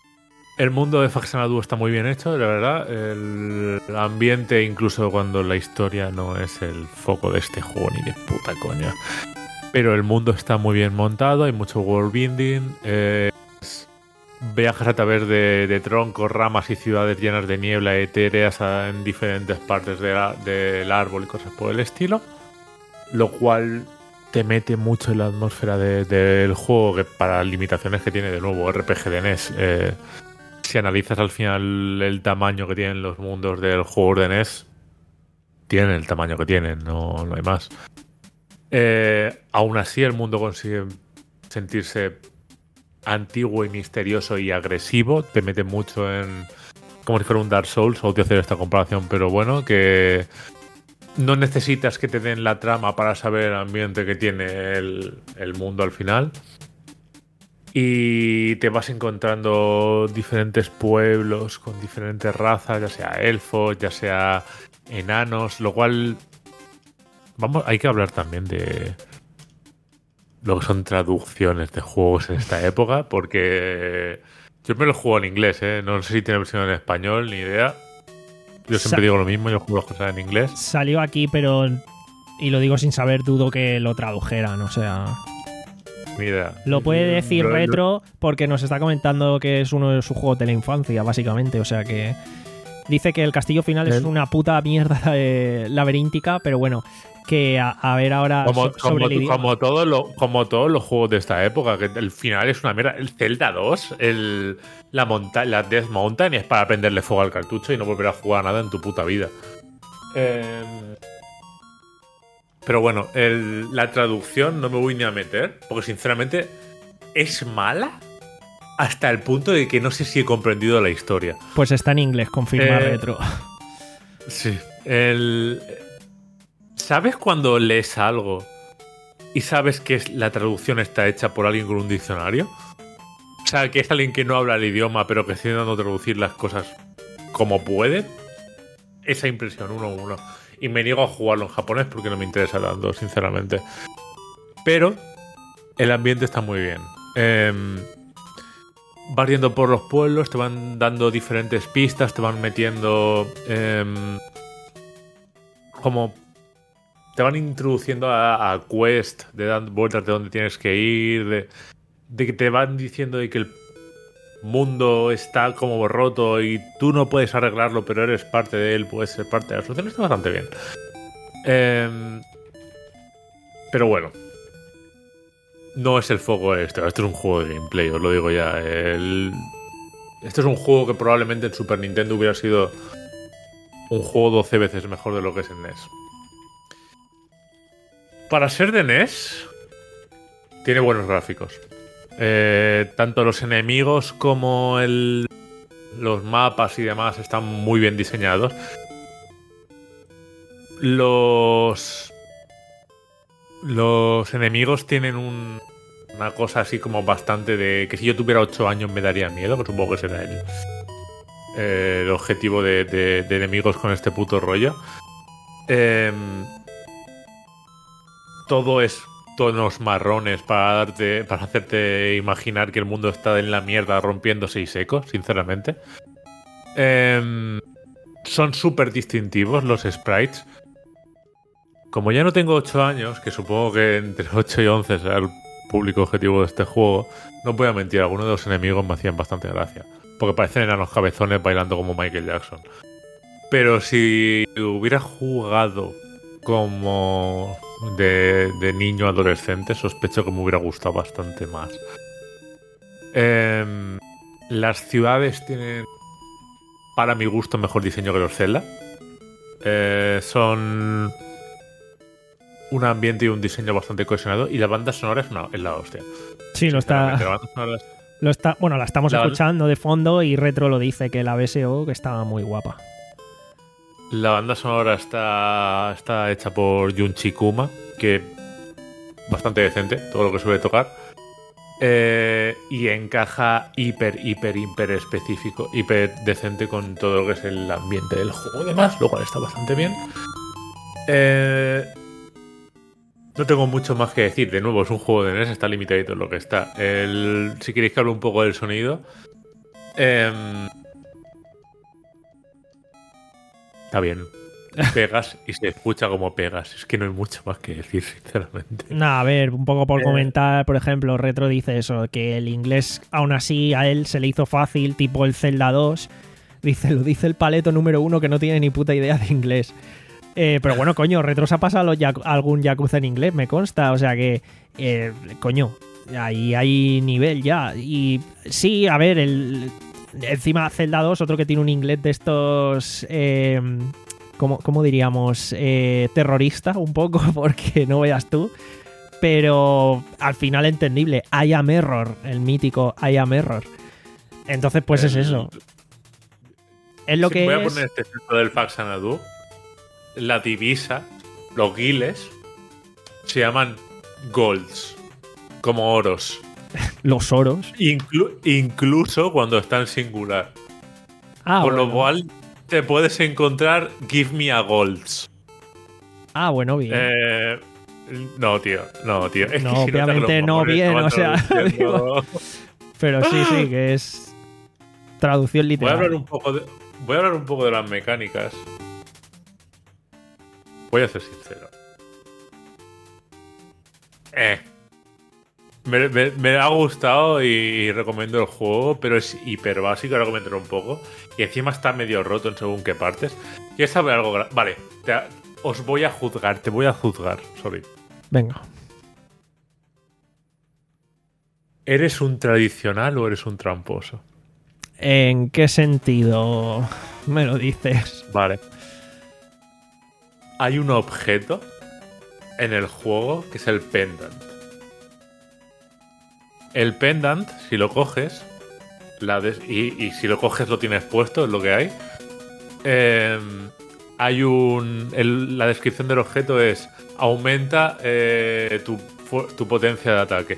El mundo de Faxanadu está muy bien hecho, la verdad. El ambiente, incluso cuando la historia no es el foco de este juego ni de puta coña. Pero el mundo está muy bien montado, hay mucho world building. Eh, viajas a través de, de troncos, ramas y ciudades llenas de niebla etéreas en diferentes partes de la, del árbol y cosas por el estilo. Lo cual te mete mucho en la atmósfera de, del juego, que para las limitaciones que tiene de nuevo R P G de N E S. Eh, si analizas al final el tamaño que tienen los mundos del juego de N E S, tienen el tamaño que tienen, no, no hay más. Eh, aún así el mundo consigue sentirse antiguo y misterioso y agresivo. Te mete mucho en... como si fuera un Dark Souls. Odio hacer esta comparación, pero bueno, que no necesitas que te den la trama para saber el ambiente que tiene el, el mundo al final. Y te vas encontrando diferentes pueblos con diferentes razas, ya sea elfos, ya sea enanos, lo cual... Vamos, hay que hablar también de lo que son traducciones de juegos en esta época, porque yo me lo juego en inglés, ¿eh? No sé si tiene versión en español, ni idea. Yo siempre Sa- digo lo mismo, yo juego las cosas en inglés. Salió aquí, pero, y lo digo sin saber, dudo que lo tradujeran, o sea... Ni idea. Lo puede decir lo, Retro porque nos está comentando que es uno de sus juegos de la infancia, básicamente, o sea que... Dice que el castillo final ¿Eh? es una puta mierda eh, laberíntica, pero bueno, que a, a ver ahora como, so, sobre como, el idioma. Como, todo lo, como todos los juegos de esta época, que el final es una mierda. El Zelda dos, el, la, monta la Death Mountain es para prenderle fuego al cartucho y no volver a jugar nada en tu puta vida. Eh, pero bueno, el, la traducción no me voy ni a meter, porque sinceramente es mala. Hasta el punto de que no sé si he comprendido la historia. Pues está en inglés, confirma eh, Retro. Sí. El... ¿Sabes cuando lees algo y sabes que la traducción está hecha por alguien con un diccionario? O sea, que es alguien que no habla el idioma, pero que está intentando traducir las cosas como puede. Esa impresión, uno a uno. Y me niego a jugarlo en japonés porque no me interesa tanto, sinceramente. Pero el ambiente está muy bien. Eh... Vas yendo por los pueblos, te van dando diferentes pistas, te van metiendo... Eh, como... Te van introduciendo a, a quest, de dar vueltas de dónde tienes que ir, de, de que te van diciendo de que el mundo está como roto y tú no puedes arreglarlo, pero eres parte de él, puedes ser parte de la solución. Está bastante bien. Eh, pero bueno. No es el foco de esto. Esto es un juego de gameplay, os lo digo ya. El... Este es un juego que probablemente en Super Nintendo hubiera sido un juego doce veces mejor de lo que es en N E S. Para ser de N E S, tiene buenos gráficos. Eh, tanto los enemigos como el... los mapas y demás están muy bien diseñados. Los... Los enemigos tienen un, una cosa así como bastante de... Que si yo tuviera ocho años me daría miedo, que supongo que será el, eh, el objetivo de, de, de enemigos con este puto rollo. Eh, todo es tonos marrones para darte, para hacerte imaginar que el mundo está en la mierda rompiéndose y seco, sinceramente. Eh, son súper distintivos los sprites. Como ya no tengo ocho años, que supongo que entre ocho y once será el público objetivo de este juego, no voy a mentir, algunos de los enemigos me hacían bastante gracia. Porque parecen enanos cabezones bailando como Michael Jackson. Pero si hubiera jugado como de, de niño adolescente, sospecho que me hubiera gustado bastante más. Eh, las ciudades tienen, para mi gusto, mejor diseño que los Zelda. Eh, son... un ambiente y un diseño bastante cohesionado, y la banda sonora es, una, es la hostia. Sí, lo está, la banda sonora es... lo está... Bueno, la estamos la... escuchando de fondo y Retro lo dice, que la B S O que está muy guapa. La banda sonora está, está hecha por Junchi Kuma, que bastante decente, todo lo que suele tocar. Eh, y encaja hiper, hiper, hiper específico, hiper decente con todo lo que es el ambiente del juego y demás, lo cual está bastante bien. Eh... No tengo mucho más que decir. De nuevo, es un juego de N E S, está limitadito en lo que está. El, si queréis que hable un poco del sonido, Eh, está bien. Pegas y se escucha como pegas. Es que no hay mucho más que decir, sinceramente. No, a ver, un poco por Eh. comentar, por ejemplo, Retro dice eso, que el inglés aún así a él se le hizo fácil, tipo el Zelda dos. Dice, lo dice el paleto número uno que no tiene ni puta idea de inglés. Eh, pero bueno, coño, Retro se ha pasado los yaku- algún Yakuza en inglés, me consta. O sea que, eh, coño, ahí hay nivel ya. Y sí, a ver, el encima Zelda dos, otro que tiene un inglés de estos... Eh, ¿Cómo, cómo diríamos? Eh, terrorista, un poco, porque no veas tú. Pero al final entendible. I am error, el mítico I am error. Entonces, pues El- es eso. Es lo Sí, que voy a es. poner este ejemplo del Faxanadu. La divisa, los guiles, se llaman golds, como oros. Los oros. Inclu- incluso cuando están singular. Ah, Con lo bueno. cual te puedes encontrar Give me a golds. Ah, bueno, bien. Eh, no, tío. No, tío. Es No, que si nota que obviamente los no mamones bien, estaban o sea, traduciendo- Pero sí, sí, que es traducción Voy a literal. hablar un poco de, voy a hablar un poco de las mecánicas. Voy a ser sincero. Eh. Me, me- me ha gustado y recomiendo el juego, pero es hiper básico, ahora comentaré un poco. Y encima está medio roto en según qué partes. ¿Quieres saber algo? gra- Vale, te- os voy a juzgar, te voy a juzgar, sorry. Venga. ¿Eres un tradicional o eres un tramposo? ¿En qué sentido me lo dices? Vale. Hay un objeto en el juego que es el pendant. El pendant, si lo coges, la des- y, y si lo coges lo tienes puesto, es lo que hay. Eh, hay un. el- la descripción del objeto es: aumenta eh, tu, fu- tu potencia de ataque.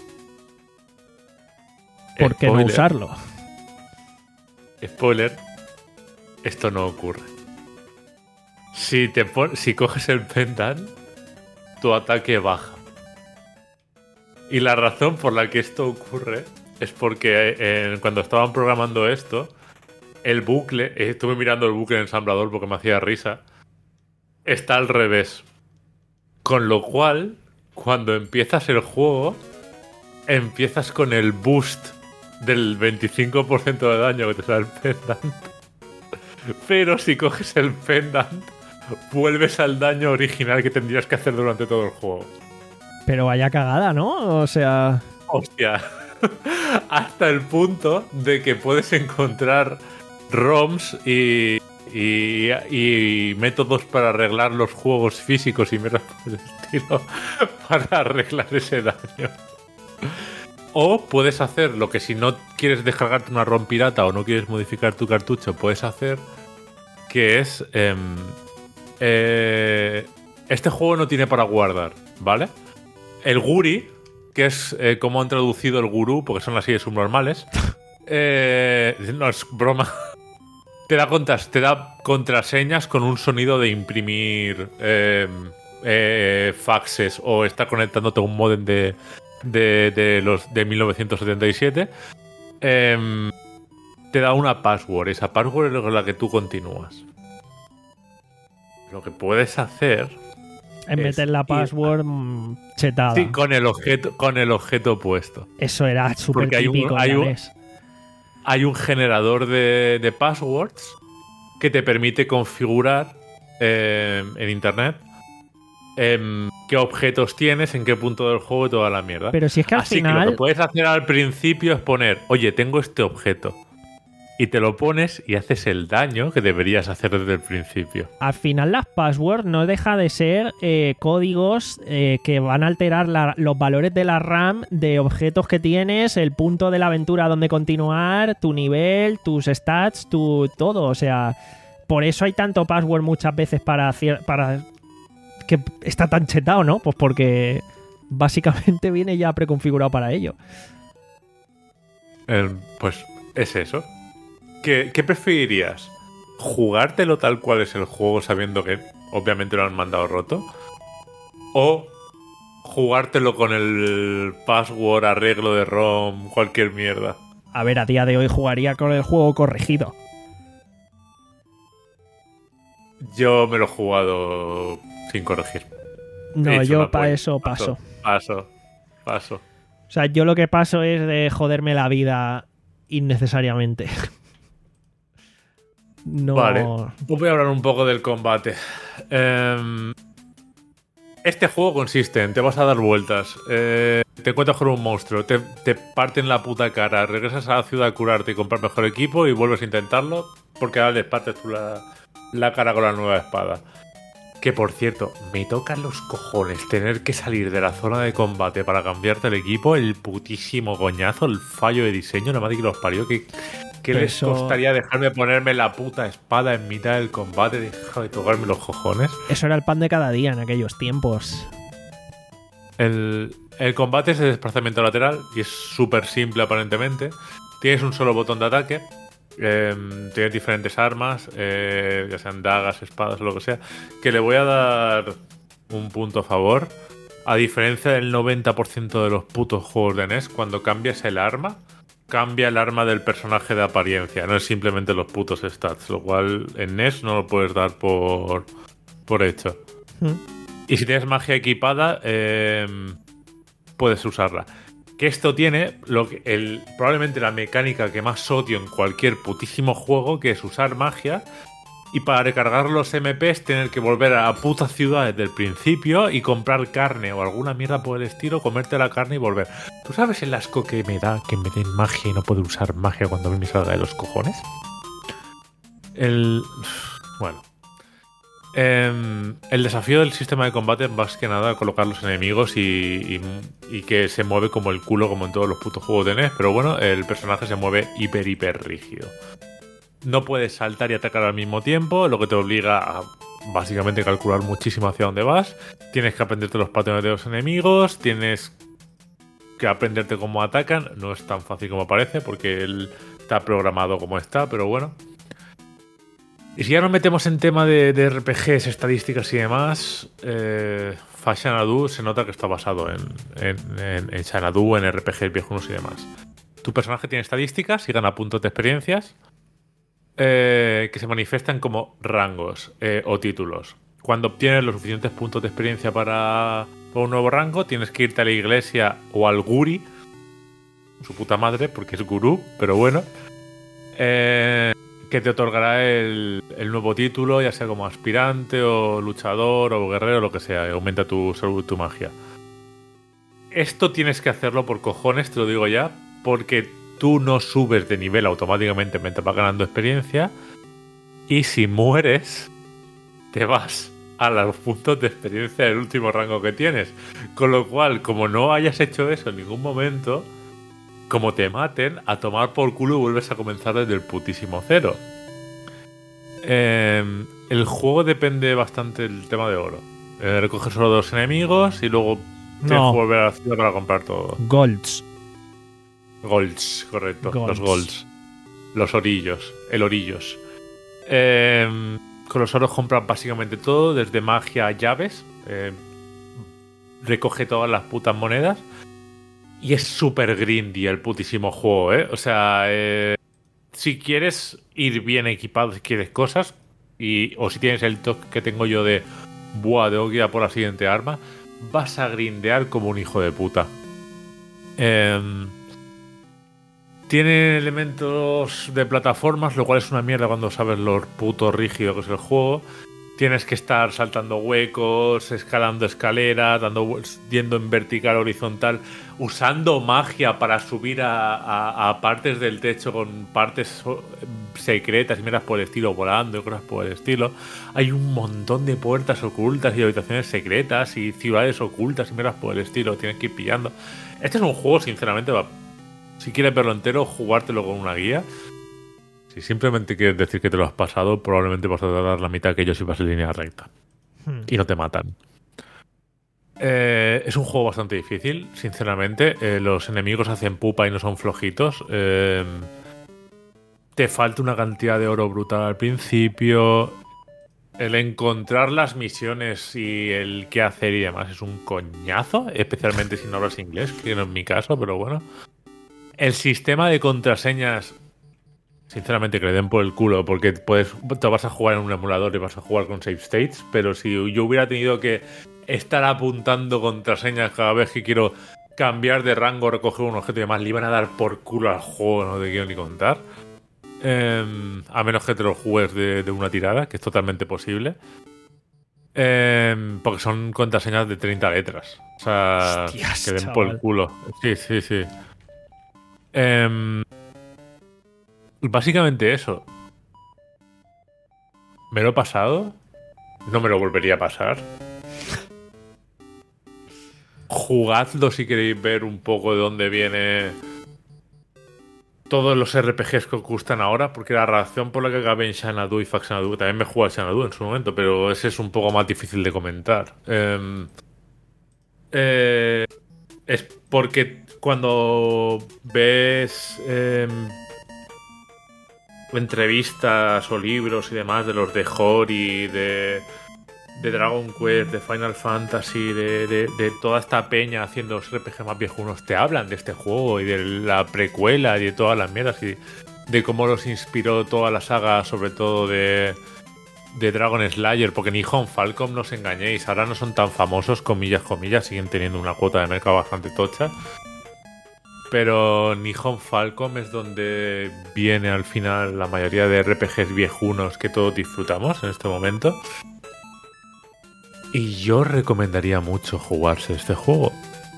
¿Por qué no Spoiler, usarlo? Spoiler: esto no ocurre. Si, te pon- si coges el pendant, tu ataque baja. Y la razón por la que esto ocurre es porque eh, cuando estaban programando esto, el bucle, eh, estuve mirando el bucle en ensamblador porque me hacía risa, está al revés. Con lo cual, cuando empiezas el juego, empiezas con el boost del veinticinco por ciento de daño que te da el pendant. Pero si coges el pendant, vuelves al daño original que tendrías que hacer durante todo el juego. Pero vaya cagada, ¿no? O sea... Hostia. Hasta el punto de que puedes encontrar ROMs y, y, y métodos para arreglar los juegos físicos y mierdas por el estilo para arreglar ese daño. O puedes hacer lo que si no quieres descargarte una ROM pirata o no quieres modificar tu cartucho, puedes hacer, que es... em, eh, este juego no tiene para guardar, ¿vale? El Guri, que es eh, como han traducido el gurú, porque son las sillas subnormales. Eh, no, es broma. Te da, contras, te da contraseñas con un sonido de imprimir eh, eh, faxes o estar conectándote a un modem de, de, de los de mil novecientos setenta y siete. Eh, te da una password. Esa password es con la que tú continúas. Lo que puedes hacer... En Es meter la ir- password mm, chetada. Sí, con el objeto, con el objeto puesto. Eso era súper Porque hay un- típico. hay ya un- ves. Hay un generador de, de passwords que te permite configurar eh, en internet em, qué objetos tienes, en qué punto del juego y toda la mierda. Pero si es que al Así que lo final... que puedes hacer al principio es poner, oye, tengo este objeto. Y te lo pones y haces el daño que deberías hacer desde el principio. Al final las passwords no deja de ser eh, códigos eh, que van a alterar la- los valores de la RAM de objetos que tienes, el punto de la aventura donde continuar, tu nivel, tus stats, tu todo. O sea, por eso hay tanto password muchas veces para, cier- para que está tan chetado, ¿no? Pues porque básicamente viene ya preconfigurado para ello. Eh, pues es eso. ¿Qué, ¿Qué preferirías? ¿Jugártelo tal cual es el juego sabiendo que obviamente lo han mandado roto? ¿O jugártelo con el password, arreglo de ROM, cualquier mierda? A ver, a día de hoy jugaría con el juego corregido. Yo me lo he jugado sin corregir. No, yo para eso paso. Paso, paso. O sea, yo lo que paso es de joderme la vida innecesariamente. No. Vale, voy a hablar un poco del combate. Eh, este juego consiste en te vas a dar vueltas, eh, te encuentras con un monstruo, te, te parten la puta cara, regresas a la ciudad a curarte y comprar mejor equipo y vuelves a intentarlo porque ahora les partes tú la, la cara con la nueva espada. Que por cierto, me tocan los cojones tener que salir de la zona de combate para cambiarte el equipo, el putísimo coñazo, el fallo de diseño, la madre que los parió, que... ¿Qué les Eso... costaría dejarme ponerme la puta espada en mitad del combate? Deja de tocarme los cojones. Eso era el pan de cada día en aquellos tiempos. El, el combate es de desplazamiento lateral y es súper simple aparentemente. Tienes un solo botón de ataque. Eh, tienes diferentes armas, eh, ya sean dagas, espadas o lo que sea. Que le voy a dar un punto a favor. A diferencia del noventa por ciento de los putos juegos de N E S, cuando cambias el arma... cambia el arma del personaje de apariencia, no es simplemente los putos stats, lo cual en N E S no lo puedes dar por, por hecho. ¿Mm? Y si tienes magia equipada, eh, puedes usarla. Que esto tiene lo que el, probablemente la mecánica que más odio en cualquier putísimo juego, que es usar magia y para recargar los M Ps tener que volver a la puta ciudad desde el principio y comprar carne o alguna mierda por el estilo, comerte la carne y volver. ¿Tú sabes el asco que me da que me den magia y no puedo usar magia cuando a mí me salga de los cojones? El... Bueno. Eh, el desafío del sistema de combate es más que nada colocar los enemigos y, y, y que se mueve como el culo como en todos los putos juegos de N E S, pero bueno, el personaje se mueve hiper hiper rígido. No puedes saltar y atacar al mismo tiempo, lo que te obliga a básicamente calcular muchísimo hacia dónde vas. Tienes que aprenderte los patrones de los enemigos, tienes que aprenderte cómo atacan. No es tan fácil como parece porque él está programado como está, pero bueno. Y si ya nos metemos en tema de, de R P Gs, estadísticas y demás, eh, Xanadu se nota que está basado en, en, en, en Xanadu, en R P Gs viejunos y demás. Tu personaje tiene estadísticas y gana puntos de experiencias. Eh, que se manifiestan como rangos eh, o títulos. Cuando obtienes los suficientes puntos de experiencia para, para un nuevo rango, tienes que irte a la iglesia o al guri, su puta madre, porque es gurú, pero bueno, eh, que te otorgará el, el nuevo título, ya sea como aspirante o luchador o guerrero o lo que sea, y aumenta tu salud y tu magia. Esto tienes que hacerlo por cojones, te lo digo ya, porque tú no subes de nivel automáticamente mientras vas ganando experiencia. Y si mueres, te vas a los puntos de experiencia del último rango que tienes. Con lo cual, como no hayas hecho eso en ningún momento, como te maten, a tomar por culo vuelves a comenzar desde el putísimo cero. Eh, el juego depende bastante del tema de oro. Eh, recoges solo dos enemigos y luego tienes No. que volver a la ciudad para comprar todo. Golds. Golds, correcto. Golds. Los golds. Los orillos. El orillos. Eh, con los oros compras básicamente todo, desde magia a llaves. Eh, recoge todas las putas monedas. Y es súper grindy el putísimo juego, ¿eh? O sea, eh, si quieres ir bien equipado, si quieres cosas, y, o si tienes el toque que tengo yo de buah, tengo que ir a por la siguiente arma, vas a grindear como un hijo de puta. Eh, Tiene elementos de plataformas, lo cual es una mierda cuando sabes lo puto rígido que es el juego. Tienes que estar saltando huecos, escalando escaleras, dando, yendo en vertical, horizontal, usando magia para subir a, a, a partes del techo con partes secretas y miras por el estilo, volando y cosas por el estilo. Hay un montón de puertas ocultas y habitaciones secretas y ciudades ocultas y miras por el estilo. Tienes que ir pillando. Este es un juego, sinceramente, va. Si quieres verlo entero, jugártelo con una guía. Si simplemente quieres decir que te lo has pasado, probablemente vas a tardar la mitad que ellos si vas en línea recta. Hmm. Y no te matan. Eh, es un juego bastante difícil, sinceramente. Eh, los enemigos hacen pupa y no son flojitos. Eh, te falta una cantidad de oro brutal al principio. El encontrar las misiones y el qué hacer y demás es un coñazo. Especialmente si no hablas inglés, que no es mi caso, pero bueno. el sistema de contraseñas, sinceramente, que le den por el culo, porque puedes, te vas a jugar en un emulador y vas a jugar con save states, pero si yo hubiera tenido que estar apuntando contraseñas cada vez que quiero cambiar de rango, recoger un objeto y demás, le iban a dar por culo al juego, no te quiero ni contar. Eh, a menos que te lo juegues de, de una tirada, que es totalmente posible. Eh, porque son contraseñas de treinta letras. O sea, Hostias, que den chaval. por el culo. Sí, sí, sí. Eh, básicamente eso. ¿Me lo he pasado? No me lo volvería a pasar. Jugadlo si queréis ver un poco de dónde viene todos los R P Gs que os gustan ahora, porque la razón por la que acabé en Xanadu y Fax Xanadu, también me jugué a Xanadu en su momento, pero ese es un poco más difícil de comentar. Eh, eh, es porque cuando ves eh, entrevistas o libros y demás de los de Hori, de, de Dragon Quest, de Final Fantasy, de, de, de toda esta peña haciendo los R P G más viejunos, te hablan de este juego y de la precuela y de todas las mierdas y de cómo los inspiró toda la saga, sobre todo de, de Dragon Slayer, porque Nihon Falcom, no os engañéis, ahora no son tan famosos, comillas, comillas, siguen teniendo una cuota de mercado bastante tocha. Pero Nihon Falcom es donde viene al final la mayoría de R P Gs viejunos que todos disfrutamos en este momento. Y yo recomendaría mucho jugarse este juego.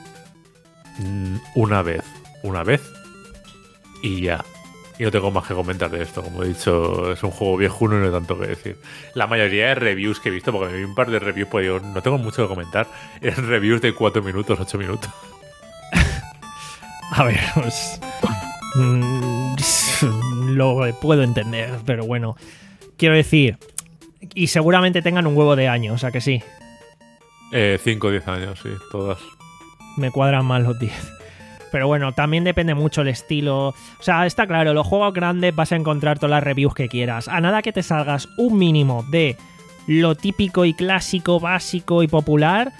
Una vez. Una vez. Y ya. Y no tengo más que comentar de esto. Como he dicho, es un juego viejuno y no hay tanto que decir. La mayoría de reviews que he visto, porque me vi un par de reviews, pues digo, no tengo mucho que comentar. Eran reviews de cuatro minutos, ocho minutos. A ver, pues... mm, lo puedo entender, pero bueno. Quiero decir... Y seguramente tengan un huevo de años, o sea que sí. Eh, cinco o diez años, sí, todas. Me cuadran más los diez. Pero bueno, también depende mucho el estilo. O sea, está claro, los juegos grandes vas a encontrar todas las reviews que quieras. A nada que te salgas un mínimo de lo típico y clásico, básico y popular,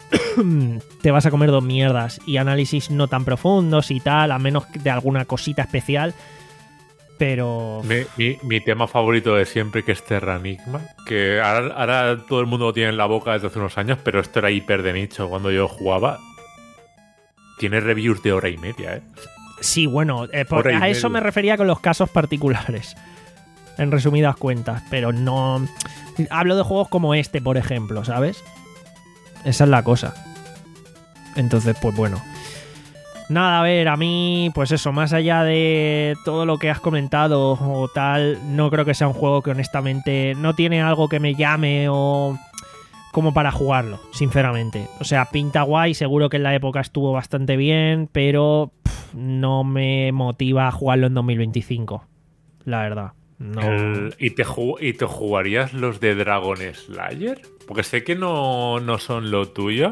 te vas a comer dos mierdas. Y análisis no tan profundos y tal, a menos de alguna cosita especial. Pero... Mi, mi, mi tema favorito de siempre, que es Terranigma, que ahora, ahora todo el mundo lo tiene en la boca desde hace unos años, pero esto era hiper de nicho cuando yo jugaba. Tiene reviews de hora y media, ¿eh? Sí, bueno, eh, por, a eso me refería con los casos particulares, en resumidas cuentas, pero no... Hablo de juegos como este, por ejemplo, ¿sabes? Esa es la cosa. Entonces, pues bueno... Nada, a ver, a mí, pues eso, más allá de todo lo que has comentado o tal, no creo que sea un juego que honestamente no tiene algo que me llame o como para jugarlo, sinceramente. O sea, pinta guay, seguro que en la época estuvo bastante bien, pero pff, no me motiva a jugarlo en dos mil veinticinco, la verdad. No. El, ¿y, te ¿Y te jugarías los de Dragon Slayer? Porque sé que no, no son lo tuyo.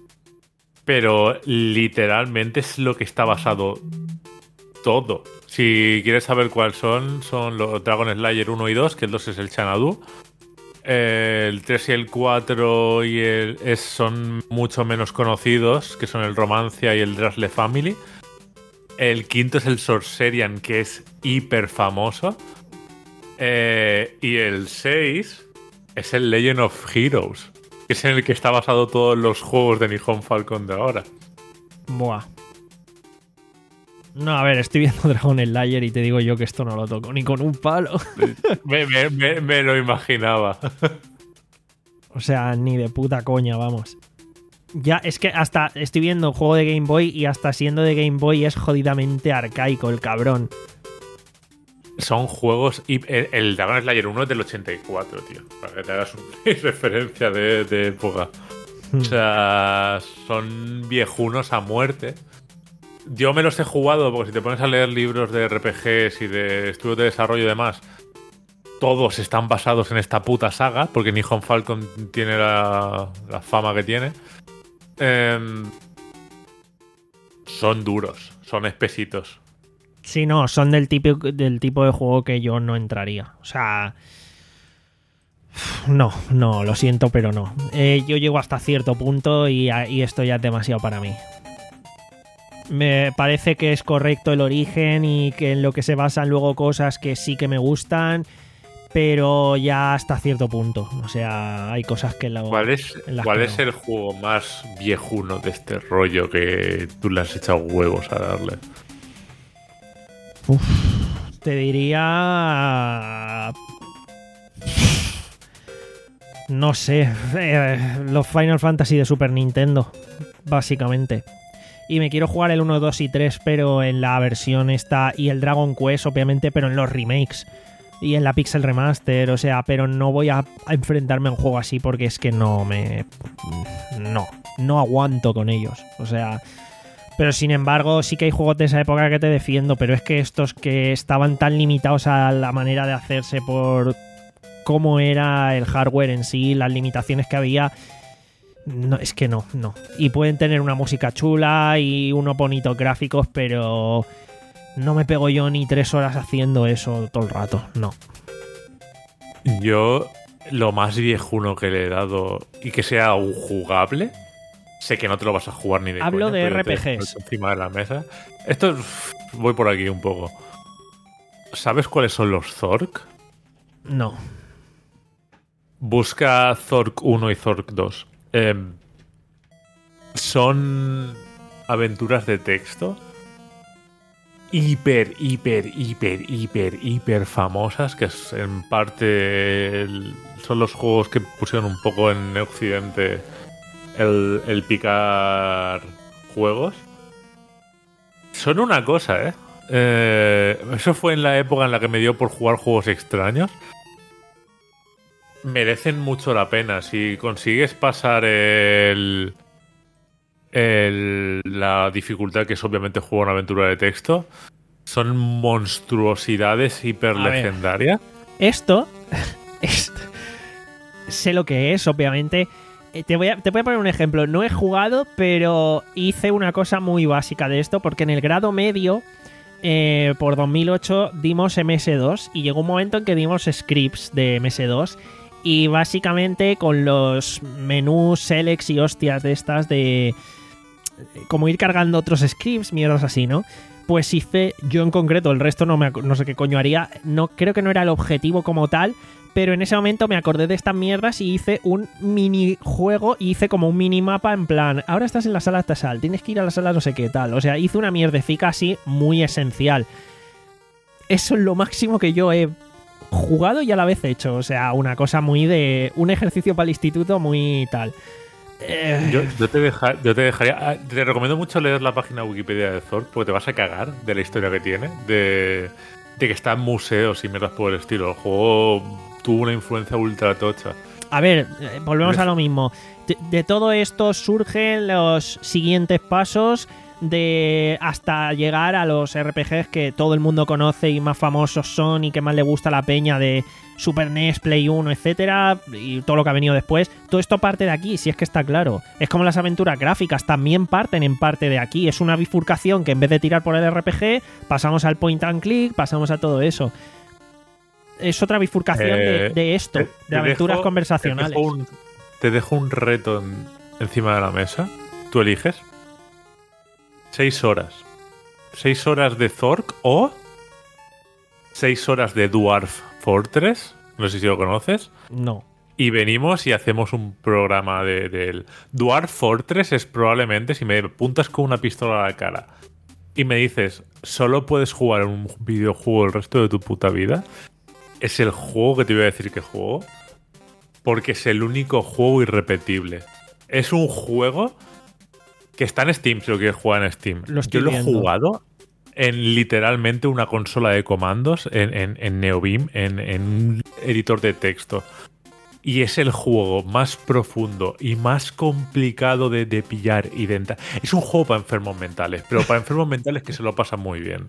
Pero literalmente es lo que está basado todo. Si quieres saber cuáles son, son los Dragon Slayer uno y dos, que el dos es el Xanadu. El tres y el cuatro y el, es, son mucho menos conocidos, que son el Romancia y el Drasle Family. El quinto es el Sorcerian, que es hiper famoso. Eh, y el seis es el Legend of Heroes, que es en el que está basado todos los juegos de Nihon Falcon de ahora. Buah. No, a ver, estoy viendo Dragon Slayer y te digo yo que esto no lo toco ni con un palo. me, me, me, me lo imaginaba. O sea, ni de puta coña, vamos. Ya, es que hasta estoy viendo un juego de Game Boy y hasta siendo de Game Boy es jodidamente arcaico el cabrón. Son juegos... Y el, el Dragon Slayer uno es del ochenta y cuatro, tío. Para que te hagas una referencia de, de época. Hmm. O sea, son viejunos a muerte. Yo me los he jugado porque si te pones a leer libros de R P Gs y de estudios de desarrollo y demás, todos están basados en esta puta saga, porque Nihon Falcon tiene la, la fama que tiene. Eh, son duros, son espesitos. Sí, no, son del tipo, del tipo de juego que yo no entraría. O sea... No, no, lo siento, pero no. Eh, yo llego hasta cierto punto y, y esto ya es demasiado para mí. Me parece que es correcto el origen y que en lo que se basan luego cosas que sí que me gustan, pero ya hasta cierto punto. O sea, hay cosas que... Lo, ¿Cuál es, ¿cuál que es no. el juego más viejuno de este rollo que tú le has echado huevos a darle? Uf, te diría... No sé, eh, los Final Fantasy de Super Nintendo, básicamente. Y me quiero jugar el uno, dos y tres, pero en la versión esta, y el Dragon Quest, obviamente, pero en los remakes. Y en la Pixel Remaster, o sea, pero no voy a, a enfrentarme a un juego así porque es que no me... No, no aguanto con ellos, o sea... Pero sin embargo, sí que hay juegos de esa época que te defiendo, pero es que estos que estaban tan limitados a la manera de hacerse por cómo era el hardware en sí, las limitaciones que había, no, es que no, no. Y pueden tener una música chula y unos bonitos gráficos, pero no me pego yo ni tres horas haciendo eso todo el rato, no. Yo, lo más viejuno que le he dado y que sea un jugable... Sé que no te lo vas a jugar ni de Hablo coña, de pero R P yo te Gs. lo encima de la mesa. Esto es- voy por aquí un poco. ¿Sabes cuáles son los Zork? No. Busca Zork uno y Zork dos. Eh, son aventuras de texto hiper, hiper, hiper, hiper, hiper famosas, que es en parte el- son los juegos que pusieron un poco en Occidente el, el picar juegos. Son una cosa, ¿eh? Eh, Eso fue en la época en la que me dio por jugar juegos extraños. Merecen mucho la pena. Si consigues pasar el, el- la dificultad que es obviamente jugar una aventura de texto, son monstruosidades hiper A ver. legendarias. Esto, esto sé lo que es, obviamente. Eh, Te voy, a, te voy a poner un ejemplo. No he jugado, pero hice una cosa muy básica de esto, porque en el grado medio, eh, por dos mil ocho, dimos eme ese dos y llegó un momento en que dimos scripts de eme ese dos y básicamente con los menús, selects y hostias de estas de... como ir cargando otros scripts, mierdas así, ¿no? Pues hice, yo en concreto, el resto no, me, ac- no sé qué coño haría, no, creo que no era el objetivo como tal, pero en ese momento me acordé de estas mierdas y hice un minijuego y hice como un minimapa en plan, ahora estás en la sala tasal, tienes que ir a la sala no sé qué tal, o sea, hice una mierdecica así muy esencial. Eso es lo máximo que yo he jugado y a la vez hecho, o sea, una cosa muy de... un ejercicio para el instituto muy tal. Eh, Yo, yo te deja- yo te dejaría. ah, Te recomiendo mucho leer la página Wikipedia de Zork porque te vas a cagar de la historia que tiene. De, de que está en museos y mierdas por el estilo. El juego tuvo una influencia ultra tocha. A ver, eh, volvemos a lo mismo. De, de todo esto surgen los siguientes pasos de hasta llegar a los R P Gs que todo el mundo conoce y más famosos son y que más le gusta a la peña de Super N E S, Play uno, etcétera, y todo lo que ha venido después. Todo esto parte de aquí, si es que está claro. Es como las aventuras gráficas, también parten en parte de aquí. Es una bifurcación que en vez de tirar por el R P G, pasamos al point and click, pasamos a todo eso. Es otra bifurcación Eh, de, de esto, te- de te aventuras dejo- conversacionales. Te dejo un, te dejo un reto en- encima de la mesa. Tú eliges. Seis horas. Seis horas de Zork o seis horas de Dwarf Fortress. No sé si lo conoces. No. Y venimos y hacemos un programa de, del Dwarf Fortress. Es probablemente, si me apuntas con una pistola a la cara y me dices, solo puedes jugar en un videojuego el resto de tu puta vida, es el juego que te voy a decir que juego. Porque es el único juego irrepetible. Es un juego que está en Steam, si lo quieres jugar en Steam. Lo estoy Yo lo he viendo. jugado en literalmente una consola de comandos, en, en, en NeoBeam, en, en un editor de texto. Y es el juego más profundo y más complicado de, de pillar y de entrar. Es un juego para enfermos mentales, pero para enfermos mentales que se lo pasan muy bien.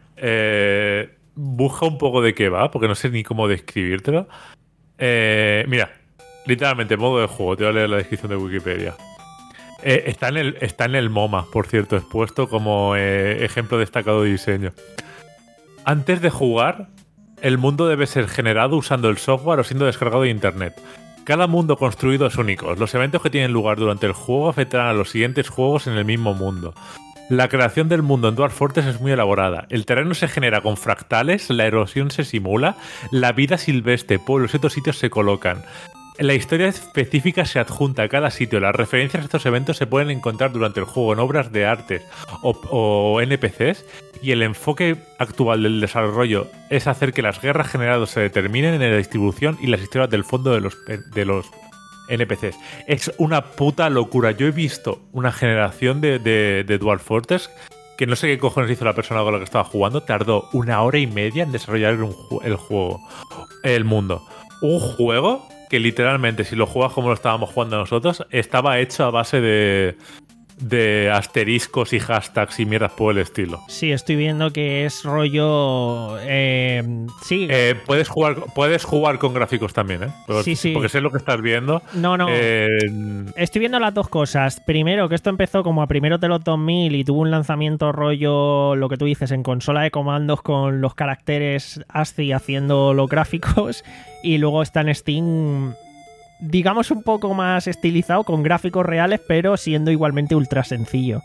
Eh, busca un poco de qué va, porque no sé ni cómo describírtelo. Eh, mira, literalmente, modo de juego, te voy a leer la descripción de Wikipedia. Eh, está, en el, está en el MoMA, por cierto, expuesto como eh, ejemplo destacado de diseño. Antes de jugar, el mundo debe ser generado usando el software o siendo descargado de internet. Cada mundo construido es único. Los eventos que tienen lugar durante el juego afectarán a los siguientes juegos en el mismo mundo. La creación del mundo en Dwarf Fortress es muy elaborada. El terreno se genera con fractales, la erosión se simula, la vida silvestre, pueblos y otros sitios se colocan. La historia específica se adjunta a cada sitio. Las referencias a estos eventos se pueden encontrar durante el juego en obras de arte o, o N P Cs, y el enfoque actual del desarrollo es hacer que las guerras generadas se determinen en la distribución y las historias del fondo de los, de los N P Cs. Es una puta locura. Yo he visto una generación de, de, de Dwarf Fortress que no sé qué cojones hizo la persona con la que estaba jugando. Tardó una hora y media en desarrollar un, el juego, el mundo. Un juego que literalmente, si lo juegas como lo estábamos jugando nosotros, estaba hecho a base de, de asteriscos y hashtags y mierdas por el estilo. Sí, estoy viendo que es rollo... Eh, sí. Eh, puedes, jugar, puedes jugar con gráficos también, ¿eh? Porque, sí, sí. Porque sé lo que estás viendo. No, no. Eh, Estoy viendo las dos cosas. Primero, que esto empezó como a primeros de los dos mil y tuvo un lanzamiento rollo, lo que tú dices, en consola de comandos con los caracteres ASCII haciendo los gráficos. Y luego está en Steam, digamos, un poco más estilizado, con gráficos reales, pero siendo igualmente ultra sencillo.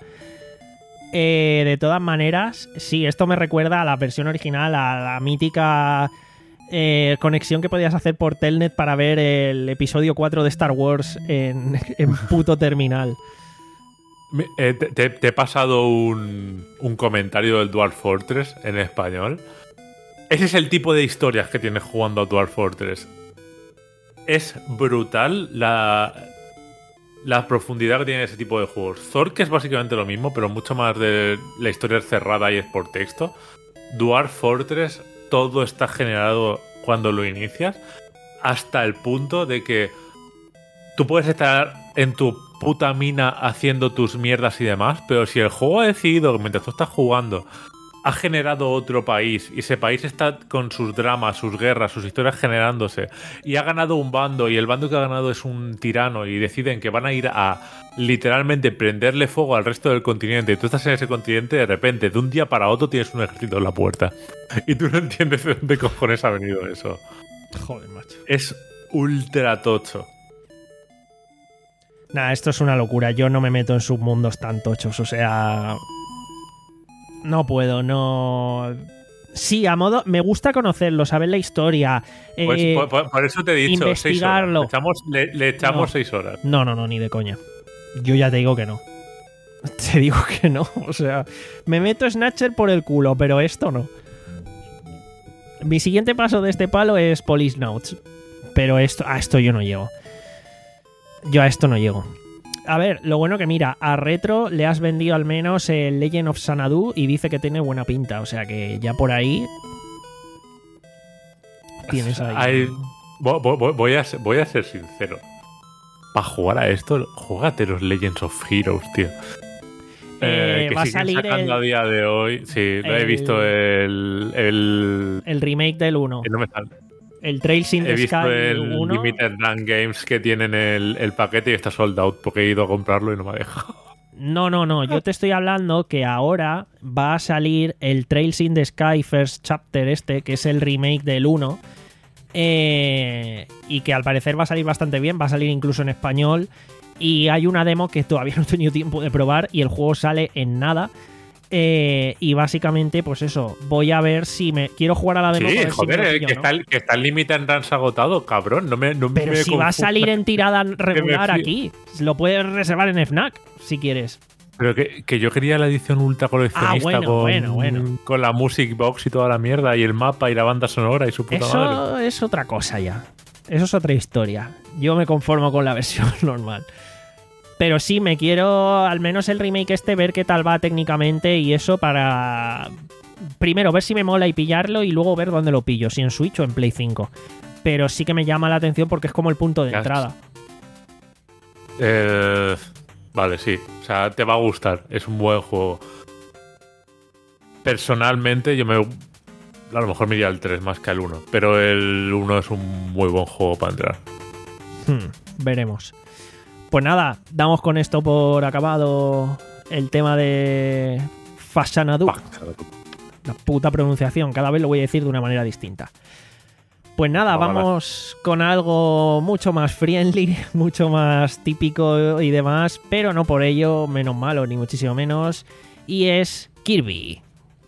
Eh, de todas maneras, sí, esto me recuerda a la versión original, a la mítica eh, conexión que podías hacer por Telnet para ver el episodio cuatro de Star Wars en, en puto terminal. eh, te, te, te he pasado un, un comentario del Dwarf Fortress en español. Ese es el tipo de historias que tienes jugando a Dwarf Fortress. Es brutal la, la profundidad que tiene ese tipo de juegos. Zork es básicamente lo mismo, pero mucho más de la historia es cerrada y es por texto. Dwarf Fortress, todo está generado cuando lo inicias, hasta el punto de que tú puedes estar en tu puta mina haciendo tus mierdas y demás, pero si el juego ha decidido que mientras tú estás jugando ha generado otro país y ese país está con sus dramas, sus guerras, sus historias generándose y ha ganado un bando y el bando que ha ganado es un tirano y deciden que van a ir a literalmente prenderle fuego al resto del continente y tú estás en ese continente y de repente de un día para otro tienes un ejército en la puerta y tú no entiendes de dónde cojones ha venido eso. Joder, macho. Es ultra tocho. Nah, esto es una locura. Yo no me meto en submundos tan tochos, o sea... No puedo, no... Sí, a modo... Me gusta conocerlo, saber la historia. Pues eh, por, por, por eso te he dicho, investigarlo. seis horas. Le echamos, le, le echamos no. seis horas. No, no, no, ni de coña. Yo ya te digo que no. Te digo que no. O sea, me meto Snatcher por el culo, pero esto no. Mi siguiente paso de este palo es Police Notes. Pero esto, a esto yo no llego. Yo a esto no llego. A ver, lo bueno que mira, a Retro le has vendido al menos el Legend of Xanadu y dice que tiene buena pinta, o sea que ya por ahí tienes ahí. Hay, voy, voy, a ser, voy a ser sincero. Para jugar a esto, júgate los Legends of Heroes, tío. Eh, eh, que va a siguen salir sacando el, a día de hoy. Sí, lo el, he visto el... El, el remake del uno. No me sale. El Trails in He the visto Sky el uno. Limited Run Games que tienen el, el paquete y está sold out porque he ido a comprarlo y no me ha dejado. No, no, no. Yo te estoy hablando que ahora va a salir el Trails in the Sky First Chapter este, que es el remake del uno. Eh, y que al parecer va a salir bastante bien. Va a salir incluso en español. Y hay una demo que todavía no he tenido tiempo de probar y el juego sale en nada. Eh, y básicamente, pues eso, voy a ver si me quiero jugar a la demo. Sí, ver joder, si me eh, pillo, que, ¿no? está el, que está el Limited Runs agotado, cabrón. No me, no Pero me si va a salir en tirada regular fío. aquí, lo puedes reservar en FNAC si quieres. Pero que, que yo quería la edición ultra coleccionista Ah, bueno, con, bueno, bueno. con la Music Box y toda la mierda, y el mapa y la banda sonora y su puta Eso madre. es otra cosa ya. Eso es otra historia. Yo me conformo con la versión normal. Pero sí, me quiero al menos el remake este, ver qué tal va técnicamente y eso para... Primero, ver si me mola y pillarlo y luego ver dónde lo pillo, si en Switch o en Play cinco. Pero sí que me llama la atención porque es como el punto de Ya entrada. Eh, vale, sí. O sea, te va a gustar. Es un buen juego. Personalmente, yo me... A lo mejor me iría al tres más que al uno. Pero el uno es un muy buen juego para entrar. Hmm, veremos. Pues nada, damos con esto por acabado el tema de Faxanadu. La puta pronunciación, cada vez lo voy a decir de una manera distinta. Pues nada, Vamos, vamos con algo mucho más friendly, mucho más típico y demás, pero no por ello menos malo, ni muchísimo menos. y es Kirby.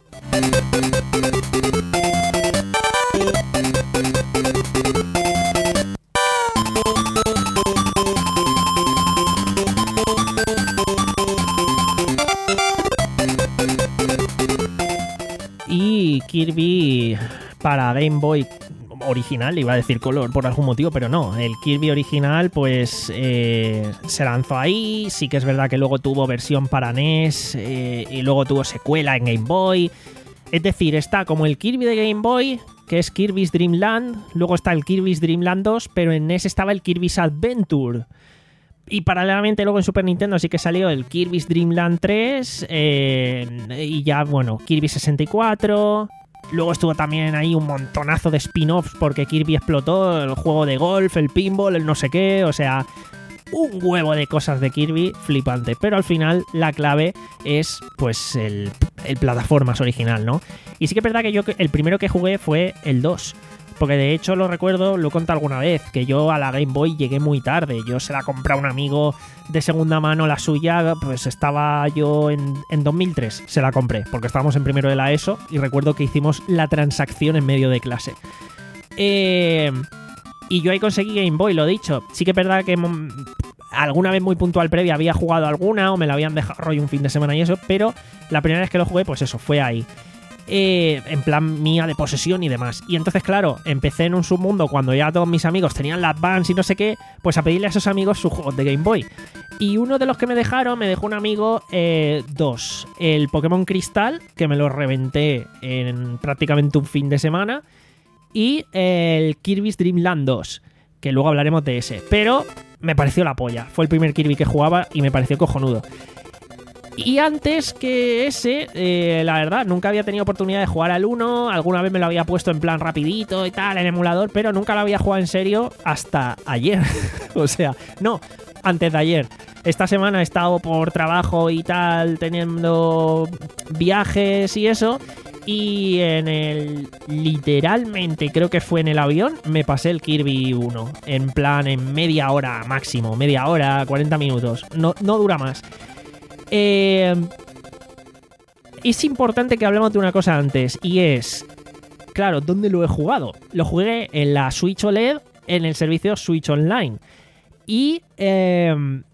Y Kirby para Game Boy original, iba a decir color por algún motivo, pero no, el Kirby original pues eh, se lanzó ahí. Sí que es verdad que luego tuvo versión para N E S eh, y luego tuvo secuela en Game Boy. Es decir, está como el Kirby de Game Boy, que es Kirby's Dream Land, luego está el Kirby's Dream Land dos, pero en N E S estaba el Kirby's Adventure. Y paralelamente luego en Super Nintendo sí que salió el Kirby's Dream Land tres eh, y ya, bueno, Kirby sesenta y cuatro. Luego estuvo también ahí un montonazo de spin-offs porque Kirby explotó, el juego de golf, el pinball, el no sé qué, o sea, un huevo de cosas de Kirby flipante. Pero al final la clave es pues el, el plataformas original, ¿no? Y sí que es verdad que yo el primero que jugué fue el dos. Porque de hecho lo recuerdo, lo he contado alguna vez, que yo a la Game Boy llegué muy tarde. Yo se la compré a un amigo de segunda mano, la suya, pues estaba yo en, en dos mil tres, se la compré, porque estábamos en primero de la ESO y recuerdo que hicimos la transacción en medio de clase. Eh, y yo ahí conseguí Game Boy, lo dicho. Sí que es verdad que mm, alguna vez muy puntual previa había jugado alguna o me la habían dejado rollo un fin de semana y eso, pero la primera vez que lo jugué, pues eso, fue ahí. Eh, en plan mía de posesión y demás. Y entonces, claro, empecé en un submundo cuando ya todos mis amigos tenían la Advance y no sé qué, pues a pedirle a esos amigos sus juegos de Game Boy. Y uno de los que me dejaron, me dejó un amigo eh, dos. El Pokémon Cristal, que me lo reventé en prácticamente un fin de semana, y el Kirby's Dream Land dos, que luego hablaremos de ese. Pero me pareció la polla. Fue el primer Kirby que jugaba y me pareció cojonudo. Y antes que ese, eh, la verdad, nunca había tenido oportunidad de jugar al uno. Alguna vez me lo había puesto en plan rapidito y tal, en emulador, pero nunca lo había jugado en serio hasta ayer. O sea, no, antes de ayer. Esta semana he estado por trabajo y tal, teniendo viajes y eso. Y en el... literalmente, creo que fue en el avión, me pasé el Kirby uno. En plan, en media hora máximo. Media hora, cuarenta minutos. No, no dura más. Eh, es importante que hablemos de una cosa antes, y es, claro, ¿dónde lo he jugado? Lo jugué en la Switch O L E D, en el servicio Switch Online. Y, eh,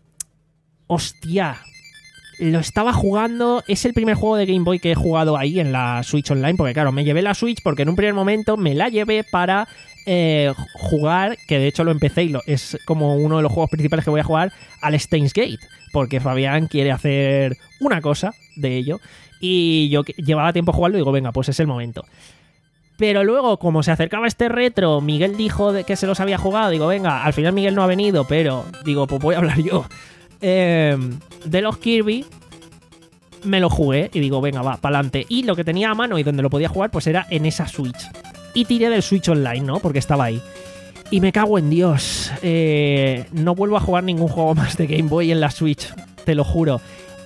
hostia, lo estaba jugando, es el primer juego de Game Boy que he jugado ahí en la Switch Online, porque claro, me llevé la Switch porque en un primer momento me la llevé para eh, jugar, que de hecho lo empecé y lo, es como uno de los juegos principales que voy a jugar, al Steins Gate. Porque Fabián quiere hacer una cosa de ello y yo llevaba tiempo jugando y digo, venga, pues es el momento. Pero luego, como se acercaba este retro, Miguel dijo de que se los había jugado. Digo, venga, al final Miguel no ha venido, pero digo, pues voy a hablar yo. Eh, de los Kirby, me lo jugué y digo, venga, va, pa'lante. Y lo que tenía a mano y donde lo podía jugar, pues era en esa Switch. Y tiré del Switch Online, ¿no? Porque estaba ahí. Y me cago en Dios, eh, no vuelvo a jugar ningún juego más de Game Boy en la Switch, te lo juro.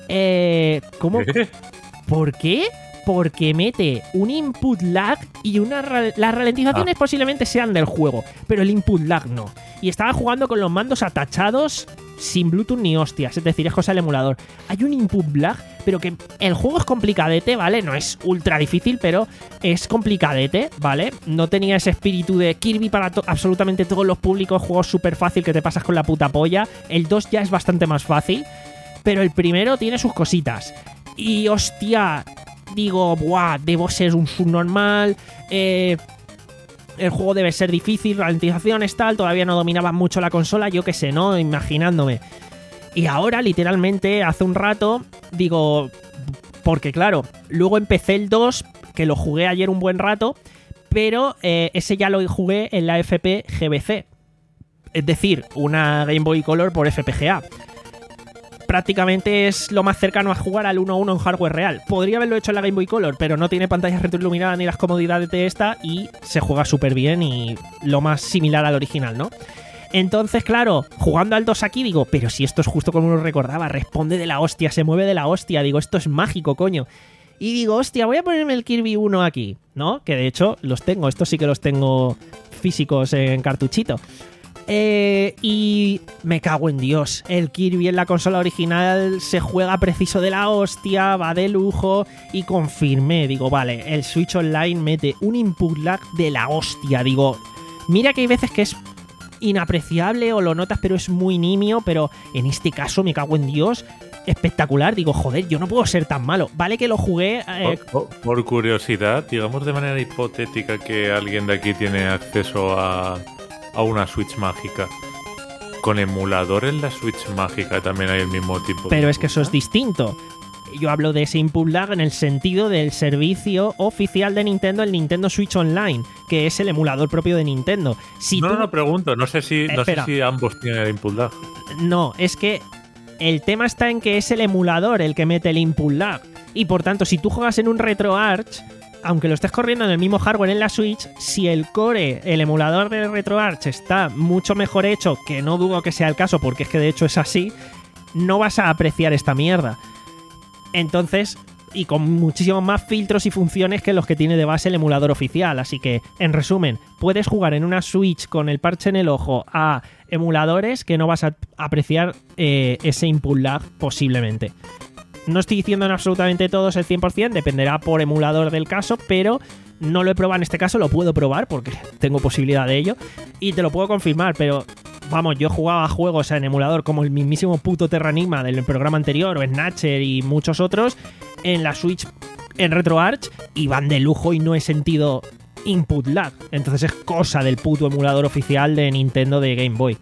Eh, ¿Cómo? ¿Qué? ¿Por qué? Porque mete un input lag y una ra- las ralentizaciones ah. posiblemente sean del juego, pero el input lag no. Y estaba jugando con los mandos atachados sin Bluetooth ni hostias, es decir, es cosa del emulador. Hay un input lag, pero que el juego es complicadete, ¿vale? No es ultra difícil, pero es complicadete, ¿vale? No tenía ese espíritu de Kirby para to- absolutamente todos los públicos, juegos súper fácil que te pasas con la puta polla. El dos ya es bastante más fácil, pero el primero tiene sus cositas. Y hostia, digo, buah, debo ser un subnormal, eh... el juego debe ser difícil, ralentizaciones, tal, todavía no dominaba mucho la consola, yo qué sé, ¿no? Imaginándome. Y ahora, literalmente, hace un rato, digo, porque claro, luego empecé el dos, que lo jugué ayer un buen rato, pero eh, ese ya lo jugué en la F P G B C. Es decir, una Game Boy Color por F P G A. Prácticamente es lo más cercano a jugar al uno a uno en hardware real. Podría haberlo hecho en la Game Boy Color, pero no tiene pantalla retroiluminada ni las comodidades de esta y se juega súper bien y lo más similar al original, ¿no? Entonces, claro, jugando al dos aquí digo, pero si esto es justo como lo recordaba, responde de la hostia, se mueve de la hostia, digo, esto es mágico, coño. Y digo, hostia, voy a ponerme el Kirby uno aquí, ¿no? Que de hecho los tengo, estos sí que los tengo físicos en cartuchito. Eh, y me cago en Dios, el Kirby en la consola original se juega preciso de la hostia, va de lujo, y confirmé, digo, vale, el Switch Online mete un input lag de la hostia, digo, mira que hay veces que es inapreciable o lo notas pero es muy nimio, pero en este caso me cago en Dios, espectacular, digo, joder, yo no puedo ser tan malo, vale que lo jugué... Eh, por, por, por curiosidad, digamos de manera hipotética que alguien de aquí tiene acceso a... a una Switch mágica. Con emulador en la Switch mágica también hay el mismo tipo. Pero de es que eso es distinto. Yo hablo de ese input lag en el sentido del servicio oficial de Nintendo, el Nintendo Switch Online, que es el emulador propio de Nintendo. Si no, tú... no, no, pregunto. No sé si, no sé si ambos tienen el input lag. No, es que el tema está en que es el emulador el que mete el input lag. Y por tanto, si tú juegas en un RetroArch, aunque lo estés corriendo en el mismo hardware en la Switch, si el core, el emulador de RetroArch está mucho mejor hecho, que no dudo que sea el caso, porque es que de hecho es así, no vas a apreciar esta mierda. Entonces, y con muchísimos más filtros y funciones que los que tiene de base el emulador oficial. Así que, en resumen, puedes jugar en una Switch con el parche en el ojo a emuladores que no vas a apreciar eh, ese input lag posiblemente. No estoy diciendo en absolutamente todos el cien por ciento, dependerá por emulador del caso, pero no lo he probado en este caso, lo puedo probar porque tengo posibilidad de ello y te lo puedo confirmar, pero vamos, yo jugaba juegos en emulador como el mismísimo puto Terranigma del programa anterior o Snatcher y muchos otros en la Switch en RetroArch y van de lujo y no he sentido input lag, entonces es cosa del puto emulador oficial de Nintendo de Game Boy.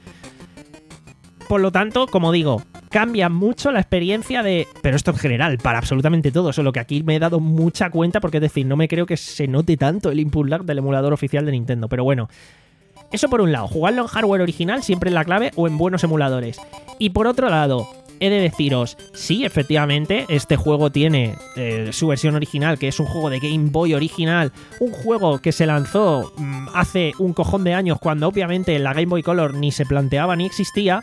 Por lo tanto, como digo, cambia mucho la experiencia de... Pero esto en general, para absolutamente todo. Solo que aquí me he dado mucha cuenta porque, es decir, no me creo que se note tanto el input lag del emulador oficial de Nintendo. Pero bueno, eso por un lado. Jugarlo en hardware original siempre es la clave o en buenos emuladores. Y por otro lado, he de deciros, sí, efectivamente, este juego tiene eh, su versión original, que es un juego de Game Boy original. Un juego que se lanzó mmm, hace un cojón de años cuando obviamente la Game Boy Color ni se planteaba ni existía.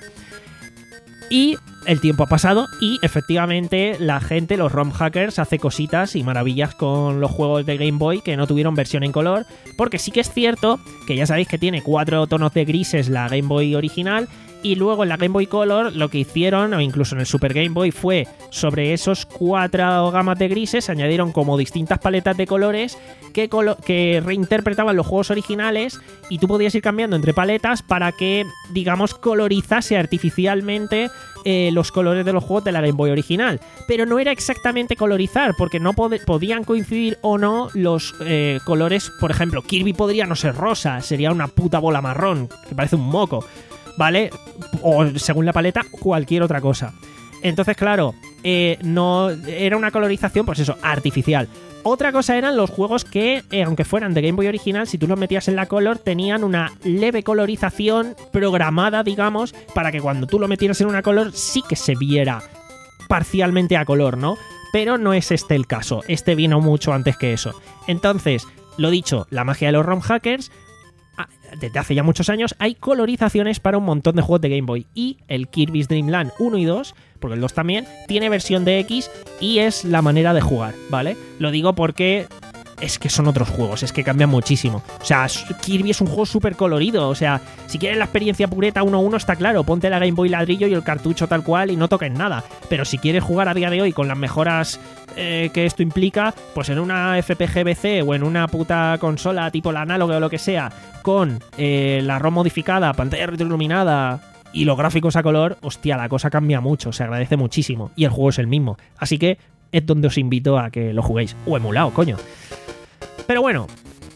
Y el tiempo ha pasado y efectivamente la gente, los ROM hackers, hace cositas y maravillas con los juegos de Game Boy que no tuvieron versión en color, porque sí que es cierto que ya sabéis que tiene cuatro tonos de grises la Game Boy original y luego en la Game Boy Color lo que hicieron, o incluso en el Super Game Boy, fue sobre esos cuatro gamas de grises añadieron como distintas paletas de colores que, colo- que reinterpretaban los juegos originales y tú podías ir cambiando entre paletas para que, digamos, colorizase artificialmente eh, los colores de los juegos de la Game Boy original. Pero no era exactamente colorizar, porque no pod- podían coincidir o no los eh, colores. Por ejemplo, Kirby podría no ser rosa, sería una puta bola marrón, que parece un moco, ¿vale? O según la paleta, cualquier otra cosa. Entonces, claro, eh, no era una colorización, pues eso, artificial. Otra cosa eran los juegos que, eh, aunque fueran de Game Boy original, si tú los metías en la Color, tenían una leve colorización programada, digamos, para que cuando tú lo metieras en una Color sí que se viera parcialmente a color, ¿no? Pero no es este el caso. Este vino mucho antes que eso. Entonces, lo dicho, la magia de los ROM hackers, desde hace ya muchos años hay colorizaciones para un montón de juegos de Game Boy y el Kirby's Dream Land uno y dos, porque el dos también, tiene versión de X y es la manera de jugar, ¿vale? Lo digo porque es que son otros juegos, es que cambian muchísimo. O sea, Kirby es un juego súper colorido, o sea, si quieres la experiencia pureta uno a uno está claro, ponte la Game Boy ladrillo y el cartucho tal cual y no toques nada, pero si quieres jugar a día de hoy con las mejoras eh, que esto implica, pues en una F P G B C o en una puta consola tipo la análoga o lo que sea, con eh, la ROM modificada, pantalla retroiluminada y los gráficos a color, hostia, la cosa cambia mucho, se agradece muchísimo y el juego es el mismo, así que es donde os invito a que lo juguéis, o emulado, coño. Pero bueno,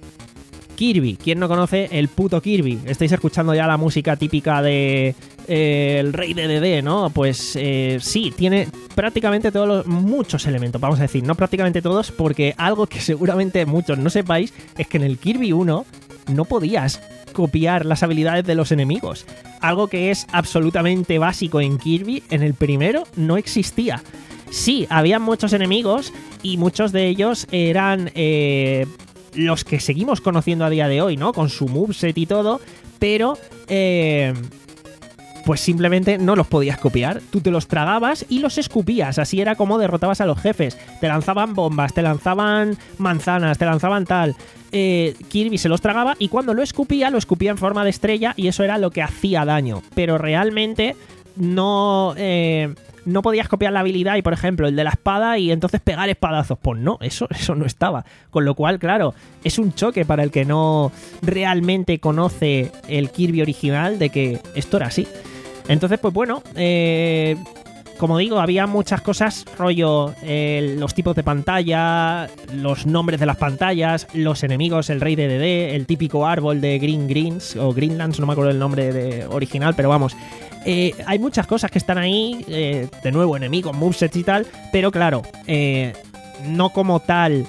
Kirby, ¿quién no conoce el puto Kirby? Estáis escuchando ya la música típica de eh, el Rey de D D, ¿no? Pues eh, sí, tiene prácticamente todos los, muchos elementos, vamos a decir, no prácticamente todos, porque algo que seguramente muchos no sepáis es que en el Kirby uno no podías copiar las habilidades de los enemigos. Algo que es absolutamente básico en Kirby, en el primero no existía. Sí, había muchos enemigos y muchos de ellos eran eh, los que seguimos conociendo a día de hoy, ¿no? Con su moveset y todo, pero eh, pues simplemente no los podías copiar. Tú te los tragabas y los escupías. Así era como derrotabas a los jefes. Te lanzaban bombas, te lanzaban manzanas, te lanzaban tal. Eh, Kirby se los tragaba y cuando lo escupía, lo escupía en forma de estrella y eso era lo que hacía daño. Pero realmente no... Eh, no podías copiar la habilidad y, por ejemplo, el de la espada y entonces pegar espadazos. Pues no, eso, eso no estaba. Con lo cual, claro, es un choque para el que no realmente conoce el Kirby original de que esto era así. Entonces, pues bueno, eh, como digo, había muchas cosas, rollo eh, los tipos de pantalla, los nombres de las pantallas, los enemigos, el rey de Dedé, el típico árbol de Green Greens o Greenlands, no me acuerdo el nombre de original, pero vamos... Eh, hay muchas cosas que están ahí, eh, de nuevo, enemigos, movesets y tal, pero claro, eh, no como tal,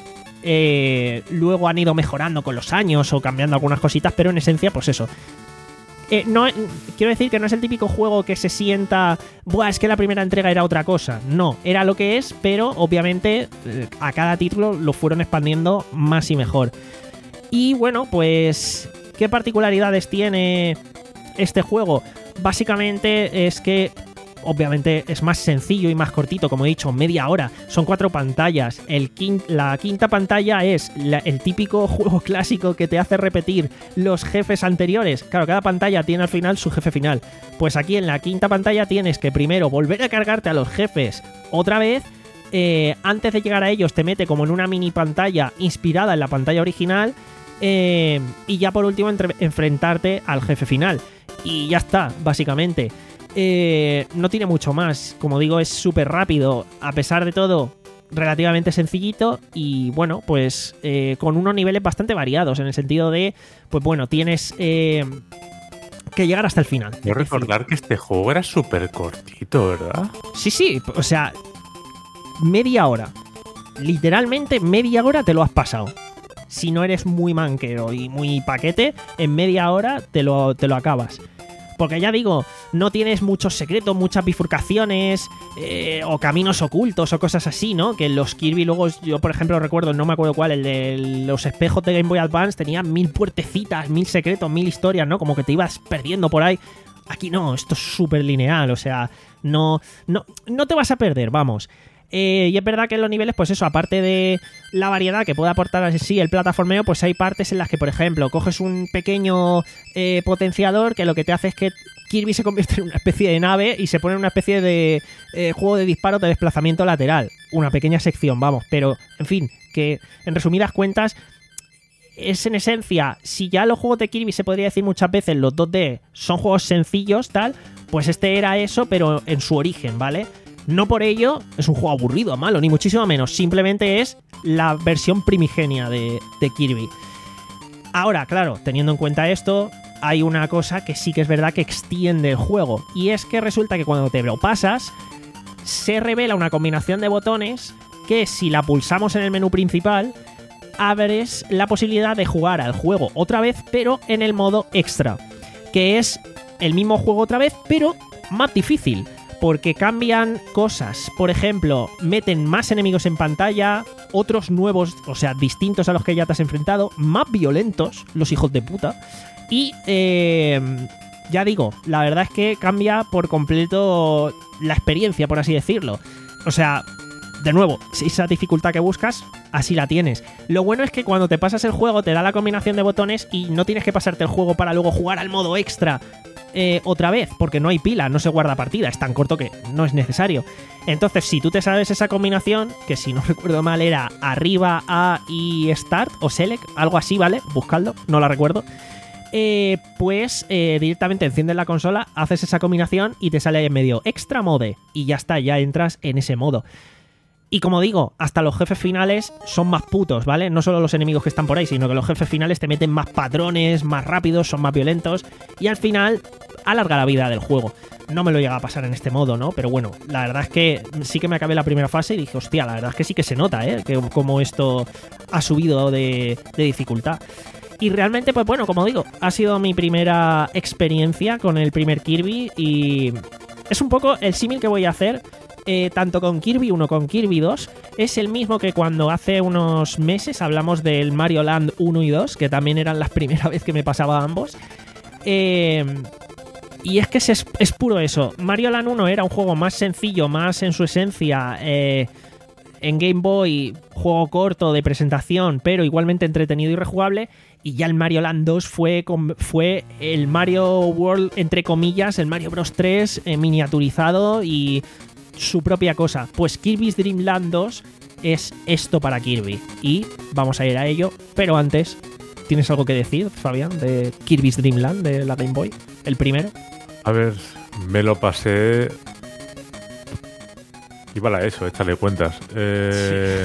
eh, luego han ido mejorando con los años o cambiando algunas cositas, pero en esencia, pues eso. Eh, no, quiero decir que no es el típico juego que se sienta, buah, es que la primera entrega era otra cosa. No, era lo que es, pero obviamente eh, a cada título lo fueron expandiendo más y mejor. Y bueno, pues, ¿qué particularidades tiene este juego? Básicamente es que obviamente es más sencillo y más cortito, como he dicho, media hora, son cuatro pantallas. El quin- la quinta pantalla es la- el típico juego clásico que te hace repetir los jefes anteriores. Claro, cada pantalla tiene al final su jefe final. Pues aquí en la quinta pantalla tienes que primero volver a cargarte a los jefes otra vez. Eh, antes de llegar a ellos te mete como en una mini pantalla inspirada en la pantalla original. Eh, y ya por último entre- enfrentarte al jefe final. Y ya está, básicamente. Eh, no tiene mucho más. Como digo, es súper rápido. A pesar de todo, relativamente sencillito. Y bueno, pues eh, con unos niveles bastante variados. En el sentido de, pues bueno, tienes eh, que llegar hasta el final. Quiero recordar que este juego era súper cortito, ¿verdad? Sí, sí, o sea, media hora. Literalmente media hora te lo has pasado. Si no eres muy manquero y muy paquete, en media hora te lo, te lo acabas. Porque ya digo, no tienes muchos secretos, muchas bifurcaciones eh, o caminos ocultos o cosas así, ¿no? Que los Kirby luego, yo por ejemplo recuerdo, no me acuerdo cuál, el de los espejos de Game Boy Advance tenía mil puertecitas, mil secretos, mil historias, ¿no? Como que te ibas perdiendo por ahí. Aquí no, esto es súper lineal, o sea, no, no, no te vas a perder, vamos. Eh, y es verdad que en los niveles, pues eso, aparte de la variedad que puede aportar así el plataformeo, pues hay partes en las que, por ejemplo, coges un pequeño eh, potenciador que lo que te hace es que Kirby se convierte en una especie de nave y se pone en una especie de eh, juego de disparo de desplazamiento lateral. Una pequeña sección, vamos, pero, en fin, que en resumidas cuentas es en esencia, si ya los juegos de Kirby se podría decir muchas veces, los dos D son juegos sencillos, tal, pues este era eso, pero en su origen, ¿vale? No por ello es un juego aburrido, malo, ni muchísimo menos. Simplemente es la versión primigenia de, de Kirby. Ahora, claro, teniendo en cuenta esto, hay una cosa que sí que es verdad que extiende el juego. Y es que resulta que cuando te lo pasas, se revela una combinación de botones que si la pulsamos en el menú principal, abres la posibilidad de jugar al juego otra vez, pero en el modo extra. Que es el mismo juego otra vez, pero más difícil. Porque cambian cosas. Por ejemplo, meten más enemigos en pantalla, otros nuevos, o sea, distintos a los que ya te has enfrentado, más violentos, los hijos de puta. Y, eh, ya digo, la verdad es que cambia por completo la experiencia, por así decirlo. O sea, de nuevo, si esa dificultad que buscas, así la tienes. Lo bueno es que cuando te pasas el juego te da la combinación de botones y no tienes que pasarte el juego para luego jugar al modo extra Eh, otra vez, porque no hay pila, no se guarda partida, es tan corto que no es necesario. Entonces, si tú te sabes esa combinación, que si no recuerdo mal era arriba, A y Start o Select, algo así, ¿vale? Buscadlo, no la recuerdo. Eh, pues eh, directamente enciendes la consola, haces esa combinación y te sale ahí en medio Extra Mode y ya está, ya entras en ese modo. Y como digo, hasta los jefes finales son más putos, ¿vale? No solo los enemigos que están por ahí, sino que los jefes finales te meten más patrones, más rápidos, son más violentos y al final alarga la vida del juego. No me lo llega a pasar en este modo, ¿no? Pero bueno, la verdad es que sí que me acabé la primera fase y dije, hostia, la verdad es que sí que se nota, ¿eh? Que como esto ha subido de, de dificultad. Y realmente, pues bueno, como digo, ha sido mi primera experiencia con el primer Kirby y es un poco el símil que voy a hacer. Eh, tanto con Kirby uno como con Kirby dos es el mismo que cuando hace unos meses hablamos del Mario Land uno y dos, que también eran la primera vez que me pasaba a ambos. Eh, Y es que es, es puro eso. Mario Land uno era un juego más sencillo, más en su esencia. Eh, en Game Boy, juego corto de presentación, pero igualmente entretenido y rejugable. Y ya el Mario Land dos fue, fue el Mario World, entre comillas, el Mario Bros. tres eh, miniaturizado y su propia cosa. Pues Kirby's Dream Land dos es esto para Kirby. Y vamos a ir a ello. Pero antes, ¿tienes algo que decir, Fabián, de Kirby's Dream Land de la Game Boy? El primero. A ver, me lo pasé... Iba a eso, échale cuentas. Eh...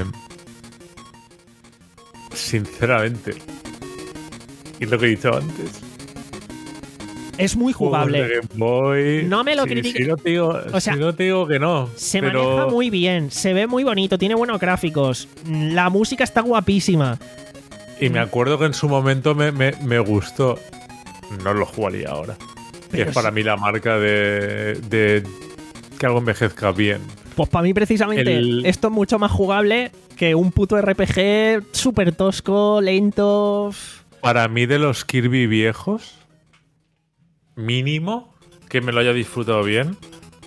Sí. Sinceramente, y lo que he dicho antes, es muy jugable. De Game Boy, no me lo si, critiques. Si no te digo, o sea, si no te digo que no. Se pero... maneja muy bien, se ve muy bonito, tiene buenos gráficos, la música está guapísima. Y me acuerdo que en su momento me, me, me gustó. No lo jugaría ahora. Y es para mí la marca de, de que algo envejezca bien. Pues para mí precisamente el... esto es mucho más jugable que un puto R P G súper tosco, lento. Para mí, de los Kirby viejos, mínimo que me lo haya disfrutado bien,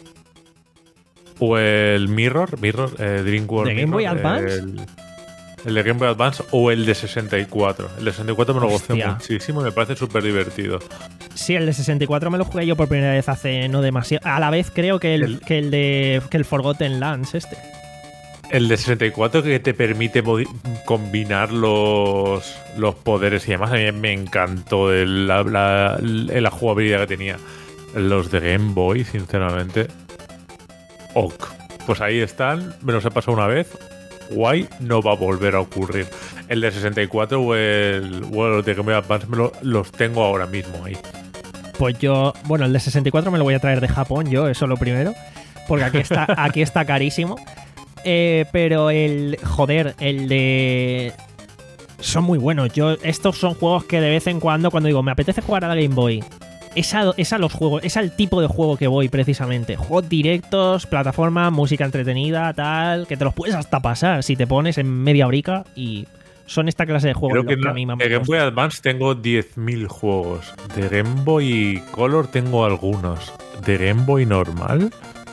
o el Mirror, Mirror, eh, Dream World ¿De Game Boy Mirror, Advance? El, el de Game Boy Advance o el de sesenta y cuatro. El de sesenta y cuatro me lo gocé muchísimo y me parece súper divertido. Sí, el de sesenta y cuatro me lo jugué yo por primera vez hace no demasiado. A la vez creo que el, el, que el de que el Forgotten Lands este. El de sesenta y cuatro que te permite combinar los, los poderes y demás. A mí me encantó el, la, la, la jugabilidad que tenía. Los de Game Boy, sinceramente. Ok. Pues ahí están. Me los he pasado una vez. Guay, no va a volver a ocurrir. El de sesenta y cuatro o el, o el de Game Boy Advance me lo, los tengo ahora mismo ahí. Pues yo, bueno, el de sesenta y cuatro me lo voy a traer de Japón, yo, eso lo primero. Porque aquí está, aquí está carísimo. Eh, pero el, joder, el de... Son muy buenos. Yo, estos son juegos que de vez en cuando, cuando digo, me apetece jugar a la Game Boy, es a, es a los juegos, es al tipo de juego que voy precisamente. Juegos directos, plataforma, música entretenida, tal, que te los puedes hasta pasar si te pones en media horica, y son esta clase de juegos Creo que, que no, a mí me han de Game Boy Advance tengo diez mil juegos. De Game Boy Color tengo algunos. De Game Boy normal,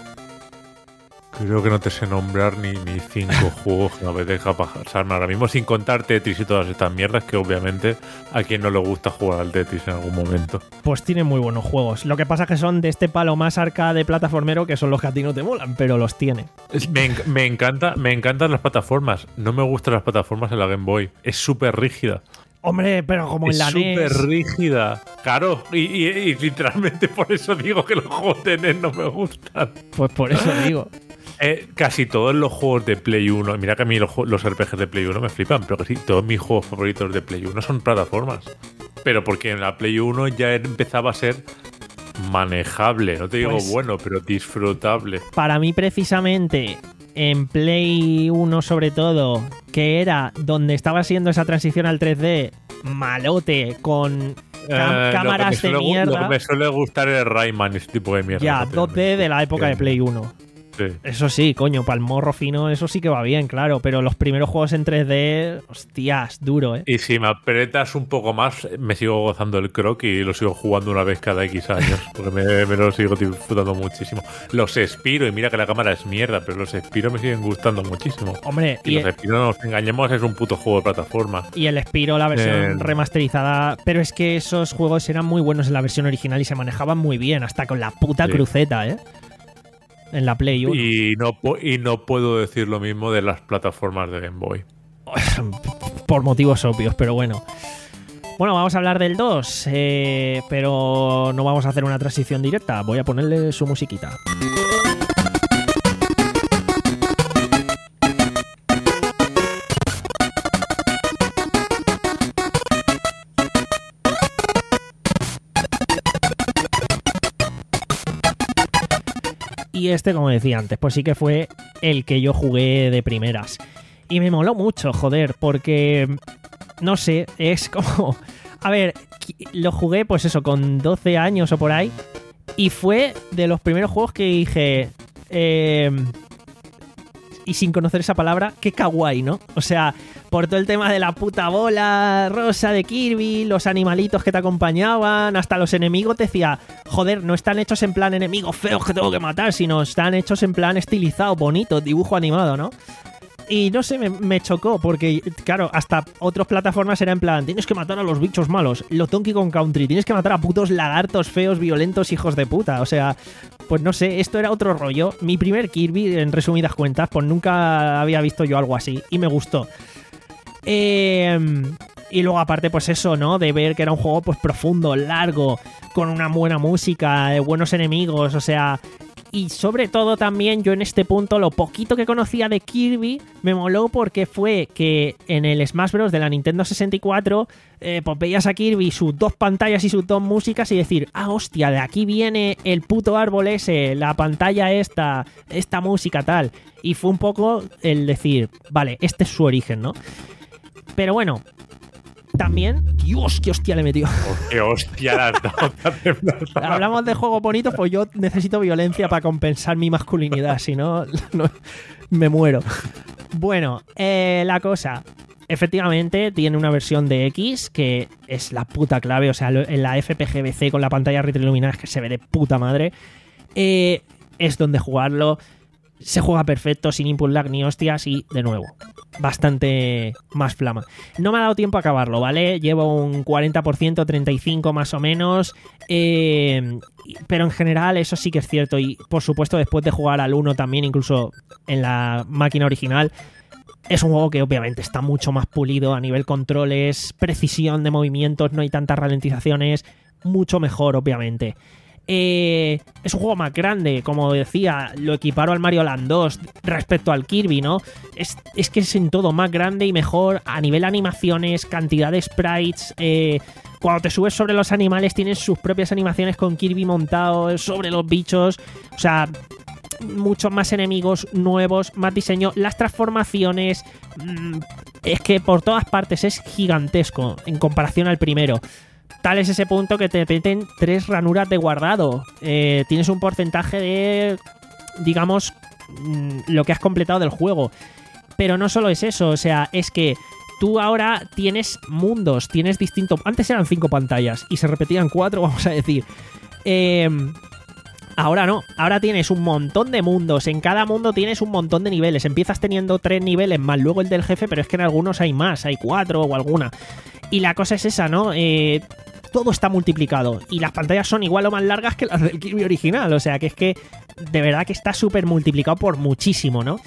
creo que no te sé nombrar ni, ni cinco juegos que me deja pasarme ahora mismo, sin contar Tetris y todas estas mierdas, que obviamente a quien no le gusta jugar al Tetris en algún momento. Pues tiene muy buenos juegos. Lo que pasa es que son de este palo más arcade plataformero, que son los que a ti no te molan, pero los tiene. Me, me, encanta, me encantan las plataformas. No me gustan las plataformas en la Game Boy. Es súper rígida. Hombre, pero como en la N E S. Es súper rígida. Claro, y, y, y literalmente por eso digo que los juegos de N E S no me gustan. Pues por eso digo. Eh, casi todos los juegos de Play uno, mira que a mí los, los R P Gs de Play uno me flipan, pero que sí, todos mis juegos favoritos de Play uno son plataformas. Pero porque en la Play uno ya empezaba a ser manejable, no te digo pues, bueno, pero disfrutable. Para mí precisamente en Play uno sobre todo, que era donde estaba siendo esa transición al tres D malote con cam- eh, cámaras de suele, mierda. Lo que me suele gustar es Rayman, ese tipo de mierda. Ya, dos D de la época de Play uno. Sí. Eso sí, coño, para el morro fino eso sí que va bien, claro, pero los primeros juegos en tres D, hostias, duro, ¿eh? Y si me apretas un poco más, me sigo gozando el Croc y lo sigo jugando una vez cada X años, porque me, me lo sigo disfrutando muchísimo. Los Spyro, y mira que la cámara es mierda, pero los Spyro me siguen gustando muchísimo. Hombre, y, y los Spyro, no nos engañemos, es un puto juego de plataforma. Y el Spyro, la versión eh... remasterizada, pero es que esos juegos eran muy buenos en la versión original y se manejaban muy bien, hasta con la puta sí. cruceta, ¿eh? En la Play uno. Y no, y no puedo decir lo mismo de las plataformas de Game Boy. Por motivos obvios, pero bueno. Bueno, vamos a hablar del dos, eh, pero no vamos a hacer una transición directa. Voy a ponerle su musiquita. Y este, como decía antes, pues sí que fue el que yo jugué de primeras. Y me moló mucho, joder, porque, no sé, es como... A ver, lo jugué pues eso, con doce años o por ahí. Y fue de los primeros juegos que dije... Eh, y sin conocer esa palabra, qué kawaii, ¿no? O sea, por todo el tema de la puta bola rosa de Kirby, los animalitos que te acompañaban, hasta los enemigos, te decía, joder, no están hechos en plan enemigos feos que tengo que matar, sino están hechos en plan estilizado, bonito, dibujo animado, ¿no? Y no sé, me, me chocó, porque, claro, hasta otras plataformas era en plan, tienes que matar a los bichos malos, lo Donkey Kong Country, tienes que matar a putos lagartos feos, violentos, hijos de puta, o sea, pues no sé, esto era otro rollo. Mi primer Kirby, en resumidas cuentas, pues nunca había visto yo algo así, y me gustó. Eh, y luego aparte, pues eso, ¿no? De ver que era un juego pues profundo, largo, con una buena música, de buenos enemigos, o sea... Y sobre todo también yo en este punto lo poquito que conocía de Kirby me moló porque fue que en el Smash Bros. De la Nintendo sesenta y cuatro eh, pues veías a Kirby sus dos pantallas y sus dos músicas y decir, ah, hostia, de aquí viene el puto árbol ese, la pantalla esta, esta música tal. Y fue un poco el decir, vale, este es su origen, ¿no? Pero bueno... También, Dios, qué hostia le metió. Oh, qué hostia las dos. Hablamos de juegos bonitos, pues yo necesito violencia para compensar mi masculinidad, si no, no me muero. Bueno, eh, la cosa, efectivamente tiene una versión de X que es la puta clave, o sea, en la F P G B C con la pantalla retroiluminada es que se ve de puta madre. Eh, es donde jugarlo. Se juega perfecto, sin input lag ni hostias y, de nuevo, bastante más flama. No me ha dado tiempo a acabarlo, ¿vale? Llevo un cuarenta por ciento, treinta y cinco por ciento más o menos, eh, pero en general eso sí que es cierto. Y, por supuesto, después de jugar al uno también, incluso en la máquina original, es un juego que obviamente está mucho más pulido a nivel controles, precisión de movimientos, no hay tantas ralentizaciones, mucho mejor, obviamente. Eh, es un juego más grande, como decía, lo equiparo al Mario Land dos respecto al Kirby, ¿no? Es, es que es en todo más grande y mejor a nivel animaciones, cantidad de sprites. Eh, cuando te subes sobre los animales tienes sus propias animaciones con Kirby montado sobre los bichos, o sea, muchos más enemigos nuevos, más diseño, las transformaciones, mmm, es que por todas partes es gigantesco en comparación al primero. Tal es ese punto que te meten tres ranuras de guardado. Eh, tienes un porcentaje de, digamos, lo que has completado del juego. Pero no solo es eso, o sea, es que tú ahora tienes mundos, tienes distintos... Antes eran cinco pantallas y se repetían cuatro, vamos a decir. Eh, ahora no, ahora tienes un montón de mundos. En cada mundo tienes un montón de niveles. Empiezas teniendo tres niveles más luego el del jefe, pero es que en algunos hay más, hay cuatro o alguna. Y la cosa es esa, ¿no? Eh... Todo está multiplicado y las pantallas son igual o más largas que las del Kirby original, o sea que es que de verdad que está súper multiplicado por muchísimo, ¿no?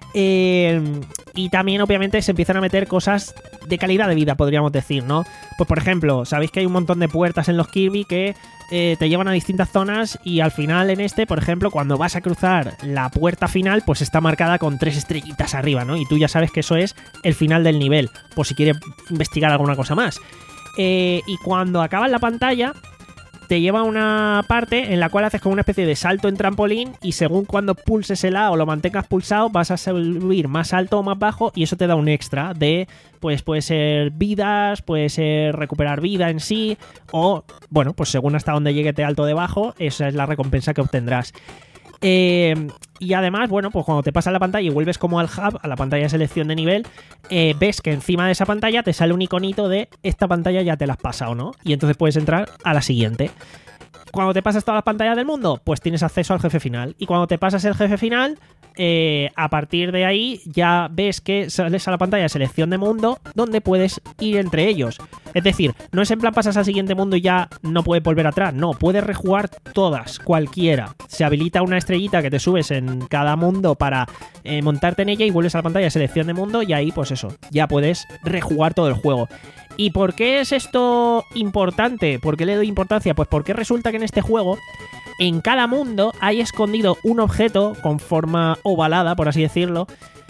Eh, y también obviamente se empiezan a meter cosas de calidad de vida, podríamos decir, ¿no? Pues por ejemplo, sabéis que hay un montón de puertas en los Kirby que eh, te llevan a distintas zonas y al final en este, por ejemplo, cuando vas a cruzar la puerta final, pues está marcada con tres estrellitas arriba, ¿no? Y tú ya sabes que eso es el final del nivel, por si quieres investigar alguna cosa más. Eh, y cuando acabas la pantalla te lleva a una parte en la cual haces como una especie de salto en trampolín y según cuando pulses el A o lo mantengas pulsado vas a subir más alto o más bajo y eso te da un extra de, pues puede ser vidas, puede ser recuperar vida en sí o, bueno, pues según hasta donde llegue te alto o de bajo, esa es la recompensa que obtendrás. Eh, y además, bueno, pues cuando te pasas la pantalla y vuelves como al hub, a la pantalla de selección de nivel, eh, ves que encima de esa pantalla te sale un iconito de esta pantalla ya te la has pasado, ¿no? Y entonces puedes entrar a la siguiente. Cuando te pasas todas las pantallas del mundo, pues tienes acceso al jefe final. Y cuando te pasas el jefe final, eh, a partir de ahí ya ves que sales a la pantalla de selección de mundo donde puedes ir entre ellos. Es decir, no es en plan pasas al siguiente mundo y ya no puedes volver atrás. No, puedes rejugar todas, cualquiera. Se habilita una estrellita que te subes en cada mundo para eh, montarte en ella y vuelves a la pantalla de selección de mundo y ahí, pues eso, ya puedes rejugar todo el juego. ¿Y por qué es esto importante? ¿Por qué le doy importancia? Pues porque resulta que en este juego, en cada mundo, hay escondido un objeto con forma ovalada, por así decirlo,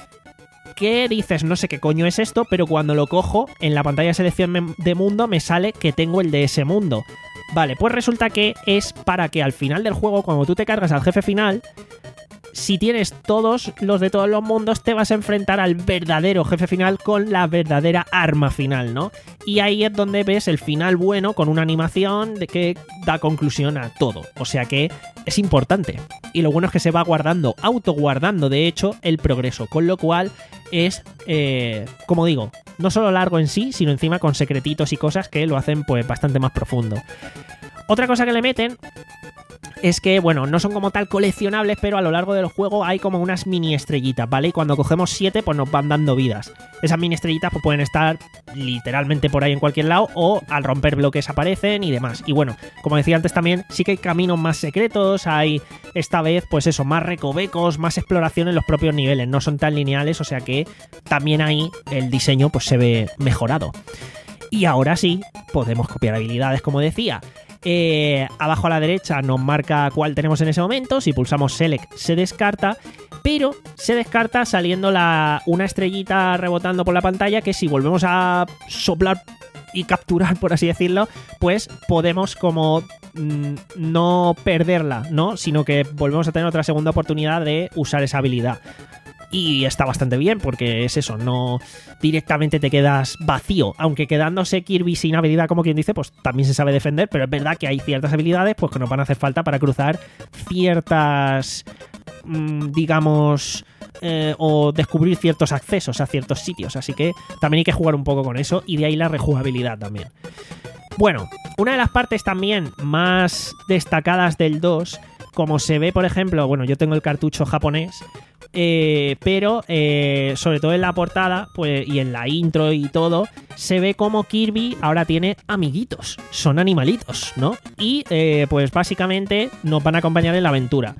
que dices, no sé qué coño es esto, pero cuando lo cojo, en la pantalla de selección de mundo me sale que tengo el de ese mundo. Vale, pues resulta que es para que al final del juego, cuando tú te cargas al jefe final, si tienes todos los de todos los mundos, te vas a enfrentar al verdadero jefe final con la verdadera arma final, ¿no? Y ahí es donde ves el final bueno con una animación de que da conclusión a todo. O sea que es importante. Y lo bueno es que se va guardando, autoguardando, de hecho, el progreso. Con lo cual es, eh, como digo, no solo largo en sí, sino encima con secretitos y cosas que lo hacen pues bastante más profundo. Otra cosa que le meten es que, bueno, no son como tal coleccionables, pero a lo largo del juego hay como unas mini estrellitas, ¿vale? Y cuando cogemos siete, pues nos van dando vidas. Esas mini estrellitas pues pueden estar literalmente por ahí en cualquier lado o al romper bloques aparecen y demás. Y bueno, como decía antes también, sí que hay caminos más secretos, hay esta vez, pues eso, más recovecos, más exploración en los propios niveles, no son tan lineales, o sea que también ahí el diseño pues se ve mejorado. Y ahora sí, podemos copiar habilidades, como decía. Eh, abajo a la derecha nos marca cuál tenemos en ese momento. Si pulsamos Select se descarta, pero se descarta saliendo la, una estrellita rebotando por la pantalla que si volvemos a soplar y capturar, por así decirlo, pues podemos como mmm, no perderla, ¿no? Sino que volvemos a tener otra segunda oportunidad de usar esa habilidad. Y está bastante bien porque es eso, no directamente te quedas vacío, aunque quedándose Kirby sin habilidad, como quien dice, pues también se sabe defender, pero es verdad que hay ciertas habilidades pues que nos van a hacer falta para cruzar ciertas, mmm, digamos, eh, o descubrir ciertos accesos a ciertos sitios, así que también hay que jugar un poco con eso y de ahí la rejugabilidad también. Bueno, una de las partes también más destacadas del dos, como se ve, por ejemplo, bueno, yo tengo el cartucho japonés, Eh, pero eh, sobre todo en la portada pues, y en la intro y todo, se ve como Kirby ahora tiene amiguitos, son animalitos, ¿no? Y eh, pues básicamente nos van a acompañar en la aventura.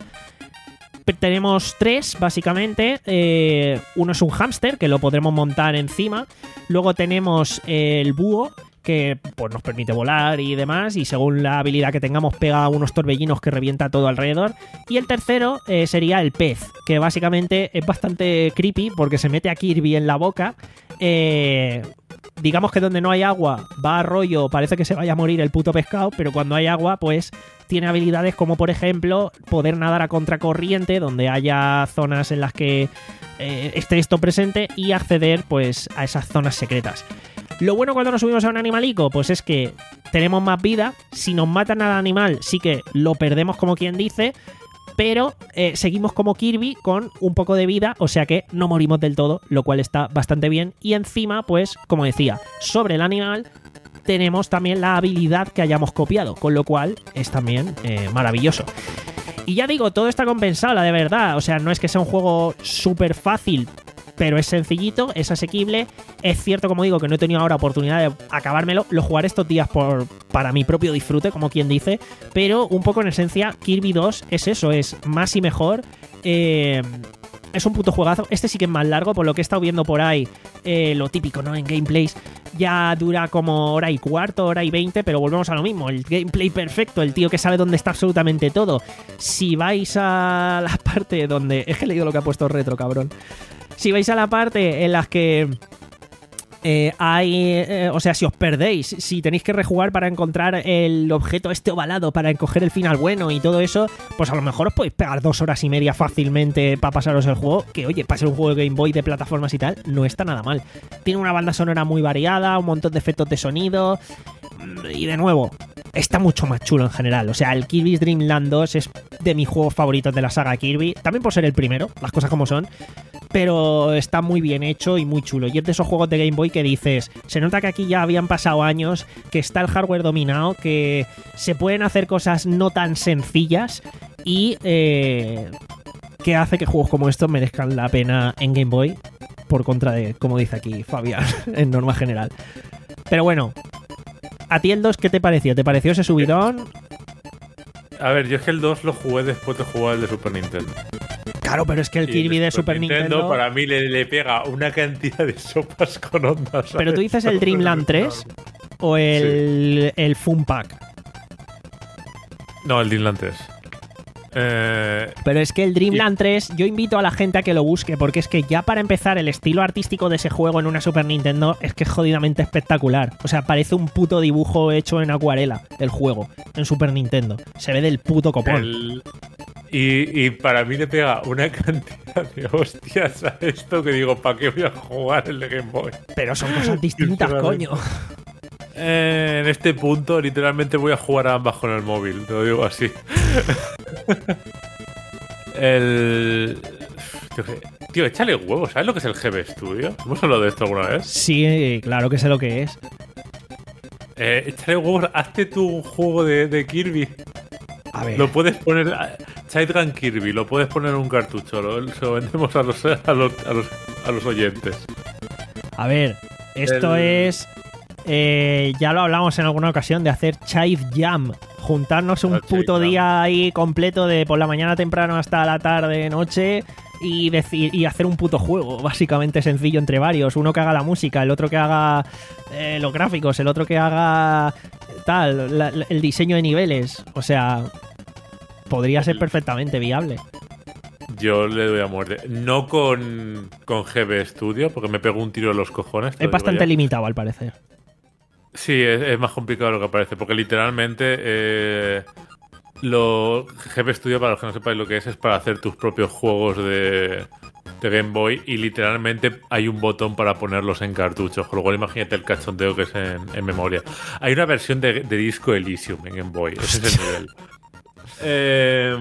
Tenemos tres, básicamente. Eh, uno es un hámster, que lo podremos montar encima. Luego tenemos el búho, que pues, nos permite volar y demás, y según la habilidad que tengamos pega unos torbellinos que revienta todo alrededor. Y el tercero eh, sería el pez, que básicamente es bastante creepy porque se mete a Kirby en la boca. Eh, digamos que donde no hay agua va a rollo, parece que se vaya a morir el puto pescado, pero cuando hay agua pues tiene habilidades como por ejemplo poder nadar a contracorriente donde haya zonas en las que eh, esté esto presente y acceder pues a esas zonas secretas. Lo bueno cuando nos subimos a un animalico, pues es que tenemos más vida. Si nos matan al animal, sí que lo perdemos como quien dice, pero eh, seguimos como Kirby con un poco de vida, o sea que no morimos del todo, lo cual está bastante bien. Y encima, pues, como decía, sobre el animal tenemos también la habilidad que hayamos copiado, con lo cual es también eh, maravilloso. Y ya digo, todo está compensado, la de verdad. O sea, no es que sea un juego súper fácil, pero es sencillito, es asequible. Es cierto, como digo, que no he tenido ahora oportunidad de acabármelo. Lo jugaré estos días por, para mi propio disfrute, como quien dice. Pero un poco en esencia, Kirby dos es eso, es más y mejor. Eh, es un puto juegazo. Este sí que es más largo, por lo que he estado viendo por ahí. Eh, lo típico, ¿no? En gameplays ya dura como hora y cuarto, hora y veinte, pero volvemos a lo mismo. El gameplay perfecto, el tío que sabe dónde está absolutamente todo. Si vais a la parte donde... Es que he leído lo que ha puesto Retro, cabrón. Si vais a la parte en las que eh, hay... Eh, o sea, si os perdéis, si tenéis que rejugar para encontrar el objeto este ovalado, para encoger el final bueno y todo eso, pues a lo mejor os podéis pegar dos horas y media fácilmente para pasaros el juego, que oye, para ser un juego de Game Boy de plataformas y tal, no está nada mal. Tiene una banda sonora muy variada, un montón de efectos de sonido y de nuevo... Está mucho más chulo en general. O sea, el Kirby's Dream Land dos es de mis juegos favoritos de la saga Kirby. También por ser el primero, las cosas como son. Pero está muy bien hecho y muy chulo. Y es de esos juegos de Game Boy que dices... Se nota que aquí ya habían pasado años, que está el hardware dominado, que se pueden hacer cosas no tan sencillas y eh, que hace que juegos como estos merezcan la pena en Game Boy por contra de, como dice aquí Fabián, en norma general. Pero bueno... ¿A ti el dos qué te pareció? ¿Te pareció ese subidón? A ver, yo es que el dos lo jugué después de jugar el de Super Nintendo. Claro, pero es que el y Kirby el de Super Nintendo, Nintendo... para mí le, le pega una cantidad de sopas con ondas, ¿sabes? ¿Pero tú dices el Dreamland tres o el, sí. el Fun Pack? No, el Dreamland tres. Eh... Pero es que el Dreamland tres, yo invito a la gente a que lo busque, porque es que ya para empezar el estilo artístico de ese juego en una Super Nintendo es que es jodidamente espectacular. O sea, parece un puto dibujo hecho en acuarela el juego en Super Nintendo. Se ve del puto copón. El, Y, y para mí le pega una cantidad de hostias a esto que digo, ¿para qué voy a jugar el de Game Boy? Pero son cosas distintas, coño. Eh, en este punto, literalmente voy a jugar a ambas con el móvil, te lo digo así. el... Tío, échale huevos, ¿sabes lo que es el G B Studio? ¿Hemos hablado de esto alguna vez? Sí, claro que sé lo que es. Eh, échale huevos, hazte tu juego de, de Kirby. A ver. Lo puedes poner... Sidegun Kirby, lo puedes poner en un cartucho, lo, se lo vendemos a los, a los, a los, a los oyentes. A ver, esto El- es... eh, ya lo hablamos en alguna ocasión de hacer Chive Jam. Juntarnos un Ah, Chive puto Jam. día ahí completo de por la mañana temprano hasta la tarde, noche... Y, decir, y hacer un puto juego, básicamente sencillo entre varios. Uno que haga la música, el otro que haga eh, los gráficos, el otro que haga tal, la- la- el diseño de niveles. O sea, podría ser perfectamente viable. Yo le doy a muerte. No con, con G B Studio, porque me pegó un tiro en los cojones. te Es lo digo bastante ya. limitado, al parecer. Sí, es, es más complicado de lo que parece, porque literalmente eh, lo G B Studio, para los que no sepáis lo que es, es para hacer tus propios juegos de, de Game Boy y literalmente hay un botón para ponerlos en cartuchos, con lo cual imagínate el cachondeo que es en, en memoria. Hay una versión de, de Disco Elysium en Game Boy, ese es el nivel. Eh,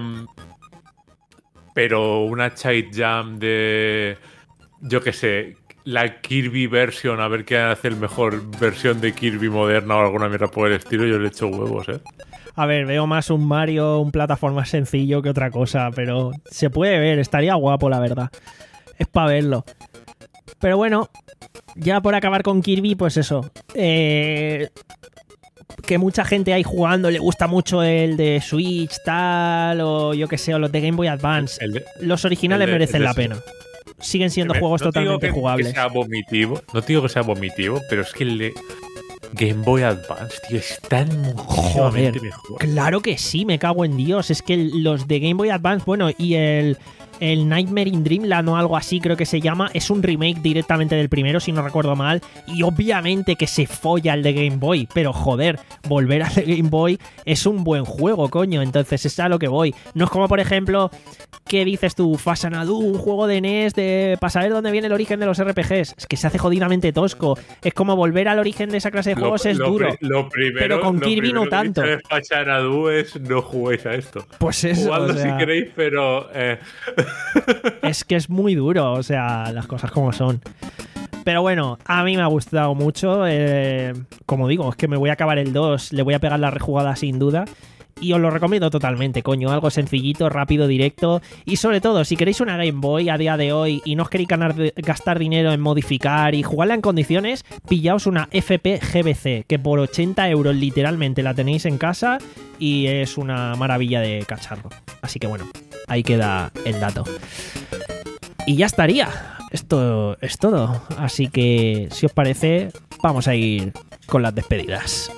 pero una Chive Jam de, yo qué sé, la Kirby version, a ver qué hace el mejor versión de Kirby moderna o alguna mierda por el estilo, yo le echo huevos, ¿eh? A ver, veo más un Mario, un plataforma sencillo que otra cosa, pero se puede ver, estaría guapo, la verdad. Es para verlo. Pero bueno, ya por acabar con Kirby, pues eso. Eh, que mucha gente ahí jugando, le gusta mucho el de Switch, tal, o yo que sé, o los de Game Boy Advance. El de- Los originales el de- merecen el de- la pena. Siguen siendo no juegos te digo totalmente que- jugables. Que sea vomitivo, no te digo que sea vomitivo, pero es que el de Game Boy Advance, tío, es tan muchísimamente Joder, mejor. claro que sí, me cago en Dios. Es que los de Game Boy Advance, bueno, y el, el Nightmare in Dreamland o algo así creo que se llama, es un remake directamente del primero, si no recuerdo mal. Y obviamente que se folla el de Game Boy, pero joder, volver al de Game Boy es un buen juego, coño. Entonces es a lo que voy. No es como, por ejemplo, ¿qué dices tú? Fasanadu, un juego de N E S de para saber dónde viene el origen de los R P Gs. Es que se hace jodidamente tosco. Es como volver al origen de esa clase de Lo- juegos es lo duro. pri- lo primero, pero con lo Kirby no primero que he tanto. dicho de Fachanadu es no juguéis a esto. Pues eso, Jugadlo o sea, si queréis, pero eh, es que es muy duro, o sea, las cosas como son. Pero bueno, a mí me ha gustado mucho. eh, como digo, es que me voy a acabar el dos, le voy a pegar la rejugada sin duda. Y os lo recomiendo totalmente, coño. Algo sencillito, rápido, directo. Y sobre todo, si queréis una Game Boy a día de hoy y no os queréis ganar, gastar dinero en modificar y jugarla en condiciones, pillaos una F P G B C, que por ochenta euros literalmente la tenéis en casa y es una maravilla de cacharro. Así que bueno, ahí queda el dato. Y ya estaría. Esto es todo. Así que, si os parece, vamos a ir con las despedidas.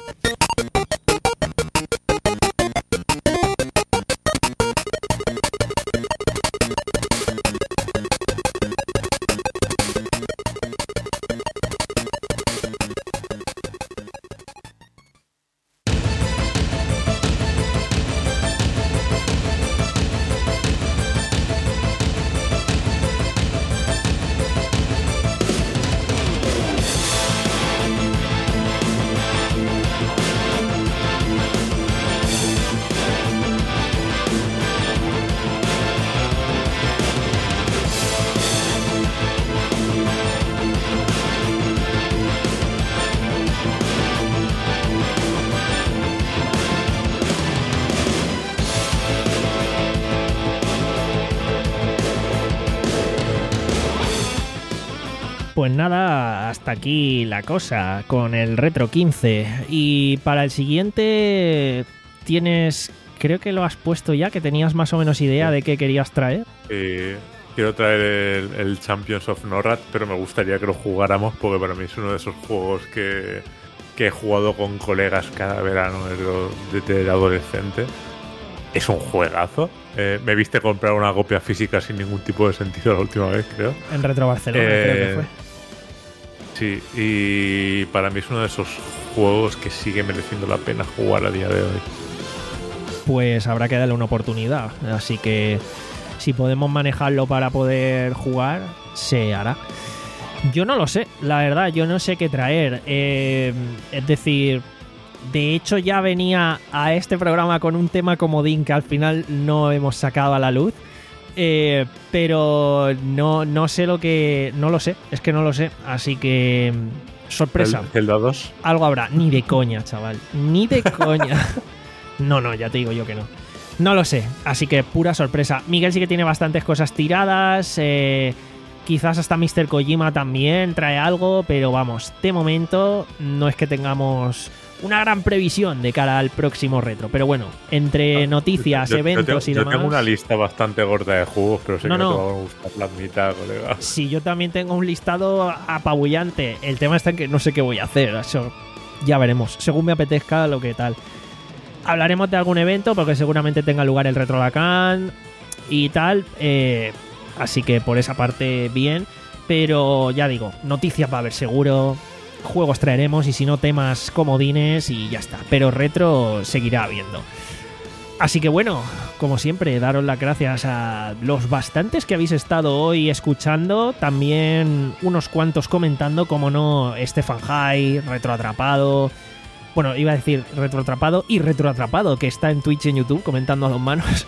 Pues nada, hasta aquí la cosa con el Retro quince. Y para el siguiente tienes, creo que lo has puesto ya, que tenías más o menos idea de qué querías traer. eh, quiero traer el, el Champions of Norrad, pero me gustaría que lo jugáramos porque para mí es uno de esos juegos que, que he jugado con colegas cada verano desde, desde adolescente. Es un juegazo. Eh, me viste comprar una copia física sin ningún tipo de sentido la última vez, creo. En Retro Barcelona, Eh, creo que fue. Sí, y para mí es uno de esos juegos que sigue mereciendo la pena jugar a día de hoy. pues habrá que darle una oportunidad. Así que si podemos manejarlo para poder jugar, se hará. Yo no lo sé, la verdad, yo no sé qué traer. Eh, es decir, de hecho ya venía a este programa con un tema comodín que al final no hemos sacado a la luz. Eh, pero no, no sé lo que... No lo sé, es que no lo sé. Así que... Sorpresa. ¿El Zelda dos? Algo habrá. Ni de coña, chaval. Ni de coña. No, no, ya te digo yo que no. No lo sé. Así que pura sorpresa. Miguel sí que tiene bastantes cosas tiradas. Eh, quizás hasta míster Kojima también trae algo. Pero vamos, de momento no es que tengamos una gran previsión de cara al próximo retro. Pero bueno, entre noticias, yo, yo, eventos yo tengo, y demás... Yo tengo una lista bastante gorda de juegos, pero sé no, que no, no te va a gustar la mitad, colega. Sí, yo también tengo un listado apabullante. El tema está en que no sé qué voy a hacer. Eso ya veremos. Según me apetezca, lo que tal. Hablaremos de algún evento, porque seguramente tenga lugar el Retro Lacan y tal. Eh, así que por esa parte, bien. Pero ya digo, noticias va a haber seguro. Juegos traeremos y si no, temas comodines y ya está. Pero retro seguirá habiendo. Así que bueno, como siempre, daros las gracias a los bastantes que habéis estado hoy escuchando. También unos cuantos comentando, como no, Stefan High, Retroatrapado. Bueno, iba a decir Retroatrapado y Retroatrapado, que está en Twitch y en YouTube comentando a dos manos.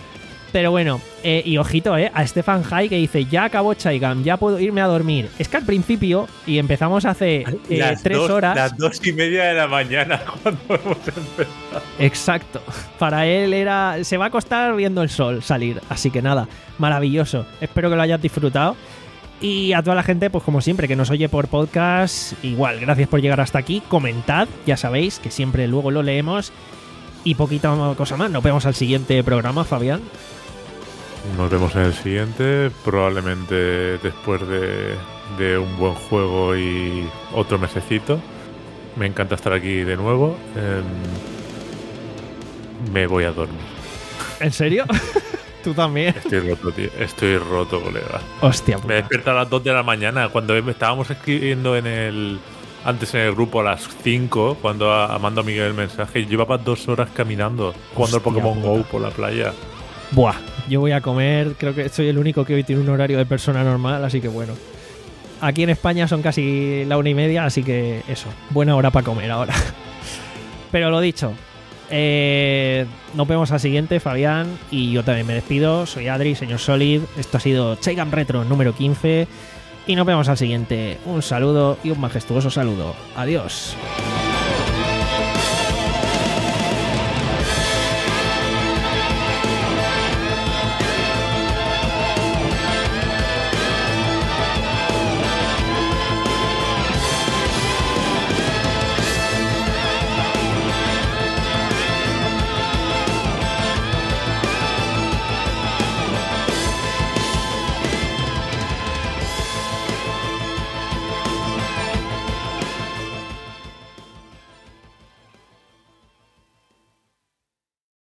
Pero bueno, eh, y ojito, eh, a Stefan High que dice, ya acabó Chaigam, ya puedo irme a dormir. Es que al principio, y empezamos hace eh, las tres dos, horas... Las dos y media de la mañana cuando hemos empezado. Exacto. Para él era... Se va a acostar viendo el sol salir. Así que nada, maravilloso. Espero que lo hayas disfrutado. Y a toda la gente, pues como siempre, que nos oye por podcast, igual, gracias por llegar hasta aquí. Comentad, ya sabéis, que siempre luego lo leemos. Y poquita cosa más. Nos vemos al siguiente programa, Fabián. Nos vemos en el siguiente, probablemente después de, de un buen juego y otro mesecito. Me encanta estar aquí de nuevo. Eh, me voy a dormir. ¿En serio? Tú también. Estoy roto, tío. Estoy roto, colega. Hostia, puta. Me he despertado a las dos de la mañana cuando estábamos escribiendo en el... Antes en el grupo a las cinco, cuando a, mando a Miguel el mensaje, llevaba dos horas caminando, jugando al Pokémon puta. Go por la playa. Buah, yo voy a comer, creo que soy el único que hoy tiene un horario de persona normal, así que bueno. Aquí en España son casi la una y media, así que eso, buena hora para comer ahora. Pero lo dicho, eh, nos vemos al siguiente, Fabián, y yo también me despido. Soy Adri, señor Solid, esto ha sido Chaigam Retro número quince, y nos vemos al siguiente. Un saludo y un majestuoso saludo. Adiós.